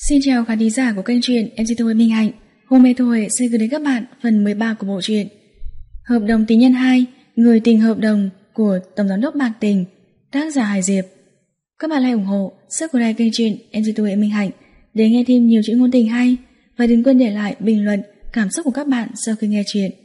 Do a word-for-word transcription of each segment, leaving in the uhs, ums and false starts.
Xin chào khán thính giả của kênh truyện em xê Tô Minh Hạnh. Hôm nay tôi sẽ gửi đến các bạn phần mười ba của bộ truyện Hợp đồng tình nhân hai, người tình hợp đồng của Tổng giám đốc Bạc Tình, tác giả Hải Diệp. Các bạn hãy ủng hộ subscribe kênh truyện em xê Tô Minh Hạnh để nghe thêm nhiều chuyện ngôn tình hay, và đừng quên để lại bình luận cảm xúc của các bạn sau khi nghe truyện.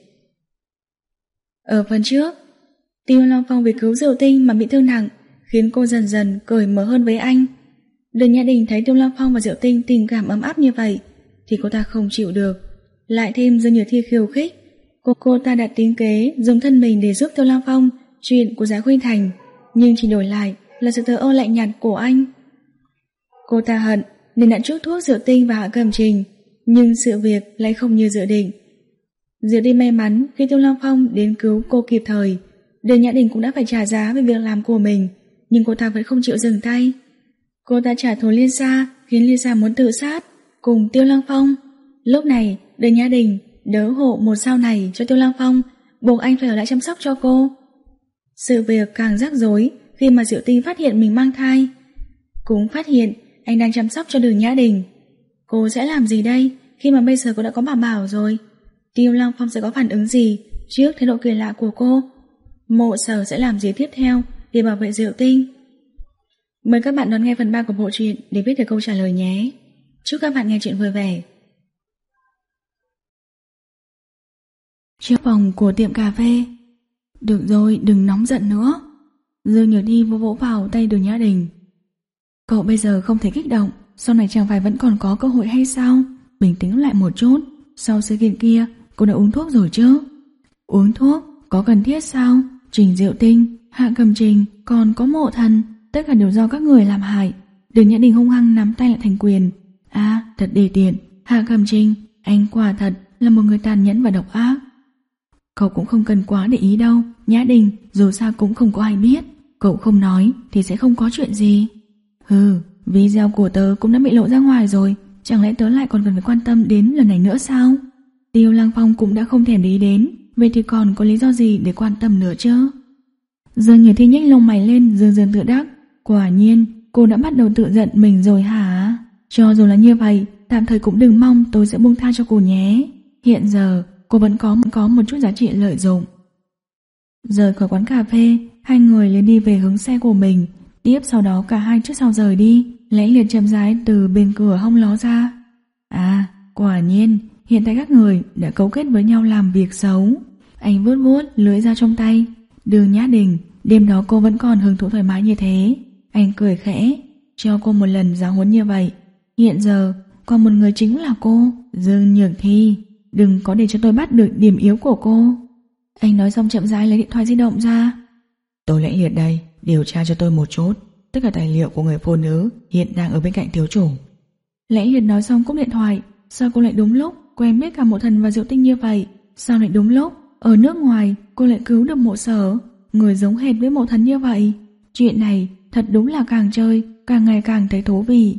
Ở phần trước, Tiêu Long Phong vì cứu Diệu Tinh mà bị thương nặng, khiến cô dần dần cởi mở hơn với anh. Đường Nhã Đình thấy Tiêu Long Phong và Diệu Tinh tình cảm ấm áp như vậy thì cô ta không chịu được, lại thêm Dương Nhược Thi khiêu khích. Cô cô ta đặt tính kế dùng thân mình để giúp Tiêu Long Phong chuyện của Giá Khuynh Thành, nhưng chỉ đổi lại là sự thờ ơ lạnh nhạt của anh. Cô ta hận nên đã chuốc thuốc Diệu Tinh và Hạ Cẩm Trình, nhưng sự việc lại không như dự định. Diệu Tinh may mắn khi Tiêu Long Phong đến cứu cô kịp thời. Đường Nhã Đình cũng đã phải trả giá về việc làm của mình, nhưng cô ta vẫn không chịu dừng tay. Cô ta trả thù Liên Sa, khiến Liên Sa muốn tự sát cùng Tiêu Long Phong. Lúc này Đường Nhã Đình đỡ hộ một sao này cho Tiêu Long Phong, buộc anh phải ở lại chăm sóc cho cô. Sự việc càng rắc rối khi mà Diệu Tinh phát hiện mình mang thai, cũng phát hiện anh đang chăm sóc cho Đường Nhã Đình. Cô sẽ làm gì đây khi mà bây giờ cô đã có bảo bảo rồi? Tiêu Long Phong sẽ có phản ứng gì trước thái độ kỳ lạ của cô? Mộ Sở sẽ làm gì tiếp theo để bảo vệ Diệu Tinh? Mời các bạn đón nghe phần ba của bộ truyện để biết được câu trả lời nhé. Chúc các bạn nghe chuyện vui vẻ. Trước phòng của tiệm cà phê. Được rồi, đừng nóng giận nữa. Dương Nhược Thi vỗ vỗ vào tay Đường Nhã Đình. Cậu bây giờ không thể kích động, sau này chẳng phải vẫn còn có cơ hội hay sao? Bình tĩnh lại một chút. Sau sự kiện kia, cô đã uống thuốc rồi chứ? Uống thuốc, có cần thiết sao? Trình Diệu Tinh, Hạ Cẩm Trình, còn có Mộ Thần, tất cả đều do các người làm hại. Đường Nhã Đình hung hăng nắm tay lại thành quyền. À, thật đề tiện. Hạ Cẩm Trình, anh quả thật là một người tàn nhẫn và độc ác. Cậu cũng không cần quá để ý đâu, Nhã Đình, dù sao cũng không có ai biết. Cậu không nói thì sẽ không có chuyện gì. Hừ, video của tớ cũng đã bị lộ ra ngoài rồi, chẳng lẽ tớ lại còn cần phải quan tâm đến lần này nữa sao? Tiêu Lăng Phong cũng đã không thèm để ý đến, vậy thì còn có lý do gì để quan tâm nữa chứ? Dương Nhược Thi nhếch lông mày lên, dương dương tự đắc. Quả nhiên, cô đã bắt đầu tự giận mình rồi hả? Cho dù là như vậy, tạm thời cũng đừng mong tôi sẽ buông tha cho cô nhé. Hiện giờ, cô vẫn có có một chút giá trị lợi dụng. Rời khỏi quán cà phê, hai người liền đi về hướng xe của mình. Tiếp sau đó cả hai trước sau rời đi, Lẽ Liệt chậm rãi từ bên cửa hông ló ra. À, quả nhiên, hiện tại các người đã cấu kết với nhau làm việc xấu. Anh vuốt vuốt lưỡi dao trong tay. Đường Nhã Đình, đêm đó cô vẫn còn hưởng thụ thoải mái như thế. Anh cười khẽ, cho cô một lần giáo huấn như vậy. Hiện giờ, còn một người chính là cô, Dương Nhược Thi. Đừng có để cho tôi bắt được điểm yếu của cô. Anh nói xong chậm rãi lấy điện thoại di động ra. Tôi Lẽ Liệt đây, điều tra cho tôi một chút. Tất cả tài liệu của người phụ nữ hiện đang ở bên cạnh thiếu chủ. Lẽ Liệt nói xong cúp điện thoại. Sao cô lại đúng lúc quen biết cả Mộ Thần và Diệu Tinh như vậy? Sao lại đúng lúc ở nước ngoài cô lại cứu được Mộ Sở, người giống hệt với Mộ Thần như vậy? Chuyện này thật đúng là càng chơi càng ngày càng thấy thú vị.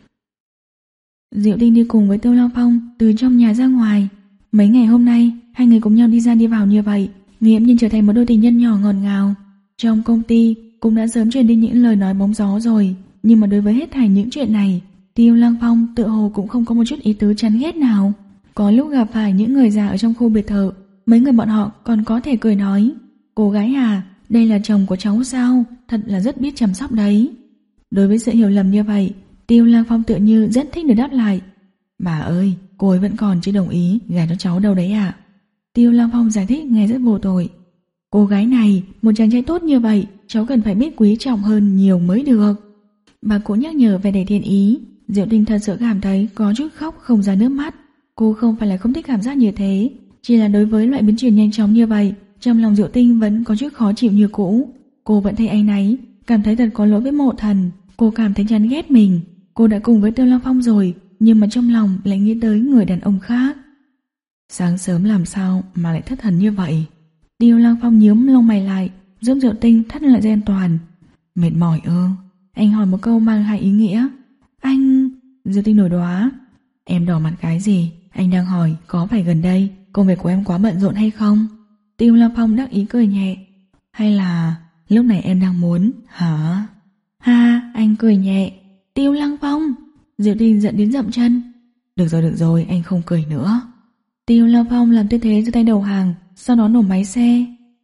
Diệu Tinh đi cùng với Tiêu Long Phong từ trong nhà ra ngoài. Mấy ngày hôm nay hai người cùng nhau đi ra đi vào như vậy, nghiễm nhiên trở thành một đôi tình nhân nhỏ ngọt ngào. Trong công ty cũng đã sớm truyền đi những lời nói bóng gió rồi, nhưng mà đối với hết thảy những chuyện này, Tiêu Lăng Phong tự hồ cũng không có một chút ý tứ chán ghét nào. Có lúc gặp phải những người già ở trong khu biệt thự, mấy người bọn họ còn có thể cười nói: cô gái à, đây là chồng của cháu sao, thật là rất biết chăm sóc đấy. Đối với sự hiểu lầm như vậy, Tiêu Lăng Phong tự như rất thích được đáp lại: bà ơi, cô ấy vẫn còn chưa đồng ý gả cho cháu đâu đấy ạ. Tiêu Lăng Phong giải thích nghe rất vô tội: cô gái này, một chàng trai tốt như vậy, cháu cần phải biết quý trọng hơn nhiều mới được. Bà cũng nhắc nhở về đầy thiện ý. Diệu Tinh thật sự cảm thấy có chút khóc không ra nước mắt. Cô không phải là không thích cảm giác như thế, chỉ là đối với loại biến chuyển nhanh chóng như vậy, trong lòng Diệu Tinh vẫn có chút khó chịu như cũ. Cô vẫn thấy áy náy, cảm thấy thật có lỗi với Mộ Thần. Cô cảm thấy chán ghét mình. Cô đã cùng với Tiêu Long Phong rồi, nhưng mà trong lòng lại nghĩ tới người đàn ông khác. Sáng sớm làm sao mà lại thất thần như vậy? Tiêu Long Phong nhướng lông mày lại, giúp Diệu Tinh thắt lại dây an toàn. Mệt mỏi ư? Anh hỏi một câu mang hai ý nghĩa. Anh... Diệu Tinh nổi đoá. Em đỏ mặt cái gì? Anh đang hỏi có phải gần đây công việc của em quá bận rộn hay không? Tiêu Long Phong đắc ý cười nhẹ. Hay là lúc này em đang muốn hả? Ha, anh cười nhẹ. Tiêu Lăng Phong. Diệu Tinh giận đến dậm chân. Được rồi được rồi, anh không cười nữa. Tiêu Long Phong làm tư thế giơ tay đầu hàng, sau đó nổ máy xe.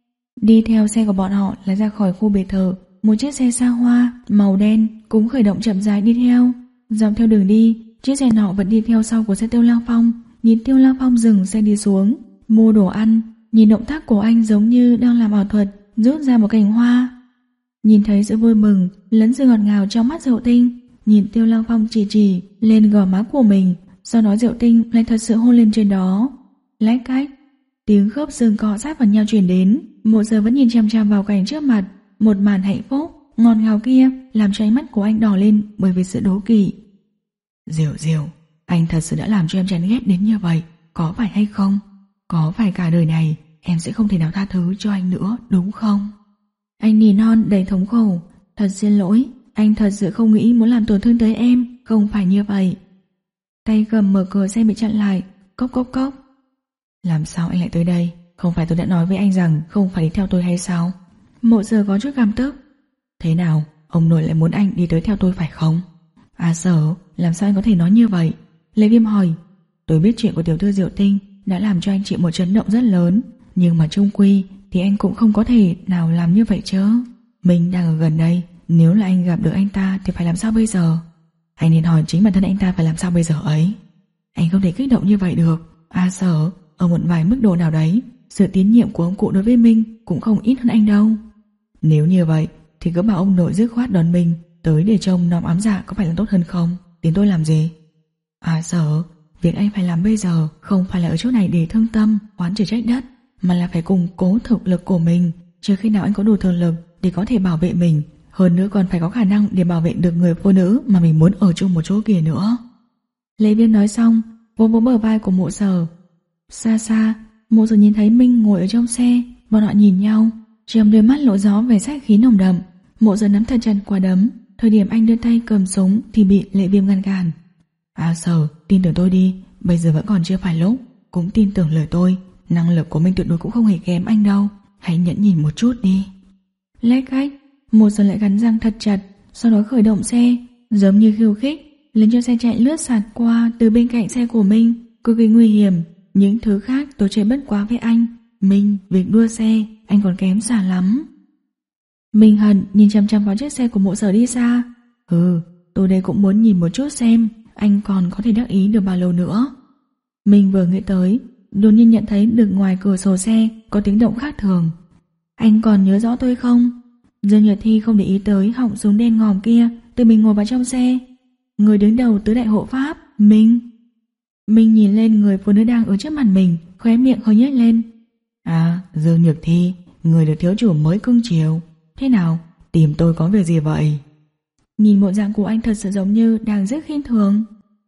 Đi theo xe của bọn họ là ra khỏi khu biệt thự, một chiếc xe xa hoa màu đen cũng khởi động chậm rãi đi theo. Dọc theo đường đi, chiếc xe nọ vẫn đi theo sau của xe Tiêu Long Phong. Nhìn Tiêu Long Phong dừng xe đi xuống, mua đồ ăn. Nhìn động tác của anh giống như đang làm ảo thuật, rút ra một cành hoa. Nhìn thấy sự vui mừng lẫn sự ngọt ngào trong mắt Diệu Tinh, nhìn Tiêu Long Phong chỉ chỉ lên gò má của mình, sau đó Diệu Tinh lại thật sự hôn lên trên đó. Lách cách, tiếng khớp xương cọ sát vào nhau truyền đến. Mộ Giờ vẫn nhìn chằm chằm vào cảnh trước mặt, một màn hạnh phúc ngọt ngào kia làm cho ánh mắt của anh đỏ lên bởi vì sự đố kỵ. Diệu Diệu, anh thật sự đã làm cho em chán ghét đến như vậy, có phải hay không? Có phải cả đời này em sẽ không thể nào tha thứ cho anh nữa, đúng không? Anh nỉ non đầy thống khổ. Thật xin lỗi, anh thật sự không nghĩ muốn làm tổn thương tới em, không phải như vậy. Tay cầm mở cửa xe bị chặn lại. Cốc cốc cốc. Làm sao anh lại tới đây? Không phải tôi đã nói với anh rằng không phải đi theo tôi hay sao? Mộ Giờ có chút cảm tức. Thế nào, ông nội lại muốn anh đi tới theo tôi phải không? À Sở, làm sao anh có thể nói như vậy? Lê Viêm hỏi. Tôi biết chuyện của tiểu thư Diệu Tinh đã làm cho anh chịu một chấn động rất lớn, nhưng mà chung quy thì anh cũng không có thể nào làm như vậy chứ. Mình đang ở gần đây, nếu là anh gặp được anh ta thì phải làm sao bây giờ? Anh nên hỏi chính bản thân anh ta phải làm sao bây giờ ấy. Anh không thể kích động như vậy được. À Sở, ở một vài mức độ nào đấy, sự tín nhiệm của ông cụ đối với Minh cũng không ít hơn anh đâu. Nếu như vậy thì cứ bảo ông nội dứt khoát đón mình tới để trông nom ám dạ có phải là tốt hơn không? Đến tôi làm gì? À Sở, việc anh phải làm bây giờ không phải là ở chỗ này để thương tâm, oán trời trách đất, mà là phải củng cố thực lực của mình. Trước khi nào anh có đủ thực lực để có thể bảo vệ mình, hơn nữa còn phải có khả năng để bảo vệ được người phụ nữ mà mình muốn ở chung một chỗ kia nữa. Lê Viêm nói xong, vỗ vỗ bờ vai của Mộ Sở. Xa xa, Mộ Sở nhìn thấy Minh ngồi ở trong xe, bọn họ nhìn nhau, trong đôi mắt lộ gió về sát khí nồng đậm. Mộ Sở nắm thật chặt quả đấm, thời điểm anh đưa tay cầm súng thì bị Lê Viêm ngăn cản. À Sở, tin tưởng tôi đi, bây giờ vẫn còn chưa phải lúc, cũng tin tưởng lời tôi, năng lực của Minh tuyệt đối cũng không hề kém anh đâu, hãy nhẫn nhìn một chút đi. Lách cách, Mộ Sở lại cắn răng thật chặt, sau đó khởi động xe, giống như khiêu khích, lên cho xe chạy lướt sạt qua từ bên cạnh xe của Minh, cực kỳ nguy hiểm. Những thứ khác tôi chơi bất quá với anh, Minh, việc đua xe, anh còn kém xa lắm. Minh hận nhìn chăm chăm vào chiếc xe của Mộ Sở đi xa. Ừ, tôi đây cũng muốn nhìn một chút xem anh còn có thể đắc ý được bao lâu nữa. Minh vừa nghĩ tới, đột nhiên nhận thấy được ngoài cửa sổ xe có tiếng động khác thường. Anh còn nhớ rõ tôi không? Dương Nhật Thi không để ý tới họng súng đen ngòm kia, tự mình ngồi vào trong xe. Người đứng đầu tứ đại hộ pháp, Minh. Minh nhìn lên người phụ nữ đang ở trước mặt mình, khóe miệng hơi nhếch lên. À, Dương Nhật Thi, người được thiếu chủ mới cưng chiều. Thế nào, tìm tôi có việc gì vậy? Nhìn bộ dạng của anh thật sự giống như đang rất khinh thường.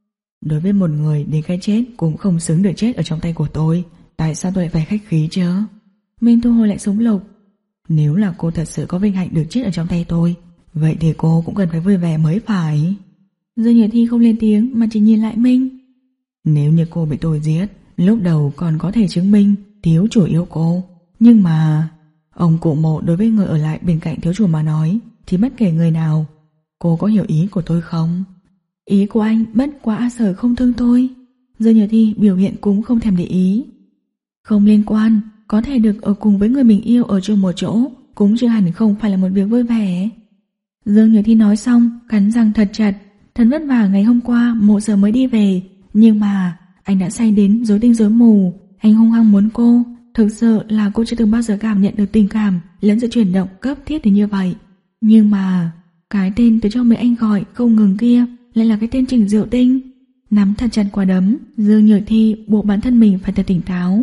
Đối với một người đến cái chết cũng không xứng được chết ở trong tay của tôi, tại sao tôi lại phải khách khí chứ? Minh thu hồi lại súng lục. Nếu là cô thật sự có vinh hạnh được chết ở trong tay tôi, vậy thì cô cũng cần phải vui vẻ mới phải. Dương Nhật Thi không lên tiếng mà chỉ nhìn lại Minh. Nếu như cô bị tôi giết, lúc đầu còn có thể chứng minh thiếu chủ yêu cô. Nhưng mà ông cụ Mộ đối với người ở lại bên cạnh thiếu chủ mà nói thì bất kể người nào. Cô có hiểu ý của tôi không? Ý của anh bất quá A Sở không thương tôi. Dương Nhật Thi biểu hiện cũng không thèm để ý. Không liên quan, có thể được ở cùng với người mình yêu ở chung một chỗ cũng chưa hẳn không phải là một việc vui vẻ. Dương Nhật Thi nói xong, cắn răng thật chặt. Thật vất vả ngày hôm qua Mộ Sở mới đi về, nhưng mà anh đã say đến rối tinh rối mù. Anh hung hăng muốn cô. Thực sự là cô chưa từng bao giờ cảm nhận được tình cảm lẫn sự chuyển động cấp thiết đến như vậy. Nhưng mà cái tên từ trong miệng anh gọi không ngừng kia lại là cái tên Trình Diệu Tinh. Nắm thật chặt quả đấm, Dương Nhược Thi buộc bản thân mình phải thật tỉnh táo.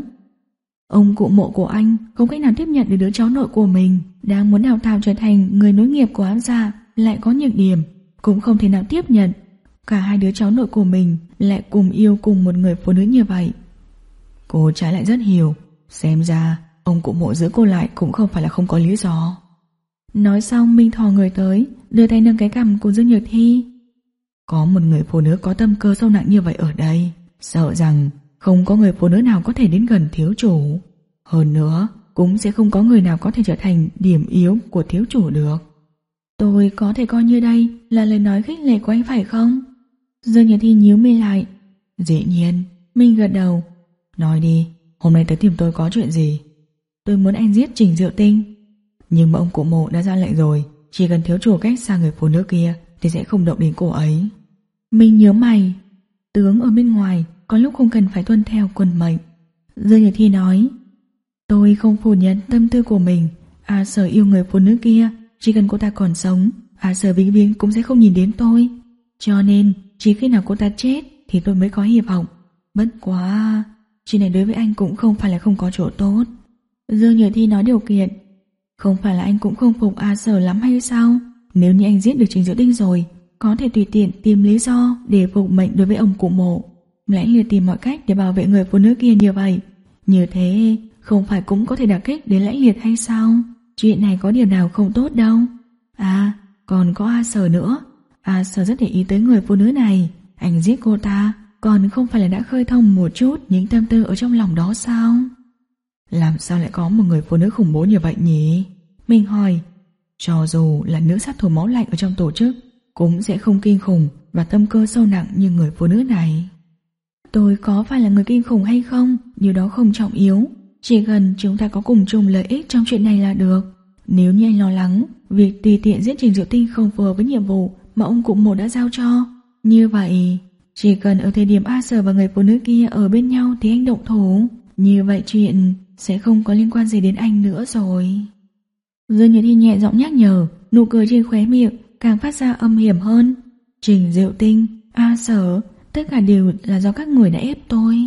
Ông cụ Mộ của anh không cách nào tiếp nhận được đứa cháu nội của mình đang muốn đào tạo trở thành người nối nghiệp của ám gia, lại có nhược điểm, cũng không thể nào tiếp nhận cả hai đứa cháu nội của mình lại cùng yêu cùng một người phụ nữ như vậy. Cô trái lại rất hiểu, xem ra ông cụ Mộ giữ cô lại cũng không phải là không có lý do. Nói xong Minh thò người tới, đưa tay nâng cái cằm của Dương Nhược Thi. Có một người phụ nữ có tâm cơ sâu nặng như vậy ở đây, sợ rằng không có người phụ nữ nào có thể đến gần thiếu chủ. Hơn nữa, cũng sẽ không có người nào có thể trở thành điểm yếu của thiếu chủ được. Tôi có thể coi như đây là lời nói khích lệ của anh phải không? Dương Nhật Thi nhíu mi lại. Dĩ nhiên. Mình gật đầu. Nói đi, hôm nay tới tìm tôi có chuyện gì? Tôi muốn anh giết Trình Diệu Tinh. Nhưng mà ông cụ Mộ đã ra lệnh rồi, chỉ cần thiếu chủ cách xa người phụ nữ kia thì sẽ không động đến cô ấy. Mình nhớ mày. Tướng ở bên ngoài có lúc không cần phải tuân theo quân mệnh. Dương Nhật Thi nói. Tôi không phủ nhận tâm tư của mình. A Sở yêu người phụ nữ kia, chỉ cần cô ta còn sống, A Sở vĩnh viễn cũng sẽ không nhìn đến tôi. Cho nên chỉ khi nào cô ta chết thì tôi mới có hy vọng. Bất quá, chuyện này đối với anh cũng không phải là không có chỗ tốt. Dương Nhật Thi nói điều kiện. Không phải là anh cũng không phục A Sở lắm hay sao? Nếu như anh giết được Trình Diệu Tinh rồi, có thể tùy tiện tìm lý do để phục mệnh đối với ông cụ Mộ. Lãnh Liệt tìm mọi cách để bảo vệ người phụ nữ kia như vậy. Như thế không phải cũng có thể đả kích đến Lãnh Liệt hay sao? Chuyện này có điều nào không tốt đâu. À, còn có A Sở nữa. A Sở rất để ý tới người phụ nữ này. Anh giết cô ta còn không phải là đã khơi thông một chút những tâm tư ở trong lòng đó sao? Làm sao lại có một người phụ nữ khủng bố như vậy nhỉ? Mình hỏi. Cho dù là nữ sát thủ máu lạnh ở trong tổ chức cũng sẽ không kinh khủng và tâm cơ sâu nặng như người phụ nữ này. Tôi có phải là người kinh khủng hay không, điều đó không trọng yếu. Chỉ cần chúng ta có cùng chung lợi ích trong chuyện này là được. Nếu như anh lo lắng việc tùy tiện giết Trình Diệu Tinh không phù hợp với nhiệm vụ mà ông cụ Mộ đã giao cho, như vậy chỉ cần ở thời điểm A Sở và người phụ nữ kia ở bên nhau thì anh động thủ. Như vậy chuyện sẽ không có liên quan gì đến anh nữa rồi. Dương Nhật Thi nhẹ giọng nhắc nhở, nụ cười trên khóe miệng càng phát ra âm hiểm hơn. Trình Diệu Tinh, A Sở, tất cả đều là do các người đã ép tôi.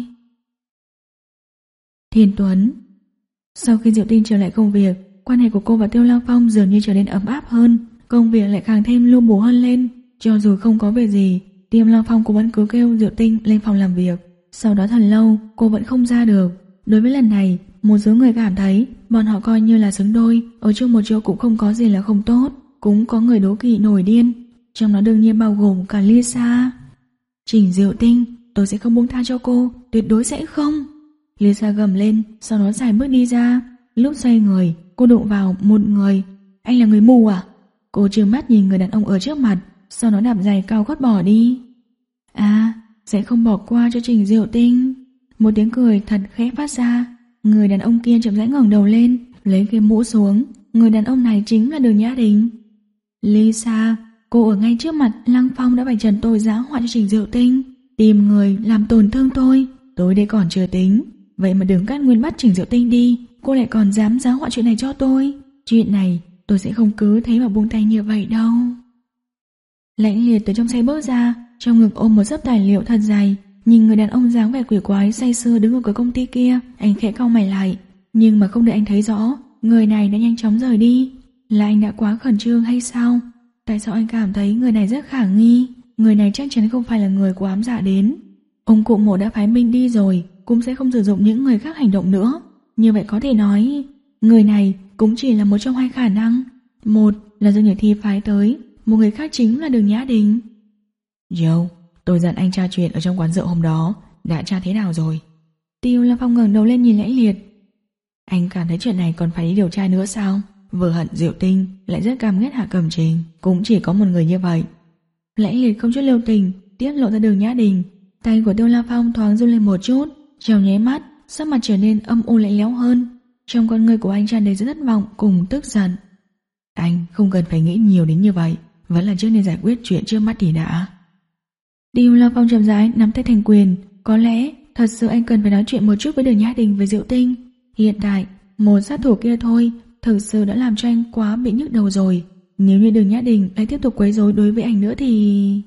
Thiên Tuấn. Sau khi Diệu Tinh trở lại công việc, quan hệ của cô và Tiêu Lăng Phong dường như trở nên ấm áp hơn, công việc lại càng thêm lu bù hơn lên. Cho dù không có việc gì, Tiêu Lăng Phong cũng vẫn cứ kêu Diệu Tinh lên phòng làm việc. Sau đó thật lâu cô vẫn không ra được. Đối với lần này, một số người cảm thấy bọn họ coi như là xứng đôi, ở chung một chỗ cũng không có gì là không tốt. Cũng có người đố kỵ nổi điên, trong đó đương nhiên bao gồm cả Lisa. Trình Diệu Tinh, tôi sẽ không buông tha cho cô, tuyệt đối sẽ không. Lisa gầm lên, sau đó dài bước đi ra. Lúc xoay người, cô đụng vào một người. Anh là người mù à? Cô trừng mắt nhìn người đàn ông ở trước mặt, sau đó đạp giày cao gót bỏ đi. À, sẽ không bỏ qua cho Trình Diệu Tinh. Một tiếng cười thật khẽ phát ra. Người đàn ông kia chậm rãi ngẩng đầu lên, lấy cái mũ xuống. Người đàn ông này chính là Đường Nhã Đình. Lisa, cô ở ngay trước mặt Lăng Phong đã vạch trần tôi giá họa cho Trình Diệu Tinh, tìm người làm tổn thương tôi. Tôi đây còn chưa tính, vậy mà Đường Cát Nguyên bắt Trình Diệu Tinh đi, cô lại còn dám giá họa chuyện này cho tôi. Chuyện này tôi sẽ không cứ thế mà buông tay như vậy đâu. Lãnh Liệt từ trong xe bước ra, trong ngực ôm một xấp tài liệu thật dày. Nhìn người đàn ông dáng vẻ quỷ quái say sưa đứng ở cửa công ty kia, anh khẽ cau mày lại. Nhưng mà không đợi anh thấy rõ, người này đã nhanh chóng rời đi. Là anh đã quá khẩn trương hay sao? Tại sao anh cảm thấy người này rất khả nghi? Người này chắc chắn không phải là người của ám dạ đến. Ông cụ Mộ đã phái binh đi rồi, cũng sẽ không sử dụng những người khác hành động nữa. Như vậy có thể nói, người này cũng chỉ là một trong hai khả năng. Một là Dương Nhật Thi phái tới, một người khác chính là Đường Nhã Đình. Joe, tôi dặn anh tra chuyện ở trong quán rượu hôm đó, đã tra thế nào rồi? Tiêu Lăng Phong ngẩng đầu lên nhìn Lãnh Liệt. Anh cảm thấy chuyện này còn phải đi điều tra nữa sao? Vừa hận Diệu Tinh, lại rất căm ghét Hạ Cẩm Trình, cũng chỉ có một người như vậy. Lãnh Liệt không chút lưu tình tiết lộ ra Đường Nhã Đình. Tay của Tiêu Lăng Phong thoáng run lên một chút, trong nháy mắt sắc mặt trở nên âm u lạnh lẽo hơn. Trong con người của anh tràn đầy sự thất vọng cùng tức giận. Anh không cần phải nghĩ nhiều đến như vậy, vẫn là trước nên giải quyết chuyện trước mắt thì đã. Tiêu Lăng Phong chậm rãi nắm tay thành quyền. Có lẽ thật sự anh cần phải nói chuyện một chút với Đường Nhã Đình về Diệu Tinh. Hiện tại một sát thủ kia thôi thực sự đã làm cho anh quá bị nhức đầu rồi. Nếu như Đường Nhã Đình lại tiếp tục quấy rối đối với anh nữa thì...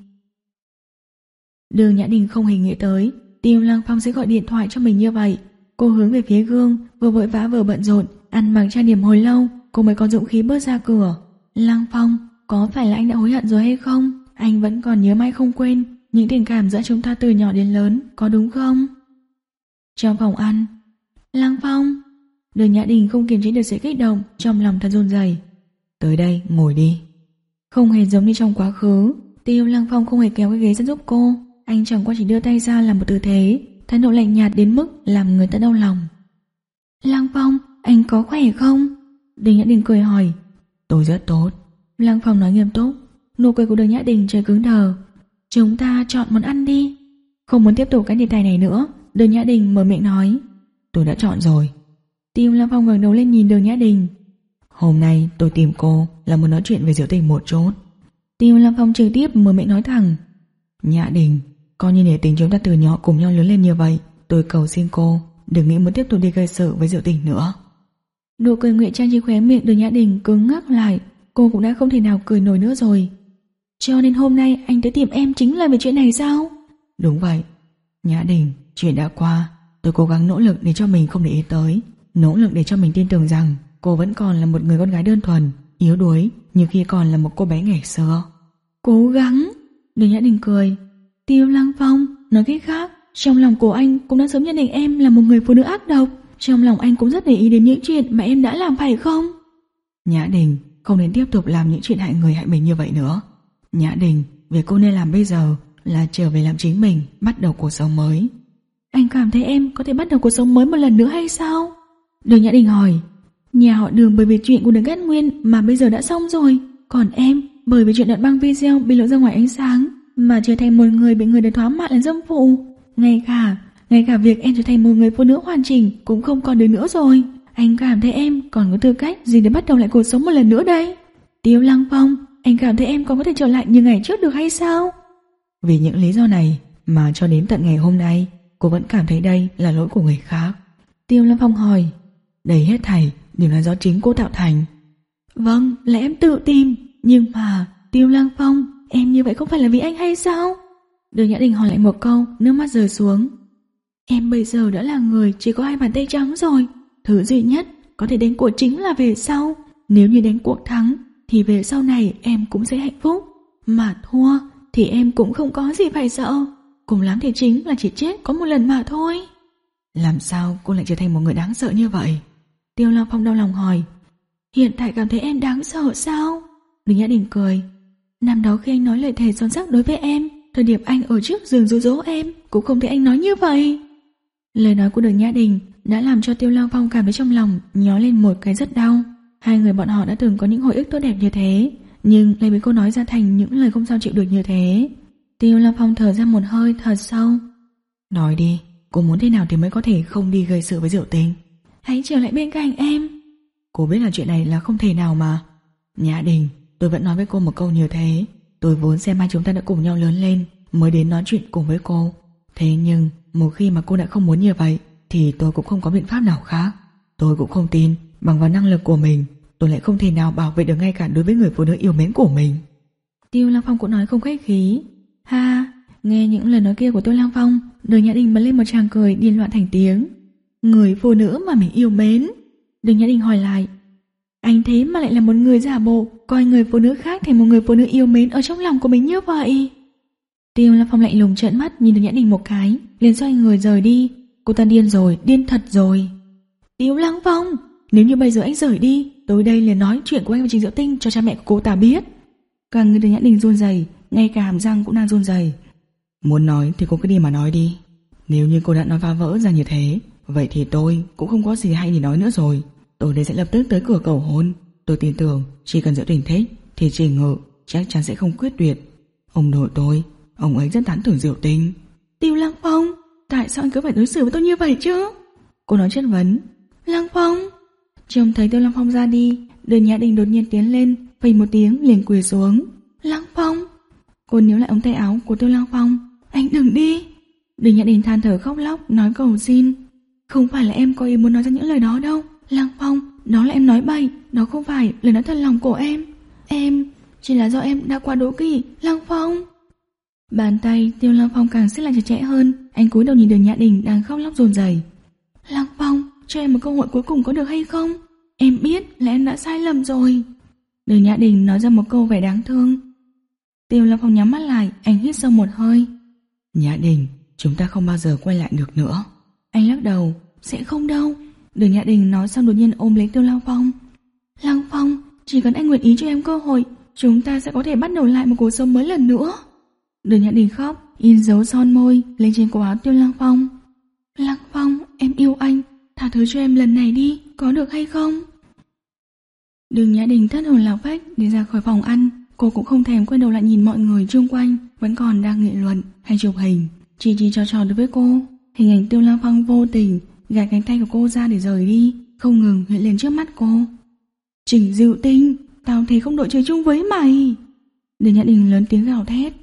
Đường Nhã Đình không hề nghĩ tới Tiêu Lăng Phong sẽ gọi điện thoại cho mình như vậy. Cô hướng về phía gương, vừa vội vã vừa bận rộn, ăn mặc trang điểm hồi lâu, cô mới có dũng khí bước ra cửa. Lăng Phong, có phải là anh đã hối hận rồi hay không? Anh vẫn còn nhớ mãi không quên những tình cảm giữa chúng ta từ nhỏ đến lớn, có đúng không? Trong phòng ăn, Lăng Phong. Đường Nhã Đình không kiềm chế được sự kích động, trong lòng thật run rẩy. Tới đây, ngồi đi. Không hề giống như trong quá khứ, Tiêu Lăng Phong không hề kéo cái ghế ra giúp cô. Anh chẳng qua chỉ đưa tay ra làm một tư thế, thái độ lạnh nhạt đến mức làm người ta đau lòng. Lăng Phong, anh có khỏe không? Đường Nhã Đình cười hỏi. Tôi rất tốt. Lăng Phong nói nghiêm túc. Nụ cười của Đường Nhã Đình trời cứng đờ. Chúng ta chọn món ăn đi. Không muốn tiếp tục cái đề tài này nữa, Đường Nhã Đình mở miệng nói. Tôi đã chọn rồi. Tiêu Lăng Phong ngẩng đầu lên nhìn Đường Nhã Đình. Hôm nay tôi tìm cô là muốn nói chuyện về Diệu Tình một chút. Tiêu Lăng Phong trực tiếp mở miệng nói thẳng. Nhã Đình, coi như nể tình chúng ta từ nhỏ cùng nhau lớn lên như vậy, tôi cầu xin cô đừng nghĩ muốn tiếp tục đi gây sự với Diệu Tình nữa. Nụ cười ngụy trang trên khóe miệng Đường Nhã Đình cứng ngắc lại. Cô cũng đã không thể nào cười nổi nữa rồi. Cho nên hôm nay anh tới tìm em chính là về chuyện này sao? Đúng vậy. Nhã Đình, chuyện đã qua, tôi cố gắng nỗ lực để cho mình không để ý tới, nỗ lực để cho mình tin tưởng rằng cô vẫn còn là một người con gái đơn thuần, yếu đuối như khi còn là một cô bé ngày xưa. Cố gắng? Đường Nhã Đình cười. Tiêu Lăng Phong, nói cách khác, trong lòng của anh cũng đã sớm nhận định em là một người phụ nữ ác độc. Trong lòng anh cũng rất để ý đến những chuyện mà em đã làm phải không? Nhã Đình, không nên tiếp tục làm những chuyện hại người hại mình như vậy nữa. Nhã Đình, việc cô nên làm bây giờ là trở về làm chính mình, bắt đầu cuộc sống mới. Anh cảm thấy em có thể bắt đầu cuộc sống mới một lần nữa hay sao? Đường Nhã Đình hỏi. Nhà họ Đường bởi vì chuyện của Đường Cát Nguyên mà bây giờ đã xong rồi. Còn em, bởi vì chuyện đoạn băng video bị lộ ra ngoài ánh sáng mà trở thành một người bị người đời thoá mạ là dâm phụ. Ngay cả, ngay cả việc em trở thành một người phụ nữ hoàn chỉnh cũng không còn được nữa rồi. Anh cảm thấy em còn có tư cách gì để bắt đầu lại cuộc sống một lần nữa đây? Tiêu Lăng Phong, anh cảm thấy em còn có thể trở lại như ngày trước được hay sao? Vì những lý do này mà cho đến tận ngày hôm nay cô vẫn cảm thấy đây là lỗi của người khác. Tiêu Lăng Phong hỏi. Đây hết thảy đều là do chính cô tạo thành. Vâng, là em tự tìm. Nhưng mà Tiêu Lăng Phong, em như vậy không phải là vì anh hay sao? Đường Nhã Đình hỏi lại một câu, nước mắt rơi xuống. Em bây giờ đã là người chỉ có hai bàn tay trắng rồi. Thứ duy nhất có thể đánh cuộc chính là về sau. Nếu như đánh cuộc thắng thì về sau này em cũng sẽ hạnh phúc. Mà thua thì em cũng không có gì phải sợ. Cùng lắm thì chính là chỉ chết có một lần mà thôi. Làm sao cô lại trở thành một người đáng sợ như vậy? Tiêu Lăng Phong đau lòng hỏi. Hiện tại cảm thấy em đáng sợ sao? Đường Nhã Đình cười. Năm đó khi anh nói lời thề son sắt đối với em, thời điểm anh ở trước giường dỗ dỗ em, cũng không thấy anh nói như vậy. Lời nói của Đường Nhã Đình đã làm cho Tiêu Lăng Phong cảm thấy trong lòng nhói lên một cái rất đau. Hai người bọn họ đã từng có những hồi ức tốt đẹp như thế, nhưng lại bị cô nói ra thành những lời không sao chịu được như thế. Tiêu Lăng Phong thở ra một hơi thật sâu. Nói đi, cô muốn thế nào thì mới có thể không đi gây sự với Diệu Tình? Hãy trở lại bên cạnh em. Cô biết là chuyện này là không thể nào mà. Nhã Đình, tôi vẫn nói với cô một câu như thế. Tôi vốn xem hai chúng ta đã cùng nhau lớn lên mới đến nói chuyện cùng với cô. Thế nhưng một khi mà cô đã không muốn như vậy thì tôi cũng không có biện pháp nào khác. Tôi cũng không tin bằng vào năng lực của mình tôi lại không thể nào bảo vệ được ngay cả đối với người phụ nữ yêu mến của mình. Tiêu Lăng Phong cũng nói không khách khí. Ha, nghe những lời nói kia của Tiêu Lăng Phong, Đường Nhã Đình bật lên một tràng cười điên loạn thành tiếng. Người phụ nữ mà mình yêu mến? Đường Nhã Đình hỏi lại. Anh thế mà lại là một người giả bộ coi người phụ nữ khác thành một người phụ nữ yêu mến ở trong lòng của mình như vậy? Tiêu Lăng Phong lạnh lùng trợn mắt nhìn Đường Nhã Đình một cái, liền xoay người rời đi. Cô ta điên rồi, điên thật rồi. Tiêu Lăng Phong, nếu như bây giờ anh rời đi, tôi đây liền nói chuyện của anh và Trình Diệu Tinh cho cha mẹ của cô ta biết. Cả người Đường Nhã Đình run rẩy, ngay cả hàm răng cũng đang run rẩy. Muốn nói thì cô cứ đi mà nói đi. Nếu như cô đã nói phá vỡ ra như thế, vậy thì tôi cũng không có gì hay để nói nữa rồi. Tôi đây sẽ lập tức tới cửa cầu hôn. Tôi tin tưởng chỉ cần Diệu Tình thích thì Trình Ngự chắc chắn sẽ không quyết tuyệt. Ông nội tôi, ông ấy rất tán thưởng Diệu Tình. Tiêu Lăng Phong, tại sao anh cứ phải đối xử với tôi như vậy chứ? Cô nói chất vấn. Lăng Phong. Trông thấy Tiêu Lăng Phong ra đi, Đường Nhã Đình đột nhiên tiến lên, phình một tiếng liền quỳ xuống. Lăng Phong. Cô níu lại ống tay áo của Tiêu Lăng Phong. Anh đừng đi. Đường Nhã Đình than thở khóc lóc nói cầu xin. Không phải là em có ý muốn nói ra những lời đó đâu Lăng Phong, đó là em nói bậy. Đó không phải lời nói thật lòng của em. Em, chỉ là do em đã quá đố kỵ. Lăng Phong. Bàn tay Tiêu Lăng Phong càng siết lại chặt chẽ hơn. Anh cúi đầu nhìn Đường Nhã Đình đang khóc lóc dồn dày. Lăng Phong, cho em một cơ hội cuối cùng có được hay không? Em biết là em đã sai lầm rồi. Đường Nhã Đình nói ra một câu vẻ đáng thương. Tiêu Lăng Phong nhắm mắt lại, anh hít sâu một hơi. Nhã Đình, chúng ta không bao giờ quay lại được nữa. Anh lắc đầu. Sẽ không đâu. Đường Nhã Đình nói xong đột nhiên ôm lấy Tiêu Lăng Phong. Lăng Phong, chỉ cần anh nguyện ý cho em cơ hội, chúng ta sẽ có thể bắt đầu lại một cuộc sống mới lần nữa. Đường Nhã Đình khóc, in dấu son môi lên trên cổ áo Tiêu Lăng Phong. Lăng Phong, em yêu anh, tha thứ cho em lần này đi, có được hay không? Đường Nhã Đình thất hồn lạc phách đi ra khỏi phòng ăn. Cô cũng không thèm quay đầu lại nhìn mọi người chung quanh vẫn còn đang nghị luận hay chụp hình, chỉ chỉ trò trò đối với cô. Hình ảnh Tiêu Lăng Phong vô tình gạt cánh tay của cô ra để rời đi, không ngừng hiện lên trước mắt cô. Trình Diệu Tinh, tao thấy không đội trời chung với mày. Đường Nhã Đình lớn tiếng gào thét.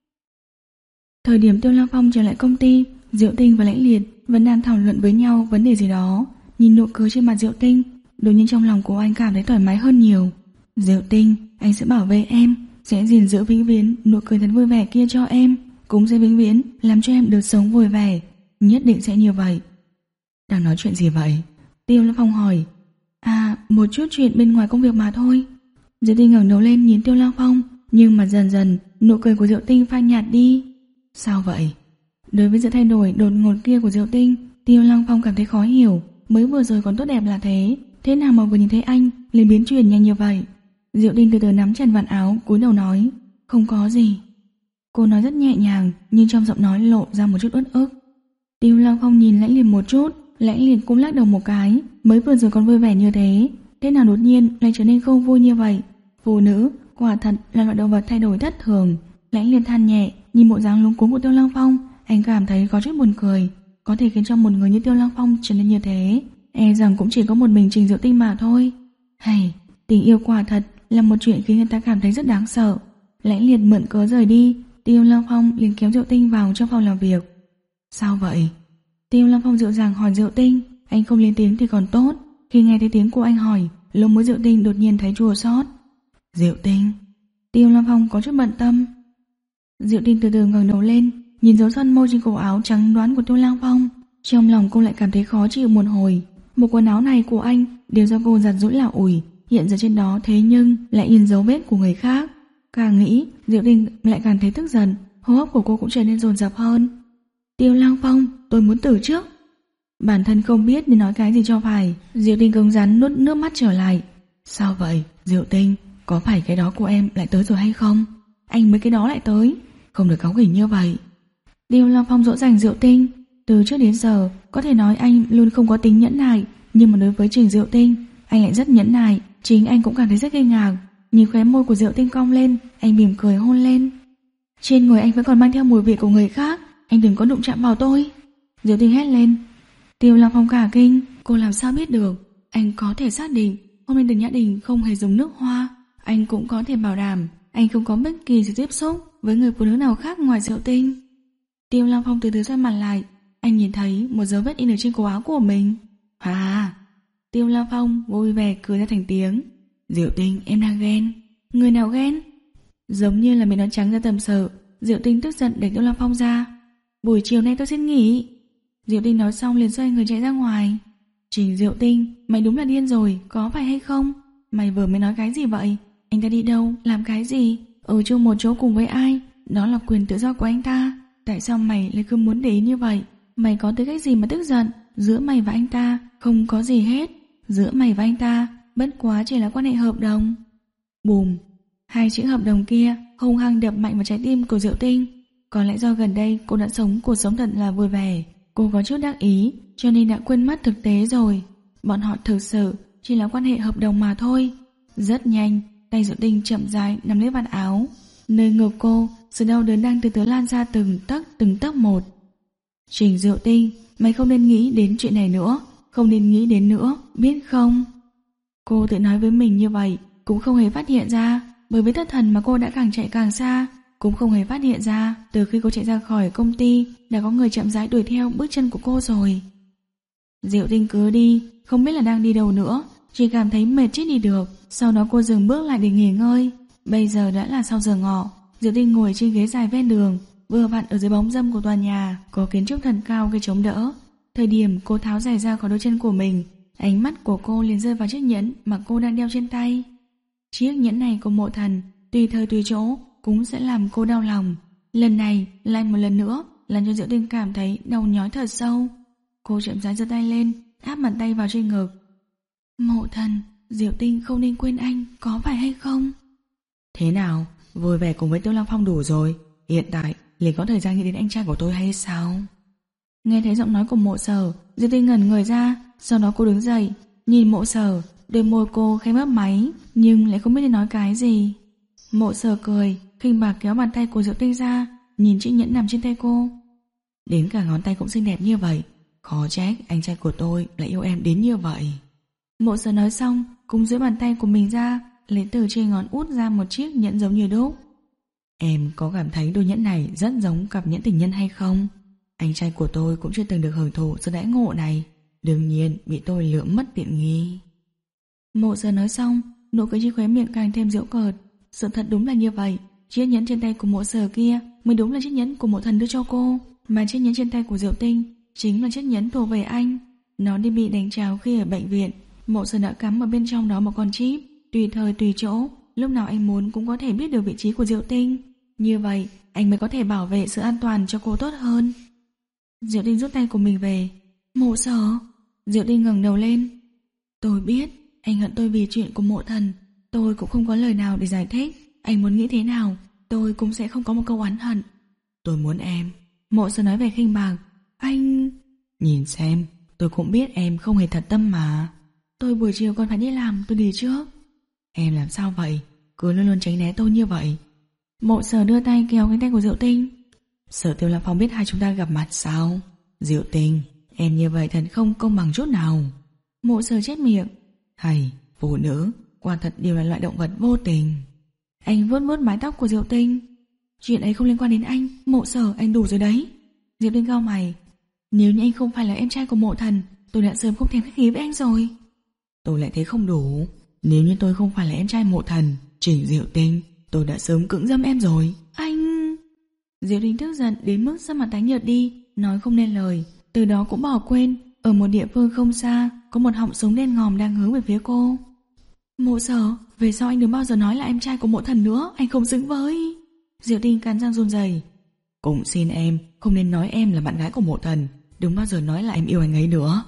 Thời điểm Tiêu Lăng Phong trở lại công ty, Diệu Tinh và Lãnh Liệt vẫn đang thảo luận với nhau vấn đề gì đó. Nhìn nụ cười trên mặt Diệu Tinh, đột nhiên trong lòng của anh cảm thấy thoải mái hơn nhiều. Diệu Tinh, anh sẽ bảo vệ em, sẽ gìn giữ vĩnh viễn nụ cười thật vui vẻ kia cho em, cũng sẽ vĩnh viễn làm cho em được sống vui vẻ, nhất định sẽ như vậy. Đang nói chuyện gì vậy? Tiêu Lăng Phong hỏi. À, một chút chuyện bên ngoài công việc mà thôi. Diệu Tinh ngẩng đầu lên nhìn Tiêu Lăng Phong, nhưng mà dần dần nụ cười của Diệu Tinh phai nhạt đi. Sao vậy? Đối với sự thay đổi đột ngột kia của Diệu Tinh, Tiêu Lăng Phong cảm thấy khó hiểu. Mới vừa rồi còn tốt đẹp là thế, thế nào mà vừa nhìn thấy anh liền biến chuyển nhanh như vậy? Diệu Tinh từ từ nắm chặt vạt áo, cúi đầu nói, không có gì. Cô nói rất nhẹ nhàng, nhưng trong giọng nói lộ ra một chút uất ức. Tiêu Lăng Phong nhìn Lãnh Liệt một chút, Lãnh Liệt cũng lắc đầu một cái. Mới vừa rồi còn vui vẻ như thế, thế nào đột nhiên lại trở nên không vui như vậy? Phụ nữ quả thật là loại động vật thay đổi thất thường. Lãnh Liệt than nhẹ, nhìn bộ dáng luống cuống của Tiêu Lăng Phong, anh cảm thấy có chút buồn cười. Có thể khiến cho một người như Tiêu Lăng Phong trở nên như thế, e rằng cũng chỉ có một mình Trình Diệu Tinh mà thôi. Hay, tình yêu quả thật là một chuyện khiến người ta cảm thấy rất đáng sợ. Lãnh Liệt mượn cớ rời đi, Tiêu Lăng Phong liền kéo Diệu Tinh vào trong phòng làm việc. Sao vậy? Tiêu Lăng Phong dịu dàng hỏi Diệu Tinh. Anh không lên tiếng thì còn tốt, khi nghe thấy tiếng của anh hỏi, lông mũi Diệu Tinh đột nhiên thấy chua xót. Diệu Tinh. Tiêu Lăng Phong có chút bận tâm. Diệu Tinh từ từ ngẩng đầu lên, nhìn dấu son môi trên cổ áo trắng đoán của Tiêu Lăng Phong. Trong lòng cô lại cảm thấy khó chịu một hồi. Bộ quần áo này của anh đều do cô giặt giũ lạo ủi, hiện giờ trên đó thế nhưng lại in dấu vết của người khác. Càng nghĩ, Diệu Tinh lại càng thấy tức giận, hô hấp của cô cũng trở nên dồn dập hơn. Tiêu Lăng Phong, tôi muốn từ trước. Bản thân không biết nên nói cái gì cho phải, Diệu Tinh cứng rắn nuốt nước mắt trở lại. Sao vậy, Diệu Tinh, có phải cái đó của em lại tới rồi hay không? Anh mới cái đó lại tới, không được cáu gỉnh như vậy. Tiêu Lăng Phong dỗ dành Diệu Tinh. Từ trước đến giờ, có thể nói anh luôn không có tính nhẫn nại, nhưng mà đối với Trình Diệu Tinh, anh lại rất nhẫn nại. Chính anh cũng cảm thấy rất kinh ngạc. Nhìn khóe môi của Diệu Tinh cong lên, anh mỉm cười hôn lên. Trên người anh vẫn còn mang theo mùi vị của người khác, anh đừng có đụng chạm vào tôi. Diệu Tinh hét lên. Tiêu Lăng Phong cả kinh, cô làm sao biết được? Anh có thể xác định hôm nay Đường Nhã Đình không hề dùng nước hoa. Anh cũng có thể bảo đảm anh không có bất kỳ sự tiếp xúc với người phụ nữ nào khác ngoài Diệu Tinh. Tiêu Lăng Phong từ từ xoay mặt lại, anh nhìn thấy một dấu vết in ở trên cổ áo của mình. À, Tiêu Lăng Phong vui vẻ cười ra thành tiếng. Diệu Tinh, em đang ghen. Người nào ghen? Giống như là mình nói trắng ra tầm sợ. Diệu Tinh tức giận đẩy Tiêu Lăng Phong ra. Buổi chiều nay tôi xin nghỉ. Diệu Tinh nói xong liền xoay người chạy ra ngoài. Trình Diệu Tinh, mày đúng là điên rồi, có phải hay không? Mày vừa mới nói cái gì vậy? Anh ta đi đâu, làm cái gì? Ở chung một chỗ cùng với ai? Đó là quyền tự do của anh ta. Tại sao mày lại cứ muốn để ý như vậy? Mày có tư cách gì mà tức giận? Giữa mày và anh ta không có gì hết. Giữa mày và anh ta bất quá chỉ là quan hệ hợp đồng. Bùm. Hai chữ hợp đồng kia hung hăng đập mạnh vào trái tim của Diệu Tinh. Có lẽ do gần đây cô đã sống cuộc sống thật là vui vẻ, cô có chút đắc ý cho nên đã quên mất thực tế rồi. Bọn họ thực sự chỉ là quan hệ hợp đồng mà thôi. Rất nhanh, tay Diệu Tinh chậm rãi nắm lấy vạt áo. Nơi ngực cô, sự đau đớn đang từ từ lan ra từng tấc từng tấc một. Trình Diệu Tinh, mày không nên nghĩ đến chuyện này nữa, không nên nghĩ đến nữa, biết không? Cô tự nói với mình như vậy, cũng không hề phát hiện ra, bởi vì thất thần mà cô đã càng chạy càng xa. Cũng không hề phát hiện ra, từ khi cô chạy ra khỏi công ty đã có người chậm rãi đuổi theo bước chân của cô rồi. Diệu Tinh cứ đi, không biết là đang đi đâu nữa, chỉ cảm thấy mệt chết đi được. Sau đó cô dừng bước lại để nghỉ ngơi. Bây giờ đã là sau giờ ngọ. Diệu Tinh ngồi trên ghế dài ven đường, vừa vặn ở dưới bóng râm của tòa nhà có kiến trúc thần cao gây chống đỡ. Thời điểm cô tháo giày ra khỏi đôi chân của mình, ánh mắt của cô liền rơi vào chiếc nhẫn mà cô đang đeo trên tay. Chiếc nhẫn này của Mộ Thần tùy thời tùy chỗ cũng sẽ làm cô đau lòng. Lần này lại một lần nữa làm cho Diệu Tinh cảm thấy đau nhói thật sâu. Cô chậm rãi giơ tay lên, áp bàn tay vào trên ngực. Mộ Thần, Diệu Tinh không nên quên anh, có phải hay không? Thế nào, vui vẻ cùng với Tiêu Lăng Phong đủ rồi, hiện tại liền có thời gian nghĩ đến anh trai của tôi hay sao? Nghe thấy giọng nói của Mộ Sở, Diệu Tinh ngẩn người ra. Sau đó cô đứng dậy, nhìn Mộ Sở, đôi môi cô khẽ mấp máy, nhưng lại không biết nên nói cái gì. Mộ Sở cười, khinh bạc kéo bàn tay của Diệu Tinh ra, nhìn chiếc nhẫn nằm trên tay cô. Đến cả ngón tay cũng xinh đẹp như vậy, khó trách anh trai của tôi lại yêu em đến như vậy. Mộ Sở nói xong, cũng duỗi bàn tay của mình ra, lấy từ trên ngón út ra một chiếc nhẫn giống như đúc. Em có cảm thấy đôi nhẫn này rất giống cặp nhẫn tình nhân hay không? Anh trai của tôi cũng chưa từng được hưởng thụ sự đãi ngộ này, đương nhiên bị tôi lượm mất tiện nghi. Mộ Sở nói xong, nụ cười trên khóe miệng càng thêm giễu cợt. Sự thật đúng là như vậy, chiếc nhẫn trên tay của Mộ Sở kia mới đúng là chiếc nhẫn của Mộ Thần đưa cho cô, mà chiếc nhẫn trên tay của Diệu Tinh chính là chiếc nhẫn thuộc về anh. Nó đi bị đánh tráo khi ở bệnh viện. Mộ Sở đã cắm ở bên trong đó một con chip, tùy thời tùy chỗ, lúc nào anh muốn cũng có thể biết được vị trí của Diệu Tinh. Như vậy anh mới có thể bảo vệ sự an toàn cho cô tốt hơn. Diệu Tinh rút tay của mình về. Mộ Sở. Diệu Tinh ngẩng đầu lên. Tôi biết anh hận tôi vì chuyện của Mộ Thần, tôi cũng không có lời nào để giải thích. Anh muốn nghĩ thế nào, tôi cũng sẽ không có một câu oán hận. Tôi muốn em. Mộ Sở nói về khinh bạc. Anh... Nhìn xem, tôi cũng biết em không hề thật tâm mà. Tôi buổi chiều còn phải đi làm, tôi đi trước. Em làm sao vậy, cứ luôn luôn tránh né tôi như vậy. Mộ Sở đưa tay kéo cánh tay của Diệu Tinh. Sở Tiêu Lăng Phong biết hai chúng ta gặp mặt sao? Diệu Tinh, em như vậy thật không công bằng chút nào. Mộ Sở chết miệng. Hay, phụ nữ quả thật đều là loại động vật vô tình. Anh vuốt vuốt mái tóc của Diệu Tinh. Chuyện ấy không liên quan đến anh, Mộ Sở, anh đủ rồi đấy. Diệu Tinh cau mày. Nếu như anh không phải là em trai của Mộ Thần, tôi đã sớm không thèm khách khí với anh rồi. Tôi lại thấy không đủ. Nếu như tôi không phải là em trai Mộ Thần, Trình Diệu Tinh, tôi đã sớm cưỡng dâm em rồi. Anh... Diệu Tinh tức giận đến mức sắc mặt tái nhợt đi, nói không nên lời. Từ đó cũng bỏ quên, ở một địa phương không xa có một họng súng đen ngòm đang hướng về phía cô. Mộ Sở, về sau anh đừng bao giờ nói là em trai của Mộ Thần nữa, anh không xứng với. Diệu Tinh cắn răng run rẩy. Cũng xin em không nên nói em là bạn gái của Mộ Thần, đừng bao giờ nói là em yêu anh ấy nữa.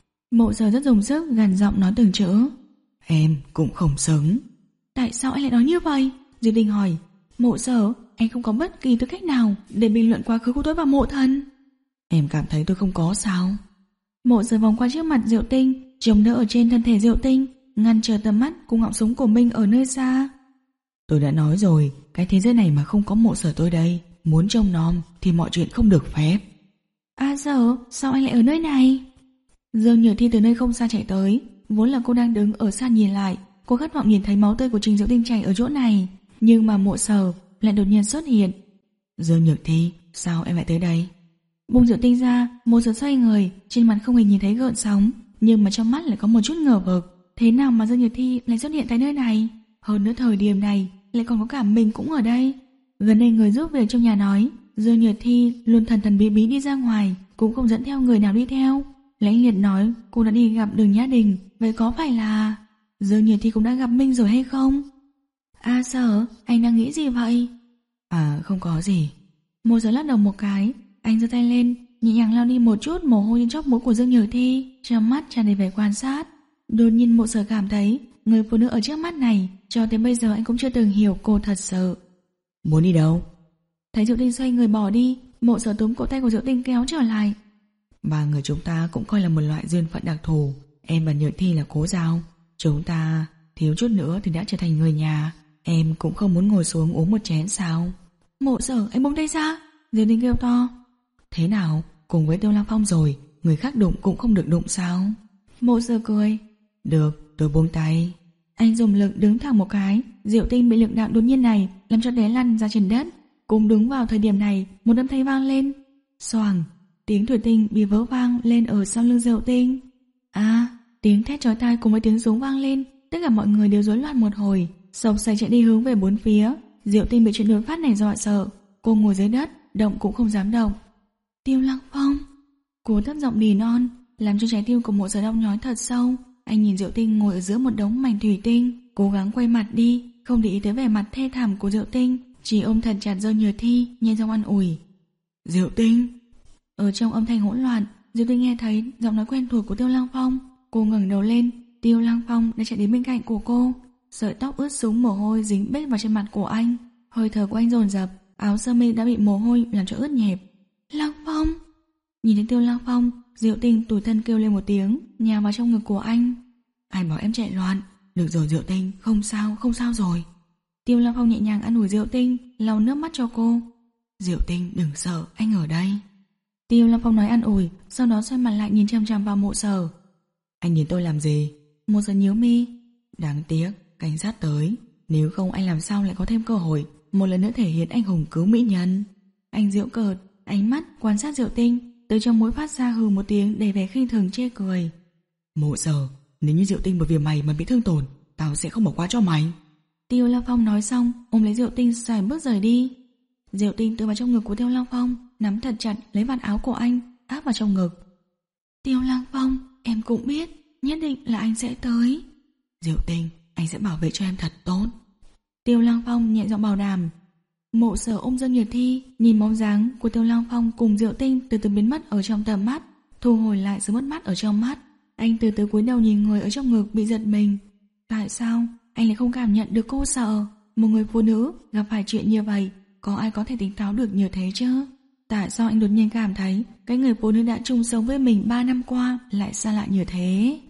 Mộ Sở rất dùng sức gằn giọng nói từng chữ. Em cũng không xứng. Tại sao anh lại nói như vậy? Diệu Tinh hỏi. Mộ Sở, anh không có bất kỳ tư cách nào để bình luận quá khứ của tôi và Mộ Thần. Em cảm thấy tôi không có sao? Mộ Sở vòng qua trước mặt Diệu Tinh, chống đỡ ở trên thân thể Diệu Tinh, ngăn trở tầm mắt cùng họng súng của mình ở nơi xa. Tôi đã nói rồi, cái thế giới này mà không có Mộ Sở tôi đây, muốn trông nom thì mọi chuyện không được phép. À Sở, sao anh lại ở nơi này? Dương Nhược Thi từ nơi không xa chạy tới. Vốn là cô đang đứng ở xa nhìn lại, cô khát vọng nhìn thấy máu tươi của Trình Diệu Tinh chảy ở chỗ này, nhưng mà Mộ Sở lại đột nhiên xuất hiện. Dương Nhược Thi, sao em lại tới đây? Buông Diệu Tinh ra, Mộ Sở xoay người, trên mặt không hề nhìn thấy gợn sóng, nhưng mà trong mắt lại có một chút ngờ vực. Thế nào mà Dương Nhược Thi lại xuất hiện tại nơi này? Hơn nữa thời điểm này lại còn có cả mình cũng ở đây. Gần đây người giúp việc trong nhà nói Dương Nhược Thi luôn thần thần bí bí đi ra ngoài, cũng không dẫn theo người nào đi theo. Lãnh Liệt nói cô đã đi gặp Đường Nhã Đình, vậy có phải là Dương Nhược Thi cũng đã gặp Minh rồi hay không? À Sở, anh đang nghĩ gì vậy? À không có gì. Mộ Sở lắc đầu một cái, anh giơ tay lên, nhẹ nhàng lau đi một chút mồ hôi trên chóp mũi của Dương Nhược Thi, trong mắt tràn đầy vẻ quan sát. Đột nhiên Mộ Sở cảm thấy người phụ nữ ở trước mắt này, cho tới bây giờ anh cũng chưa từng hiểu cô thật sự. Muốn đi đâu? Thấy Diệu Tinh xoay người bỏ đi, Mộ Sở túm cổ tay của Diệu Tinh kéo trở lại. Ba người chúng ta cũng coi là một loại duyên phận đặc thù. Em và Nhược Thi là cố giao, chúng ta thiếu chút nữa thì đã trở thành người nhà. Em cũng không muốn ngồi xuống uống một chén sao? Mộ Sở, anh buông tay ra. Diệu Tinh kêu to. Thế nào, cùng với Tiêu Lăng Phong rồi, người khác đụng cũng không được đụng sao? Mộ Sở cười. Được, tôi buông tay. Anh dùng lực đứng thẳng một cái. Diệu Tinh bị lực đạo đột nhiên này làm cho té lăn ra trên đất. Cùng đúng vào thời điểm này, một âm thanh vang lên. Xoàng, tiếng thủy tinh bị vỡ vang lên ở sau lưng Diệu Tinh. À, tiếng thét chói tai cùng với tiếng súng vang lên. Tất cả mọi người đều rối loạn một hồi, sộc sạch chạy đi hướng về bốn phía. Diệu Tinh bị chuyện đột phát này dọa sợ, cô ngồi dưới đất, động cũng không dám động. Tiêu Lăng Phong. Cô thấp giọng nỉ non, làm cho trái tim của Mộ Sở đau nhói thật sâu. Anh nhìn Diệu Tinh ngồi ở giữa một đống mảnh thủy tinh, cố gắng quay mặt đi, không để ý tới vẻ mặt thê thảm của Diệu Tinh, chỉ ôm thật chặt Dương Nhược Thi, nhẹ giọng an ủi. Diệu Tinh. Ở trong âm thanh hỗn loạn, Diệu Tinh nghe thấy giọng nói quen thuộc của Tiêu Lăng Phong. Cô ngẩng đầu lên, Tiêu Lăng Phong đã chạy đến bên cạnh của cô, sợi tóc ướt sũng mồ hôi dính bết vào trên mặt của anh, hơi thở của anh dồn dập, áo sơ mi đã bị mồ hôi làm cho ướt nhẹp. Lăng Phong. Nhìn thấy Tiêu Lăng Phong, Diệu Tinh tủi thân kêu lên một tiếng, nhào vào trong ngực của anh. Ai bảo em chạy loạn? Được rồi Diệu Tinh, không sao, không sao rồi. Tiêu Lăng Phong nhẹ nhàng an ủi Diệu Tinh, lau nước mắt cho cô. Diệu Tinh đừng sợ, anh ở đây. Tiêu Lăng Phong nói an ủi, sau đó xoay mặt lại nhìn chằm chằm vào Mộ Sở. Anh nhìn tôi làm gì? Mộ Sở nhíu mi. Đáng tiếc, cảnh sát tới. Nếu không anh làm sao lại có thêm cơ hội một lần nữa thể hiện anh hùng cứu mỹ nhân. Anh giễu cợt, ánh mắt quan sát Diệu Tinh, từ trong mũi phát ra hừ một tiếng đầy vẻ khinh thường chê cười. Mộ Sở, nếu như Diệu Tinh bởi vì mày mà bị thương tổn, tao sẽ không bỏ qua cho mày. Tiêu Lăng Phong nói xong, ôm lấy Diệu Tinh xoài bước rời đi. Diệu Tinh tựa vào trong ngực của Tiêu Lăng Phong, nắm thật chặt lấy vạt áo của anh, áp vào trong ngực. Tiêu Lăng Phong, em cũng biết, nhất định là anh sẽ tới. Diệu Tinh, anh sẽ bảo vệ cho em thật tốt. Tiêu Lăng Phong nhẹ giọng bảo đảm. Mộ Sở ôm Dương Nhược Thi, nhìn bóng dáng của Tiêu Lăng Phong cùng Diệu Tinh từ từ biến mất ở trong tầm mắt, thu hồi lại sự mất mát ở trong mắt. Anh từ từ cúi đầu nhìn người ở trong ngực bị giật mình. Tại sao anh lại không cảm nhận được cô sợ? Một người phụ nữ gặp phải chuyện như vậy, có ai có thể tỉnh táo được như thế chứ? Tại sao anh đột nhiên cảm thấy cái người phụ nữ đã chung sống với mình ba năm qua lại xa lạ như thế?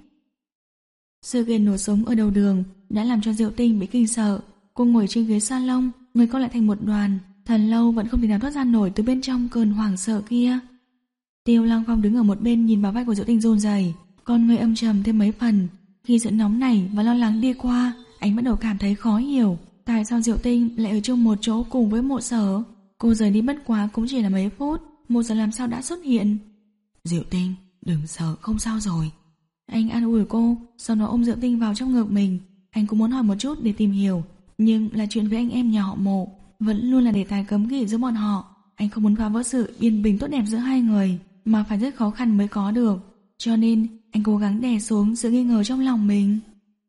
Sự kiện nổ súng ở đầu đường đã làm cho Diệu Tinh bị kinh sợ. Cô ngồi trên ghế salon, người co lại thành một đoàn, thật lâu vẫn không thể nào thoát ra nổi từ bên trong cơn hoảng sợ kia. Tiêu Lăng Phong đứng ở một bên nhìn vào vai của Diệu Tinh run rẩy, con người âm trầm thêm mấy phần. Khi sự nóng này và lo lắng đi qua, anh bắt đầu cảm thấy khó hiểu tại sao Diệu Tinh lại ở chung một chỗ cùng với Mộ Sở. Cô rời đi bất quá cũng chỉ là mấy phút, Mộ Sở làm sao đã xuất hiện? Diệu Tinh, đừng sợ, không sao rồi. Anh an ủi cô, sau đó ôm Diệu Tinh vào trong ngực mình. Anh cũng muốn hỏi một chút để tìm hiểu, nhưng là chuyện với anh em nhà họ Mộ vẫn luôn là đề tài cấm kỵ giữa bọn họ. Anh không muốn phá vỡ sự yên bình tốt đẹp giữa hai người, mà phải rất khó khăn mới có được. Cho nên anh cố gắng đè xuống sự nghi ngờ trong lòng mình.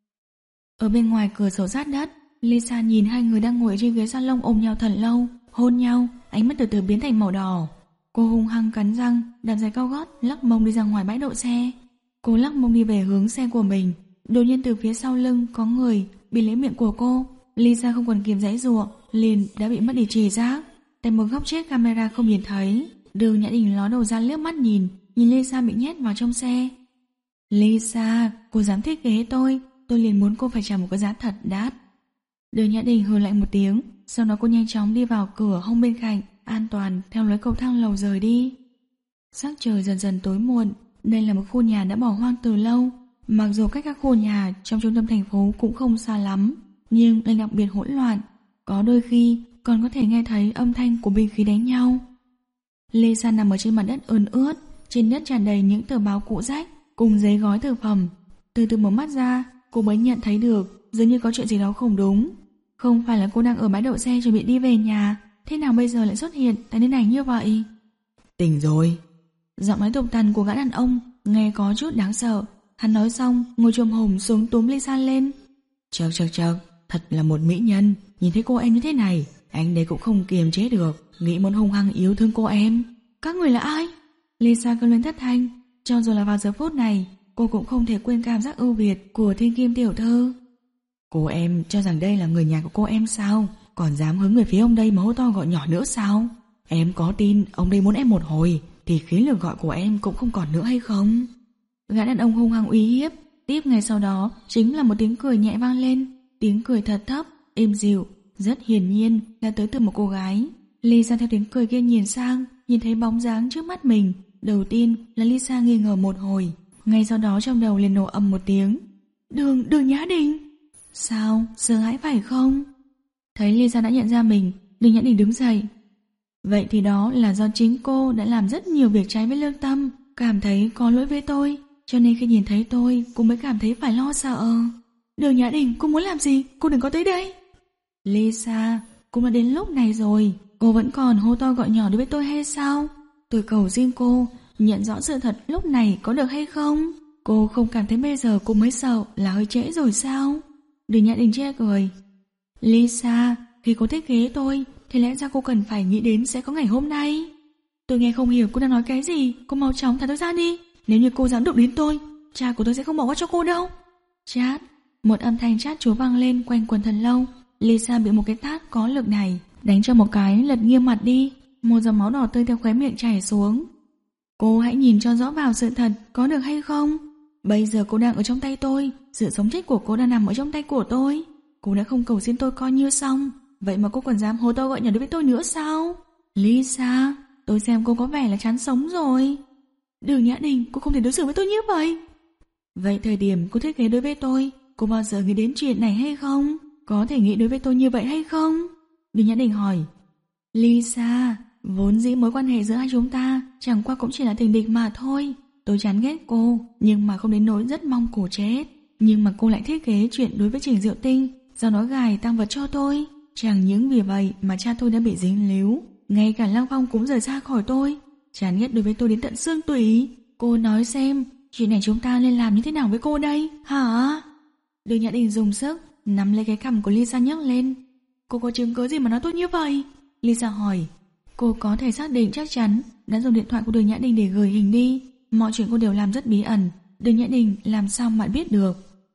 Ở bên ngoài cửa sổ sát đất, Lisa nhìn hai người đang ngồi trên ghế salon ôm nhau thật lâu, hôn nhau, ánh mắt từ từ biến thành màu đỏ. Cô hung hăng cắn răng, đạp giày cao gót, lắc mông đi ra ngoài bãi đậu xe. Cô lắc mông đi về hướng xe của mình. Đột nhiên từ phía sau lưng có người bị lấy miệng của cô. Lisa không còn kìm giãy giụa, liền đã bị mất đi trí giác. Tại một góc chết camera không nhìn thấy, Đường Nhã Đình ló đầu ra liếc mắt nhìn, nhìn Lisa bị nhét vào trong xe. Lisa, cô dám thiết kế tôi, tôi liền muốn cô phải trả một cái giá thật đắt. Đường Nhã Đình hừ lạnh một tiếng, sau đó cô nhanh chóng đi vào cửa hông bên cạnh, an toàn theo lối cầu thang lầu rời đi. Sắc trời dần dần tối muộn, đây là một khu nhà đã bỏ hoang từ lâu. Mặc dù cách các khu nhà trong trung tâm thành phố cũng không xa lắm, nhưng lại đặc biệt hỗn loạn. Có đôi khi còn có thể nghe thấy âm thanh của binh khí đánh nhau. Lisa nằm ở trên mặt đất ươn ướt, trên đất tràn đầy những tờ báo cũ rách cùng giấy gói thực phẩm. Từ từ mở mắt ra, cô mới nhận thấy được dường như có chuyện gì đó không đúng. Không phải là cô đang ở bãi đậu xe chuẩn bị đi về nhà, thế nào bây giờ lại xuất hiện tại nơi này như vậy? Tỉnh rồi. Giọng nói tục tằn của gã đàn ông nghe có chút đáng sợ. Hắn nói xong ngồi chồm hổm xuống túm Lisa lên. Chật chật chật, thật là một mỹ nhân. Nhìn thấy cô em như thế này, anh đấy cũng không kiềm chế được, nghĩ muốn hung hăng yêu thương cô em. Các người là ai? Lisa kêu lên thất thanh. Cho dù là vào giờ phút này, cô cũng không thể quên cảm giác ưu việt của thiên kim tiểu thư. Cô em cho rằng đây là người nhà của cô em sao? Còn dám hướng về phía ông đây mà hô to gọi nhỏ nữa sao? Em có tin ông đây muốn em một hồi thì khí lực gọi của em cũng không còn nữa hay không? Gã đàn ông hung hăng uy hiếp. Tiếp ngay sau đó chính là một tiếng cười nhẹ vang lên. Tiếng cười thật thấp, êm dịu, rất hiển nhiên là tới từ một cô gái. Lisa theo tiếng cười kia nhìn sang, nhìn thấy bóng dáng trước mắt mình. Đầu tiên là Lisa nghi ngờ một hồi, ngay sau đó trong đầu liền nổ ầm một tiếng. Đường, Đường Nhã Đình. Sao, sợ hãi phải không? Thấy Lisa đã nhận ra mình, Đường Nhã Đình đứng dậy. Vậy thì đó là do chính cô đã làm rất nhiều việc trái với lương tâm, cảm thấy có lỗi với tôi, cho nên khi nhìn thấy tôi, cô mới cảm thấy phải lo sợ. Đường Nhã Đình, cô muốn làm gì? Cô đừng có tới đây. Lisa, cũng đã đến lúc này rồi, cô vẫn còn hô to gọi nhỏ đối với tôi hay sao? Tôi cầu xin cô, nhận rõ sự thật lúc này có được hay không? Cô không cảm thấy bây giờ cô mới sợ là hơi trễ rồi sao? Đường Nhã Đình che cười. Lisa, khi cô thiết kế tôi, thì lẽ ra cô cần phải nghĩ đến sẽ có ngày hôm nay. Tôi nghe không hiểu cô đang nói cái gì, cô mau chóng thả tôi ra đi. Nếu như cô dám đụng đến tôi, cha của tôi sẽ không bỏ qua cho cô đâu. Chát, một âm thanh chát chúa vang lên quanh quần thần lâu. Lisa bị một cái tát có lực này đánh cho một cái lật nghiêng mặt đi, một dòng máu đỏ tươi theo khóe miệng chảy xuống. Cô hãy nhìn cho rõ vào sự thật, có được hay không? Bây giờ cô đang ở trong tay tôi, sự sống chết của cô đang nằm ở trong tay của tôi. Cô đã không cầu xin tôi coi như xong, vậy mà cô còn dám hô to gọi nhỏ đối với tôi nữa sao? Lisa, tôi xem cô có vẻ là chán sống rồi. Đường Nhã Đình, cô không thể đối xử với tôi như vậy. Vậy thời điểm cô thiết kế đối với tôi, cô bao giờ nghĩ đến chuyện này hay không? Có thể nghĩ đối với tôi như vậy hay không? Đường Nhã Đình hỏi. Lisa, vốn dĩ mối quan hệ giữa hai chúng ta chẳng qua cũng chỉ là tình địch mà thôi. Tôi chán ghét cô, nhưng mà không đến nỗi rất mong cô chết. Nhưng mà cô lại thiết kế chuyện đối với Trình Diệu Tinh, do đó gài tang vật cho tôi. Chẳng những vì vậy mà cha tôi đã bị dính líu, ngay cả Lăng Phong cũng rời xa khỏi tôi. Chán ghét đối với tôi đến tận xương tủy. Cô nói xem, chuyện này chúng ta nên làm như thế nào với cô đây, hả? Đường Nhã Đình dùng sức nắm lấy cái cằm của Lisa nhấc lên. Cô có chứng cứ gì mà nói tôi như vậy? Lisa hỏi. Cô có thể xác định chắc chắn đã dùng điện thoại của Đường Nhã Đình để gửi hình đi. Mọi chuyện cô đều làm rất bí ẩn, Đường Nhã Đình làm sao mà biết được?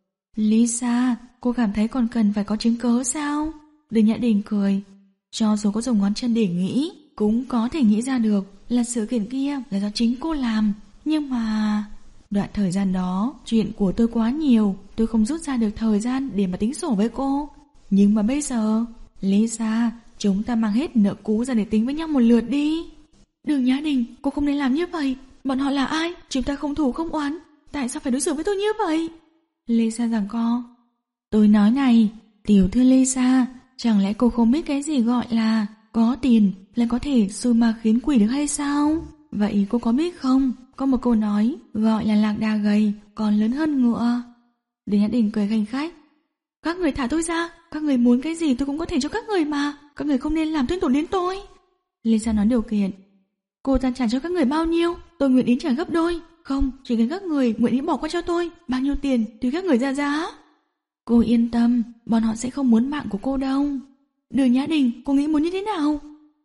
Lisa, cô cảm thấy còn cần phải có chứng cứ sao? Đường Nhã Đình cười. Cho dù có dùng ngón chân để nghĩ, cũng có thể nghĩ ra được là sự kiện kia là do chính cô làm. Nhưng mà... Đoạn thời gian đó, chuyện của tôi quá nhiều, tôi không rút ra được thời gian để mà tính sổ với cô. Nhưng mà bây giờ... Lisa, chúng ta mang hết nợ cũ ra để tính với nhau một lượt đi. Đường Nhã Đình, cô không nên làm như vậy. Bọn họ là ai? Chúng ta không thù không oán, tại sao phải đối xử với tôi như vậy? Lisa giằng co. Tôi nói này, tiểu thư Lisa, chẳng lẽ cô không biết cái gì gọi là có tiền là có thể xui ma khiến quỷ được hay sao? Vậy cô có biết không, có một câu nói gọi là lạc đà gầy còn lớn hơn ngựa. Đường Nhã Đình cười khanh khách. Các người thả tôi ra, các người muốn cái gì tôi cũng có thể cho các người mà, các người không nên làm thương tổn đến tôi. Lisa nói điều kiện. Cô ta trả cho các người bao nhiêu, tôi nguyện ý trả gấp đôi. Không, chỉ cần các người nguyện ý bỏ qua cho tôi bao nhiêu tiền tùy các người ra giá. Cô yên tâm, bọn họ sẽ không muốn mạng của cô đâu. Đường Nhã Đình, cô nghĩ muốn như thế nào?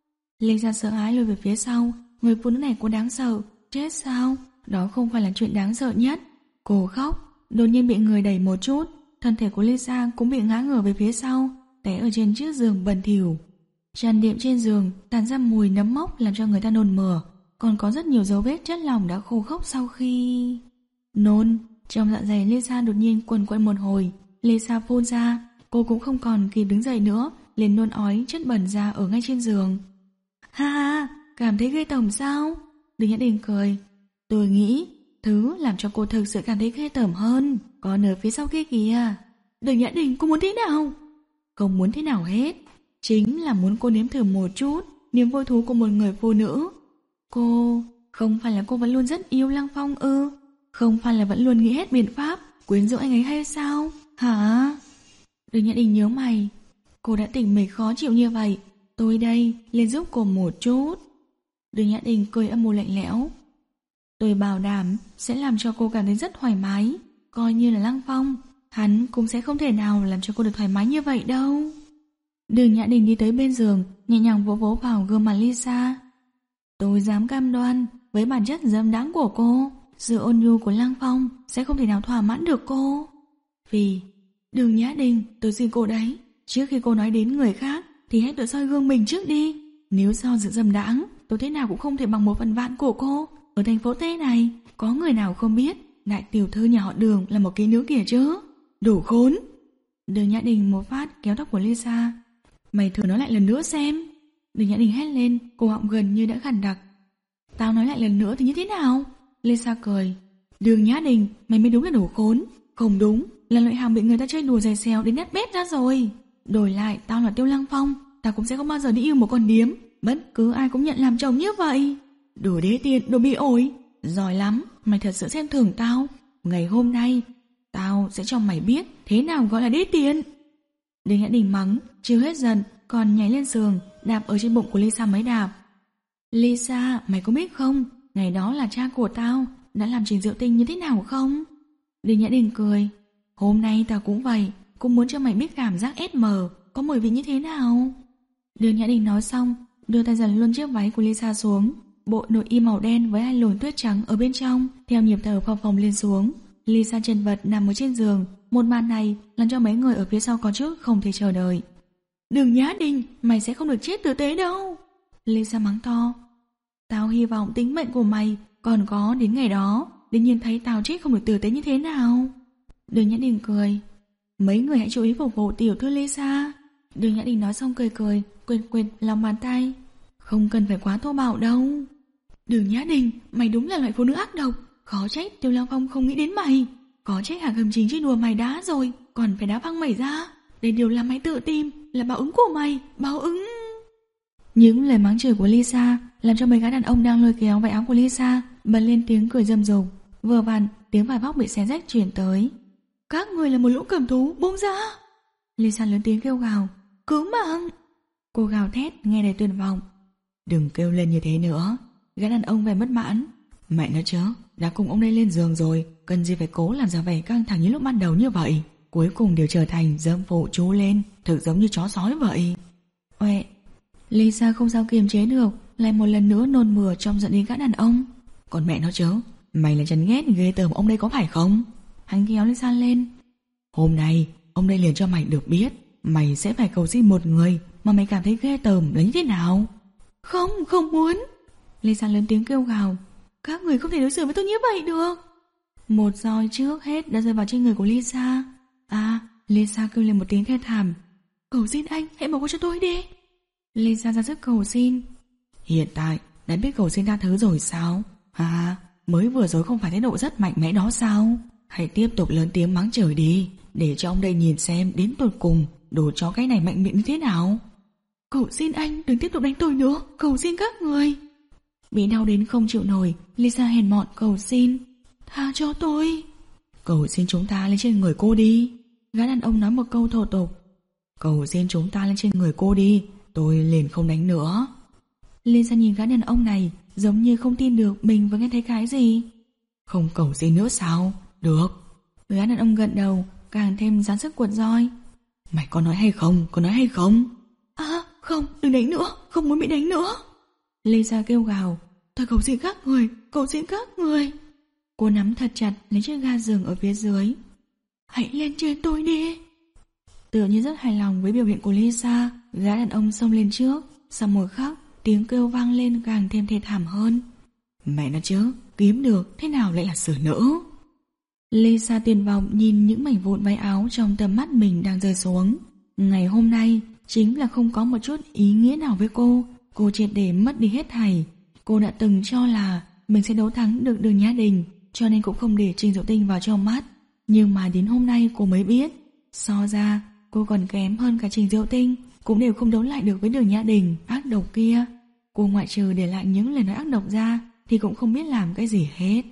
Lisa sợ hãi lùi về phía sau. Người phụ nữ này cô đáng sợ. Chết sao? Đó không phải là chuyện đáng sợ nhất. Cô khóc, đột nhiên bị người đẩy một chút. Thân thể của Lisa cũng bị ngã ngửa về phía sau, té ở trên chiếc giường bẩn thỉu. Tràn đệm trên giường tàn ra mùi nấm mốc làm cho người ta nôn mửa. Còn có rất nhiều dấu vết chất lỏng đã khô khốc sau khi... Nôn. Trong dạ dày Lisa đột nhiên quần quẫn một hồi. Lisa phun ra. Cô cũng không còn kịp đứng dậy nữa, liền nôn ói chất bẩn ra ở ngay trên giường. Ha ha, cảm thấy ghê tởm sao? Đường Nhã Đình cười. Tôi nghĩ thứ làm cho cô thực sự cảm thấy ghê tởm hơn còn ở phía sau kia kìa. Đường Nhã Đình, cô muốn thế nào? Không muốn thế nào hết, chính là muốn cô nếm thử một chút niềm vui thú của một người phụ nữ. Cô... Không phải là cô vẫn luôn rất yêu Lăng Phong ư? Không phải là vẫn luôn nghĩ hết biện pháp quyến rũ anh ấy hay sao? Hả? Đường Nhã Đình nhớ mày. Cô đã tỉnh mình khó chịu như vậy, tôi đây lên giúp cô một chút. Đường Nhã Đình cười âm mưu lạnh lẽo. Tôi bảo đảm sẽ làm cho cô cảm thấy rất thoải mái. Coi như là Lăng Phong, hắn cũng sẽ không thể nào làm cho cô được thoải mái như vậy đâu. Đường Nhã Đình đi tới bên giường, nhẹ nhàng vỗ vỗ vào gương mặt Lisa. Tôi dám cam đoan với bản chất dâm đãng của cô, sự ôn nhu của Lăng Phong sẽ không thể nào thỏa mãn được cô. Vì... Đường Nhã Đình, tôi xin cô đấy, trước khi cô nói đến người khác thì hãy tự soi gương mình trước đi. Nếu so dự dâm đãng, tôi thế nào cũng không thể bằng một phần vạn của cô. Ở thành phố T này, có người nào không biết đại tiểu thư nhà họ Đường là một kỹ nữ kìa chứ? Đủ khốn! Đường Nhã Đình một phát kéo tóc của Lisa. Mày thử nói lại lần nữa xem. Đường Nhã Đình hét lên, cổ họng gần như đã khản đặc. Tao nói lại lần nữa thì như thế nào? Lisa cười. Đường Nhã Đình, mày mới đúng là đủ khốn. Không đúng, là loại hàng bị người ta chơi đùa giày xèo đến nát bét ra rồi. Đổi lại tao là Tiêu Lăng Phong, tao cũng sẽ không bao giờ đi yêu một con điếm. Bất cứ ai cũng nhận làm chồng như vậy. Đồ đế tiện, đồ bị ổi. Giỏi lắm, mày thật sự xem thường tao. Ngày hôm nay tao sẽ cho mày biết thế nào gọi là đế tiện. Đường Nhã Đình mắng, chưa hết giận còn nhảy lên giường, đạp ở trên bụng của Lisa mấy đạp. Lisa, mày có biết không, ngày đó là cha của tao đã làm Trình Diệu Tinh như thế nào không? Đường Nhã Đình cười. Hôm nay tao cũng vậy, cũng muốn cho mày biết cảm giác ét em có mùi vị như thế nào. Đường Nhã Đình nói xong, đưa tay dần luôn chiếc váy của Lisa xuống. Bộ nội y màu đen với hai luồng tuyết trắng ở bên trong theo nhịp thở phập phồng lên xuống. Lisa chân vật nằm ở trên giường. Một màn này làm cho mấy người ở phía sau có chút không thể chờ đợi. Đường Nhã Đình, mày sẽ không được chết tử tế đâu. Lisa mắng to. Tao hy vọng tính mệnh của mày còn có đến ngày đó để nhìn thấy tao chết không được tử tế như thế nào. Đường Nhã Đình cười. Mấy người hãy chú ý phục vụ tiểu thư Lisa. Đường Nhã Đình nói xong cười cười, quệt quệt lòng bàn tay. Không cần phải quá thô bạo đâu. Đường Nhã Đình, mày đúng là loại phụ nữ ác độc. Khó trách Tiêu Lăng Phong không nghĩ đến mày. Có trách Hạ Cầm Chính chơi đùa mày đá rồi, còn phải đá văng mày ra. Đây đều là mày tự tìm, là báo ứng của mày, báo ứng. Những lời mắng chửi của Lisa làm cho mấy gã đàn ông đang lôi kéo váy áo của Lisa bật lên tiếng cười rầm rộ. Vừa vặn tiếng vải vóc bị xé rách truyền tới. Các người là một lũ cầm thú, buông ra. Lisa lớn tiếng kêu gào. Cứu mạng. Cô gào thét nghe đầy tuyệt vọng. Đừng kêu lên như thế nữa. Gã đàn ông vẻ bất mãn. Mẹ nói chớ, đã cùng ông đây lên giường rồi, cần gì phải cố làm ra vẻ căng thẳng như lúc ban đầu như vậy. Cuối cùng đều trở thành dâm phụ chú lên, thực giống như chó sói vậy. Uệ. Lisa không sao kiềm chế được, lại một lần nữa nôn mửa trong giận đến gã đàn ông. Còn mẹ nó chớ, mày là chán ghét ghê tởm ông đây có phải không? Hắn kéo Lisa lên. Hôm nay ông đây liền cho mày được biết, mày sẽ phải cầu xin một người mà mày cảm thấy ghê tởm là như thế nào. Không, không muốn. Lisa lớn tiếng kêu gào. Các người không thể đối xử với tôi như vậy được. Một roi trước hết đã rơi vào trên người của Lisa. À, Lisa kêu lên một tiếng thê thảm. Cầu xin anh, hãy bỏ qua cho tôi đi. Lisa ra sức cầu xin. Hiện tại đã biết cầu xin tha thứ rồi sao? À, mới vừa rồi không phải thái độ rất mạnh mẽ đó sao? Hãy tiếp tục lớn tiếng mắng chửi đi, để cho ông đây nhìn xem đến tột cùng đồ chó cái này mạnh miệng như thế nào. Cầu xin anh đừng tiếp tục đánh tôi nữa, cầu xin các người. Bị đau đến không chịu nổi, Lisa hèn mọn cầu xin. Tha cho tôi. Cầu xin chúng ta lên trên người cô đi. Gã đàn ông nói một câu thô tục. Cầu xin chúng ta lên trên người cô đi, tôi liền không đánh nữa. Lisa nhìn gã đàn ông này giống như không tin được mình vừa nghe thấy cái gì. Không cầu xin nữa sao? Được. Gã đàn ông gật đầu, càng thêm dán sức cuột roi. Mày có nói hay không? Có nói hay không? À không, đừng đánh nữa, không muốn bị đánh nữa. Lisa kêu gào. Tôi cầu xin các người, cầu xin các người. Cô nắm thật chặt lấy chiếc ga giường ở phía dưới. Hãy lên trên tôi đi. Tựa như rất hài lòng với biểu hiện của Lisa, gã đàn ông xông lên trước. Sau một khắc, tiếng kêu vang lên càng thêm thê thảm hơn. Mẹ nó chứ, kiếm được thế nào lại là xử nữ. Lisa tuyệt vọng nhìn những mảnh vụn váy áo trong tầm mắt mình đang rơi xuống. Ngày hôm nay chính là không có một chút ý nghĩa nào với cô. Cô triệt để mất đi hết thảy. Cô đã từng cho là mình sẽ đấu thắng được Đường Nhã Đình, cho nên cũng không để Trình Diệu Tinh vào trong mắt. Nhưng mà đến hôm nay cô mới biết, so ra cô còn kém hơn cả Trình Diệu Tinh, cũng đều không đấu lại được với Đường Nhã Đình ác độc kia. Cô ngoại trừ để lại những lời nói ác độc ra thì cũng không biết làm cái gì hết.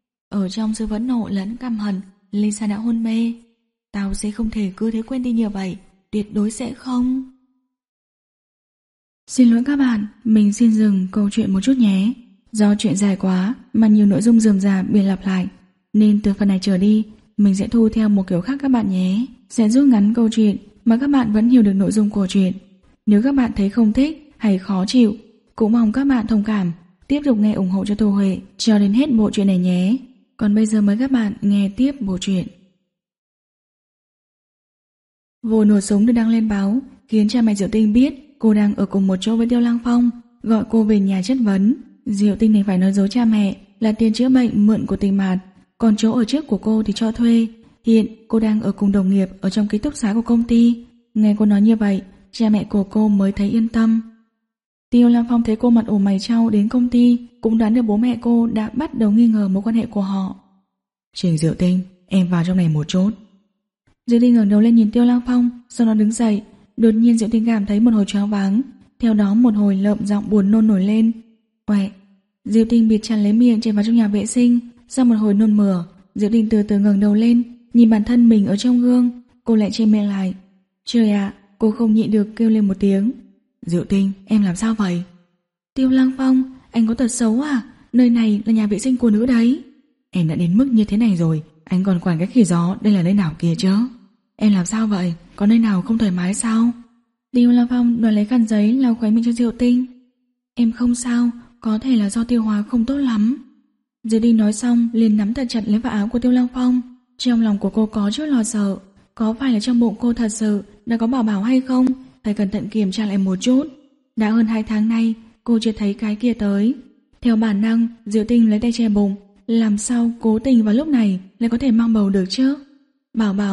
Ở trong sự phẫn nộ lẫn căm hận, Lisa đã hôn mê. Tao sẽ không thể cứ thế quên đi như vậy, tuyệt đối sẽ không. Xin lỗi các bạn, mình xin dừng câu chuyện một chút nhé. Do chuyện dài quá mà nhiều nội dung rườm rà bị lặp lại, nên từ phần này trở đi mình sẽ thu theo một kiểu khác các bạn nhé. Sẽ rút ngắn câu chuyện mà các bạn vẫn hiểu được nội dung của chuyện. Nếu các bạn thấy không thích hay khó chịu, cũng mong các bạn thông cảm, tiếp tục nghe ủng hộ cho Tô Huệ cho đến hết bộ truyện này nhé. Còn bây giờ mời các bạn nghe tiếp bộ truyện. Vụ nổ súng được đăng lên báo khiến cha mẹ Diệu Tinh biết cô đang ở cùng một chỗ với Tiêu Lăng Phong, gọi cô về nhà chất vấn. Diệu Tinh đành phải nói dối cha mẹ là tiền chữa bệnh mượn của Tình Mạt, còn chỗ ở trước của cô thì cho thuê. Hiện cô đang ở cùng đồng nghiệp ở trong ký túc xá của công ty. Nghe cô nói như vậy, cha mẹ của cô mới thấy yên tâm. Tiêu Lăng Phong thấy cô mặt ủ mày chau đến công ty, cũng đoán được bố mẹ cô đã bắt đầu nghi ngờ mối quan hệ của họ. Trình Diệu Tinh, em vào trong này một chút. Diệu Tinh ngẩng đầu lên nhìn Tiêu Lăng Phong, sau đó đứng dậy. Đột nhiên Diệu Tinh cảm thấy một hồi choáng váng, theo đó một hồi lợm giọng buồn nôn nổi lên. Uệ. Diệu Tinh bịt chặt lấy miệng chạy vào trong nhà vệ sinh. Sau một hồi nôn mửa, Diệu Tinh từ từ ngẩng đầu lên, nhìn bản thân mình ở trong gương. Cô lại che miệng lại. Trời ạ, à, cô không nhịn được kêu lên một tiếng. Diệu Tinh, em làm sao vậy? Tiêu Lăng Phong, anh có tật xấu à? Nơi này là nhà vệ sinh của nữ đấy. Em đã đến mức như thế này rồi, anh còn quản cái khỉ gió đây là nơi nào kia chứ? Em làm sao vậy? Có nơi nào không thoải mái sao? Tiêu Lăng Phong đoạt lấy khăn giấy lau khóe miệng cho Diệu Tinh. Em không sao, có thể là do tiêu hóa không tốt lắm. Diệu Tinh nói xong liền nắm thật chặt lấy vạt áo của Tiêu Lăng Phong. Trong lòng của cô có chút lo sợ, có phải là trong bụng cô thật sự đã có bảo bảo hay không? Phải cẩn thận kiểm tra lại một chút. Đã hơn hai tháng nay cô chưa thấy cái kia tới. Theo bản năng, Diệu Tinh lấy tay che bụng. Làm sao cố tình vào lúc này lại có thể mang bầu được chứ? Bảo bảo,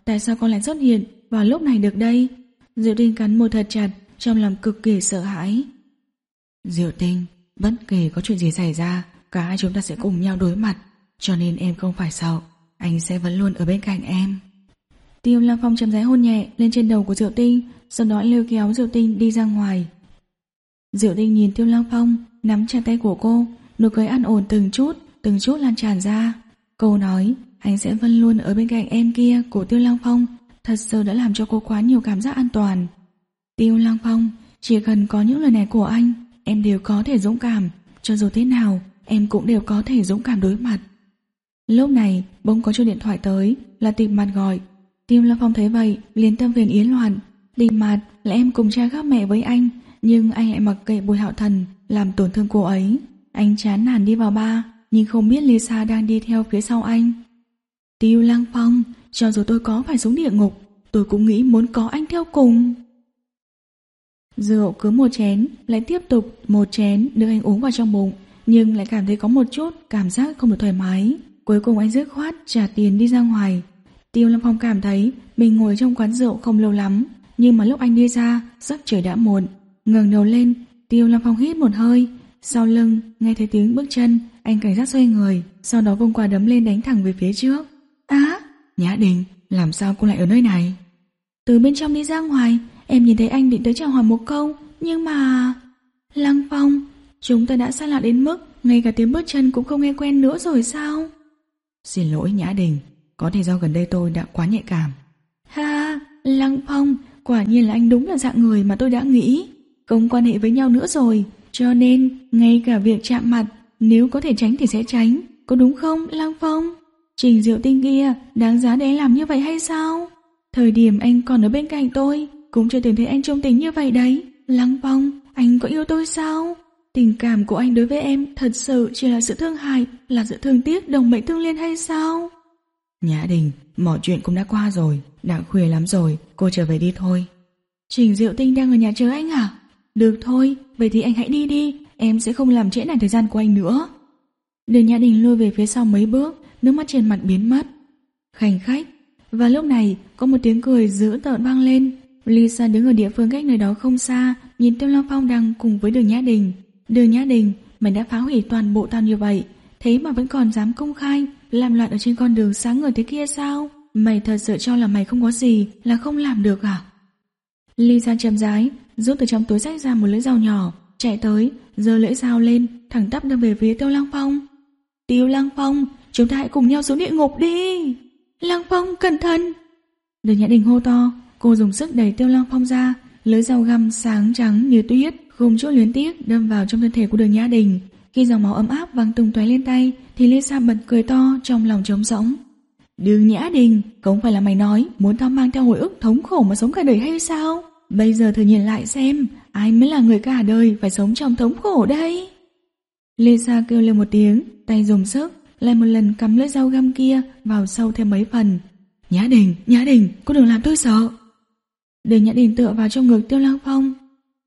tại sao con lại xuất hiện vào lúc này được đây? Diệu Tinh cắn môi thật chặt, trong lòng cực kỳ sợ hãi. Diệu Tinh, bất kể có chuyện gì xảy ra, cả hai chúng ta sẽ cùng nhau đối mặt, cho nên em không phải sợ, anh sẽ vẫn luôn ở bên cạnh em. Tiêu Lăng Phong chậm rãi hôn nhẹ lên trên đầu của Diệu Tinh, sau đó lôi kéo Diệu Tinh đi ra ngoài. Diệu Tinh nhìn Tiêu Lăng Phong nắm chặt tay của cô, nụ cười an ổn từng chút, từng chút lan tràn ra. Cô nói, anh sẽ vẫn luôn ở bên cạnh em kia của Tiêu Lăng Phong, thật sự đã làm cho cô quá nhiều cảm giác an toàn. Tiêu Lăng Phong, chỉ cần có những lời này của anh, em đều có thể dũng cảm, cho dù thế nào, em cũng đều có thể dũng cảm đối mặt. Lúc này, bỗng có chuông điện thoại tới, là Tịch Mạt gọi. Tiêu Lăng Phong thấy vậy, liền tâm phiền ý loạn. Tịch Mạt là em cùng cha khác mẹ với anh, nhưng anh lại mặc kệ Bùi Hạo Thần, làm tổn thương cô ấy. Anh chán nản đi vào bar, nhưng không biết Lisa đang đi theo phía sau anh. Tiêu Lăng Phong, cho dù tôi có phải xuống địa ngục, tôi cũng nghĩ muốn có anh theo cùng. Rượu cứ một chén, lại tiếp tục một chén đưa anh uống vào trong bụng, nhưng lại cảm thấy có một chút cảm giác không được thoải mái. Cuối cùng anh dứt khoát trả tiền đi ra ngoài. Tiêu Lăng Phong cảm thấy mình ngồi trong quán rượu không lâu lắm, nhưng mà lúc anh đi ra, giấc trời đã muộn. Ngẩng đầu lên, Tiêu Lăng Phong hít một hơi, sau lưng nghe thấy tiếng bước chân, anh cảnh giác xoay người, sau đó vung quả đấm lên đánh thẳng về phía trước. Á, Nhã Đình, làm sao cô lại ở nơi này? Từ bên trong đi ra ngoài, em nhìn thấy anh định tới chào hỏi một câu, nhưng mà... Lăng Phong, chúng ta đã xa lạ đến mức ngay cả tiếng bước chân cũng không nghe quen nữa rồi sao? Xin lỗi Nhã Đình, có thể do gần đây tôi đã quá nhạy cảm. Ha, Lăng Phong, quả nhiên là anh đúng là dạng người mà tôi đã nghĩ. Không quan hệ với nhau nữa rồi, cho nên ngay cả việc chạm mặt, nếu có thể tránh thì sẽ tránh, có đúng không Lăng Phong? Trình Diệu Tinh kia đáng giá để anh làm như vậy hay sao? Thời điểm anh còn ở bên cạnh tôi, cũng chưa từng thấy anh trung tình như vậy đấy. Lăng Phong, anh có yêu tôi sao? Tình cảm của anh đối với em thật sự chỉ là sự thương hại, là sự thương tiếc đồng mệnh thương liên hay sao? Nhã Đình, mọi chuyện cũng đã qua rồi, đã khuya lắm rồi, cô trở về đi thôi. Trình Diệu Tinh đang ở nhà chờ anh à? Được thôi, vậy thì anh hãy đi đi, em sẽ không làm trễ nải thời gian của anh nữa. Đường Nhã Đình lùi về phía sau mấy bước, nước mắt trên mặt biến mất. Khanh khách. Và lúc này có một tiếng cười dữ tợn vang lên. Lisa đứng ở địa phương cách nơi đó không xa, nhìn Tiêu Lăng Phong đang cùng với Đường Nhã Đình. Đường Nhã Đình, mày đã phá hủy toàn bộ tao như vậy, thế mà vẫn còn dám công khai làm loạn ở trên con đường sáng ngời thế kia sao? Mày thật sự cho là mày không có gì là không làm được à? Lisa chậm rãi rút từ trong túi xách ra một lưỡi dao nhỏ, chạy tới, giơ lưỡi dao lên, thẳng tắp đâm về phía Tiêu Lăng Phong. Tiêu Lăng Phong, chúng ta hãy cùng nhau xuống địa ngục đi. Lăng Phong, cẩn thận! Đường Nhã Đình hô to, cô dùng sức đẩy Tiêu Lăng Phong ra, lưỡi dao găm sáng trắng như tuyết, không chút luyến tiếc đâm vào trong thân thể của Đường Nhã Đình. Khi dòng máu ấm áp văng tung tóe lên tay, thì Lisa bật cười to trong lòng trống rỗng. Đường Nhã Đình, không phải là mày nói muốn tao mang theo hồi ức thống khổ mà sống cả đời hay sao? Bây giờ thử nhìn lại xem, ai mới là người cả đời phải sống trong thống khổ đây? Lisa kêu lên một tiếng, tay dùng sức, lại một lần cắm lưỡi dao găm kia vào sâu thêm mấy phần. Nhã Đình, Nhã Đình, cô đừng làm tôi sợ. Đường Nhã Đình tựa vào trong ngực Tiêu Lăng Phong.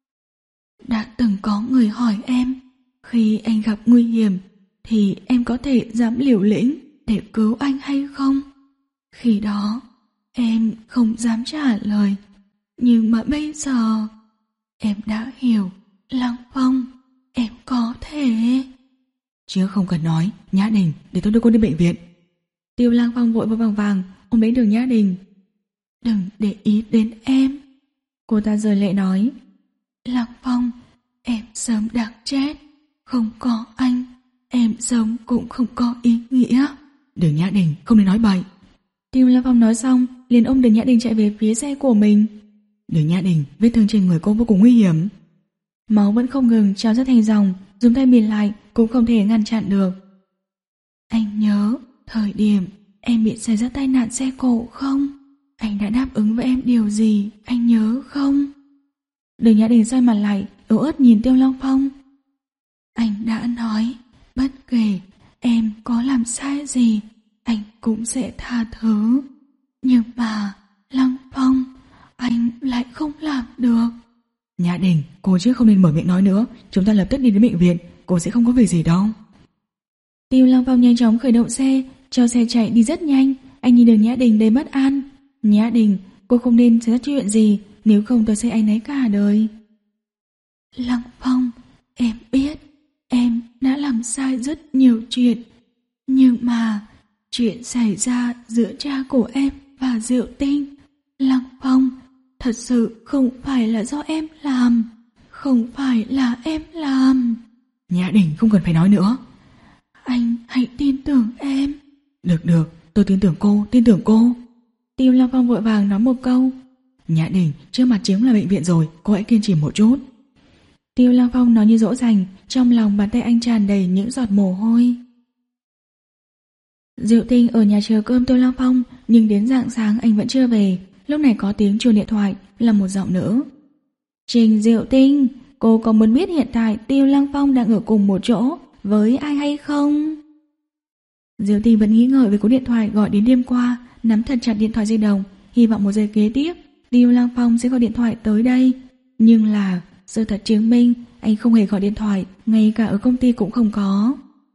Đã từng có người hỏi em, khi anh gặp nguy hiểm thì em có thể dám liều lĩnh để cứu anh hay không? Khi đó em không dám trả lời, nhưng mà bây giờ em đã hiểu. Lăng Phong, em có thể. Chứ không cần nói, Nhã Đình, để tôi đưa cô đi bệnh viện. Tiêu Lăng Phong vội vội vàng vàng ôm lấy Đường Nhã Đình. Đừng để ý đến em. Cô ta rơi lệ nói. Lăng Phong, em sớm đáng chết. Không có anh, em sống cũng không có ý nghĩa. Đường Nhã Đình, không nên nói bậy. Tiêu Lăng Phong nói xong, liền ôm Đường Nhã Đình chạy về phía xe của mình. Đường Nhã Đình, vết thương trên người cô vô cùng nguy hiểm. Máu vẫn không ngừng trào ra thành dòng, dùng tay bịt lại cũng không thể ngăn chặn được. Anh nhớ thời điểm em bị xảy ra tai nạn xe cộ không? Anh đã đáp ứng với em điều gì, anh nhớ không? Đường Nhã Đình xoay mặt lại, yếu ớt nhìn Tiêu Lăng Phong. Anh đã nói, bất kể em có làm sai gì, anh cũng sẽ tha thứ. Nhưng mà, Lăng Phong, anh lại không làm được. Nhã Đình, cô chứ không nên mở miệng nói nữa. Chúng ta lập tức đi đến bệnh viện, cô sẽ không có việc gì đâu. Tiêu Lăng Phong nhanh chóng khởi động xe, cho xe chạy đi rất nhanh. Anh nhìn Đường Nhã Đình đầy bất an. Nhã Đình, cô không nên xảy ra chuyện gì, nếu không tôi sẽ áy náy cả đời. Lăng Phong, em biết em đã làm sai rất nhiều chuyện, nhưng mà chuyện xảy ra giữa cha của em và Diệu Tinh, Lăng Phong, thật sự không phải là do em làm, không phải là em làm. Nhã Đình, không cần phải nói nữa. Anh hãy tin tưởng em. Được được, tôi tin tưởng cô, tin tưởng cô. Tiêu Lăng Phong vội vàng nói một câu. Nhã Đình, trước mặt chính là bệnh viện rồi, cô hãy kiên trì một chút. Tiêu Lăng Phong nói như dỗ dành, trong lòng bàn tay anh tràn đầy những giọt mồ hôi. Diệu Tinh ở nhà chờ cơm Tiêu Lăng Phong, nhưng đến rạng sáng anh vẫn chưa về. Lúc này có tiếng chuông điện thoại, là một giọng nữ. Trình Diệu Tinh, cô có muốn biết hiện tại Tiêu Lăng Phong đang ở cùng một chỗ với ai hay không? Diệu Tinh vẫn nghĩ ngợi về cú điện thoại gọi đến đêm qua, nắm thật chặt điện thoại di động, hy vọng một giây kế tiếp Tiêu Lăng Phong sẽ gọi điện thoại tới đây. Nhưng là sự thật chứng minh anh không hề gọi điện thoại, ngay cả ở công ty cũng không có.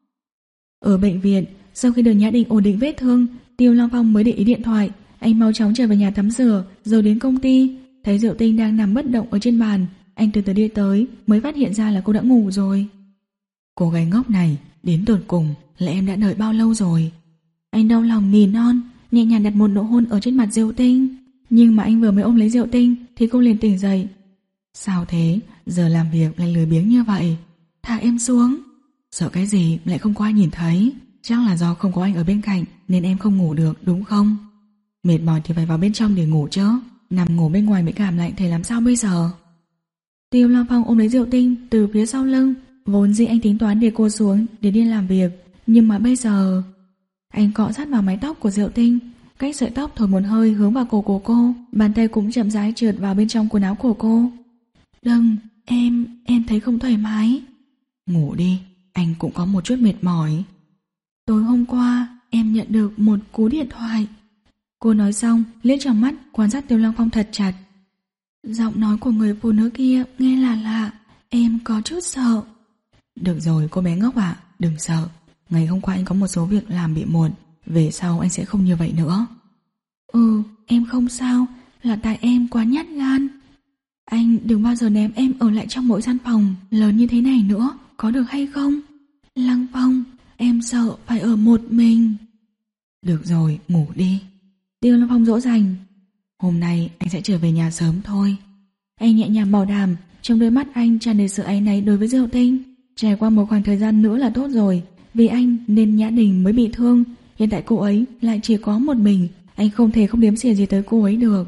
Ở bệnh viện, sau khi được Nhã Đình ổn định vết thương, Tiêu Lăng Phong mới để ý điện thoại. Anh mau chóng trở về nhà tắm rửa, rồi đến công ty. Thấy Diệu Tinh đang nằm bất động ở trên bàn, anh từ từ đi tới, mới phát hiện ra là cô đã ngủ rồi. Cô gái ngốc này, đến tột cùng là em đã đợi bao lâu rồi? Anh đau lòng nỉ non, nhẹ nhàng đặt một nụ hôn ở trên mặt Diệu Tinh. Nhưng mà anh vừa mới ôm lấy Diệu Tinh thì cô liền tỉnh dậy. Sao thế, giờ làm việc lại lười biếng như vậy? Thả em xuống. Sợ cái gì lại không có ai nhìn thấy? Chắc là do không có anh ở bên cạnh nên em không ngủ được đúng không? Mệt mỏi thì phải vào bên trong để ngủ chứ, nằm ngủ bên ngoài bị cảm lạnh thì làm sao bây giờ? Tiêu Lăng Phong ôm lấy Diệu Tinh từ phía sau lưng. Vốn dĩ anh tính toán để cô xuống để đi làm việc, nhưng mà bây giờ anh cọ sát vào mái tóc của Diệu Tinh, cách sợi tóc thổi một hơi hướng vào cổ của cô, bàn tay cũng chậm rãi trượt vào bên trong quần áo của cô. Đừng, em, em thấy không thoải mái. Ngủ đi, anh cũng có một chút mệt mỏi. Tối hôm qua em nhận được một cú điện thoại. Cô nói xong liếc trong mắt quan sát Tiêu Lăng Phong thật chặt. Giọng nói của người phụ nữ kia nghe là lạ, em có chút sợ. Được rồi cô bé ngốc ạ, đừng sợ. Ngày hôm qua anh có một số việc làm bị muộn, về sau anh sẽ không như vậy nữa. Ừ, em không sao, là tại em quá nhát gan. Anh đừng bao giờ ném em ở lại trong mỗi gian phòng lớn như thế này nữa, có được hay không? Lăng Phong, em sợ phải ở một mình. Được rồi, ngủ đi. Tiêu Lăng Phong dỗ dành. Hôm nay anh sẽ trở về nhà sớm thôi. Anh nhẹ nhàng bảo đảm, trong đôi mắt anh tràn đầy sự áy náy đối với Diệu Tinh. Trải qua một khoảng thời gian nữa là tốt rồi, vì anh nên Nhã Đình mới bị thương. Hiện tại cô ấy lại chỉ có một mình, anh không thể không đếm xỉa gì tới cô ấy được.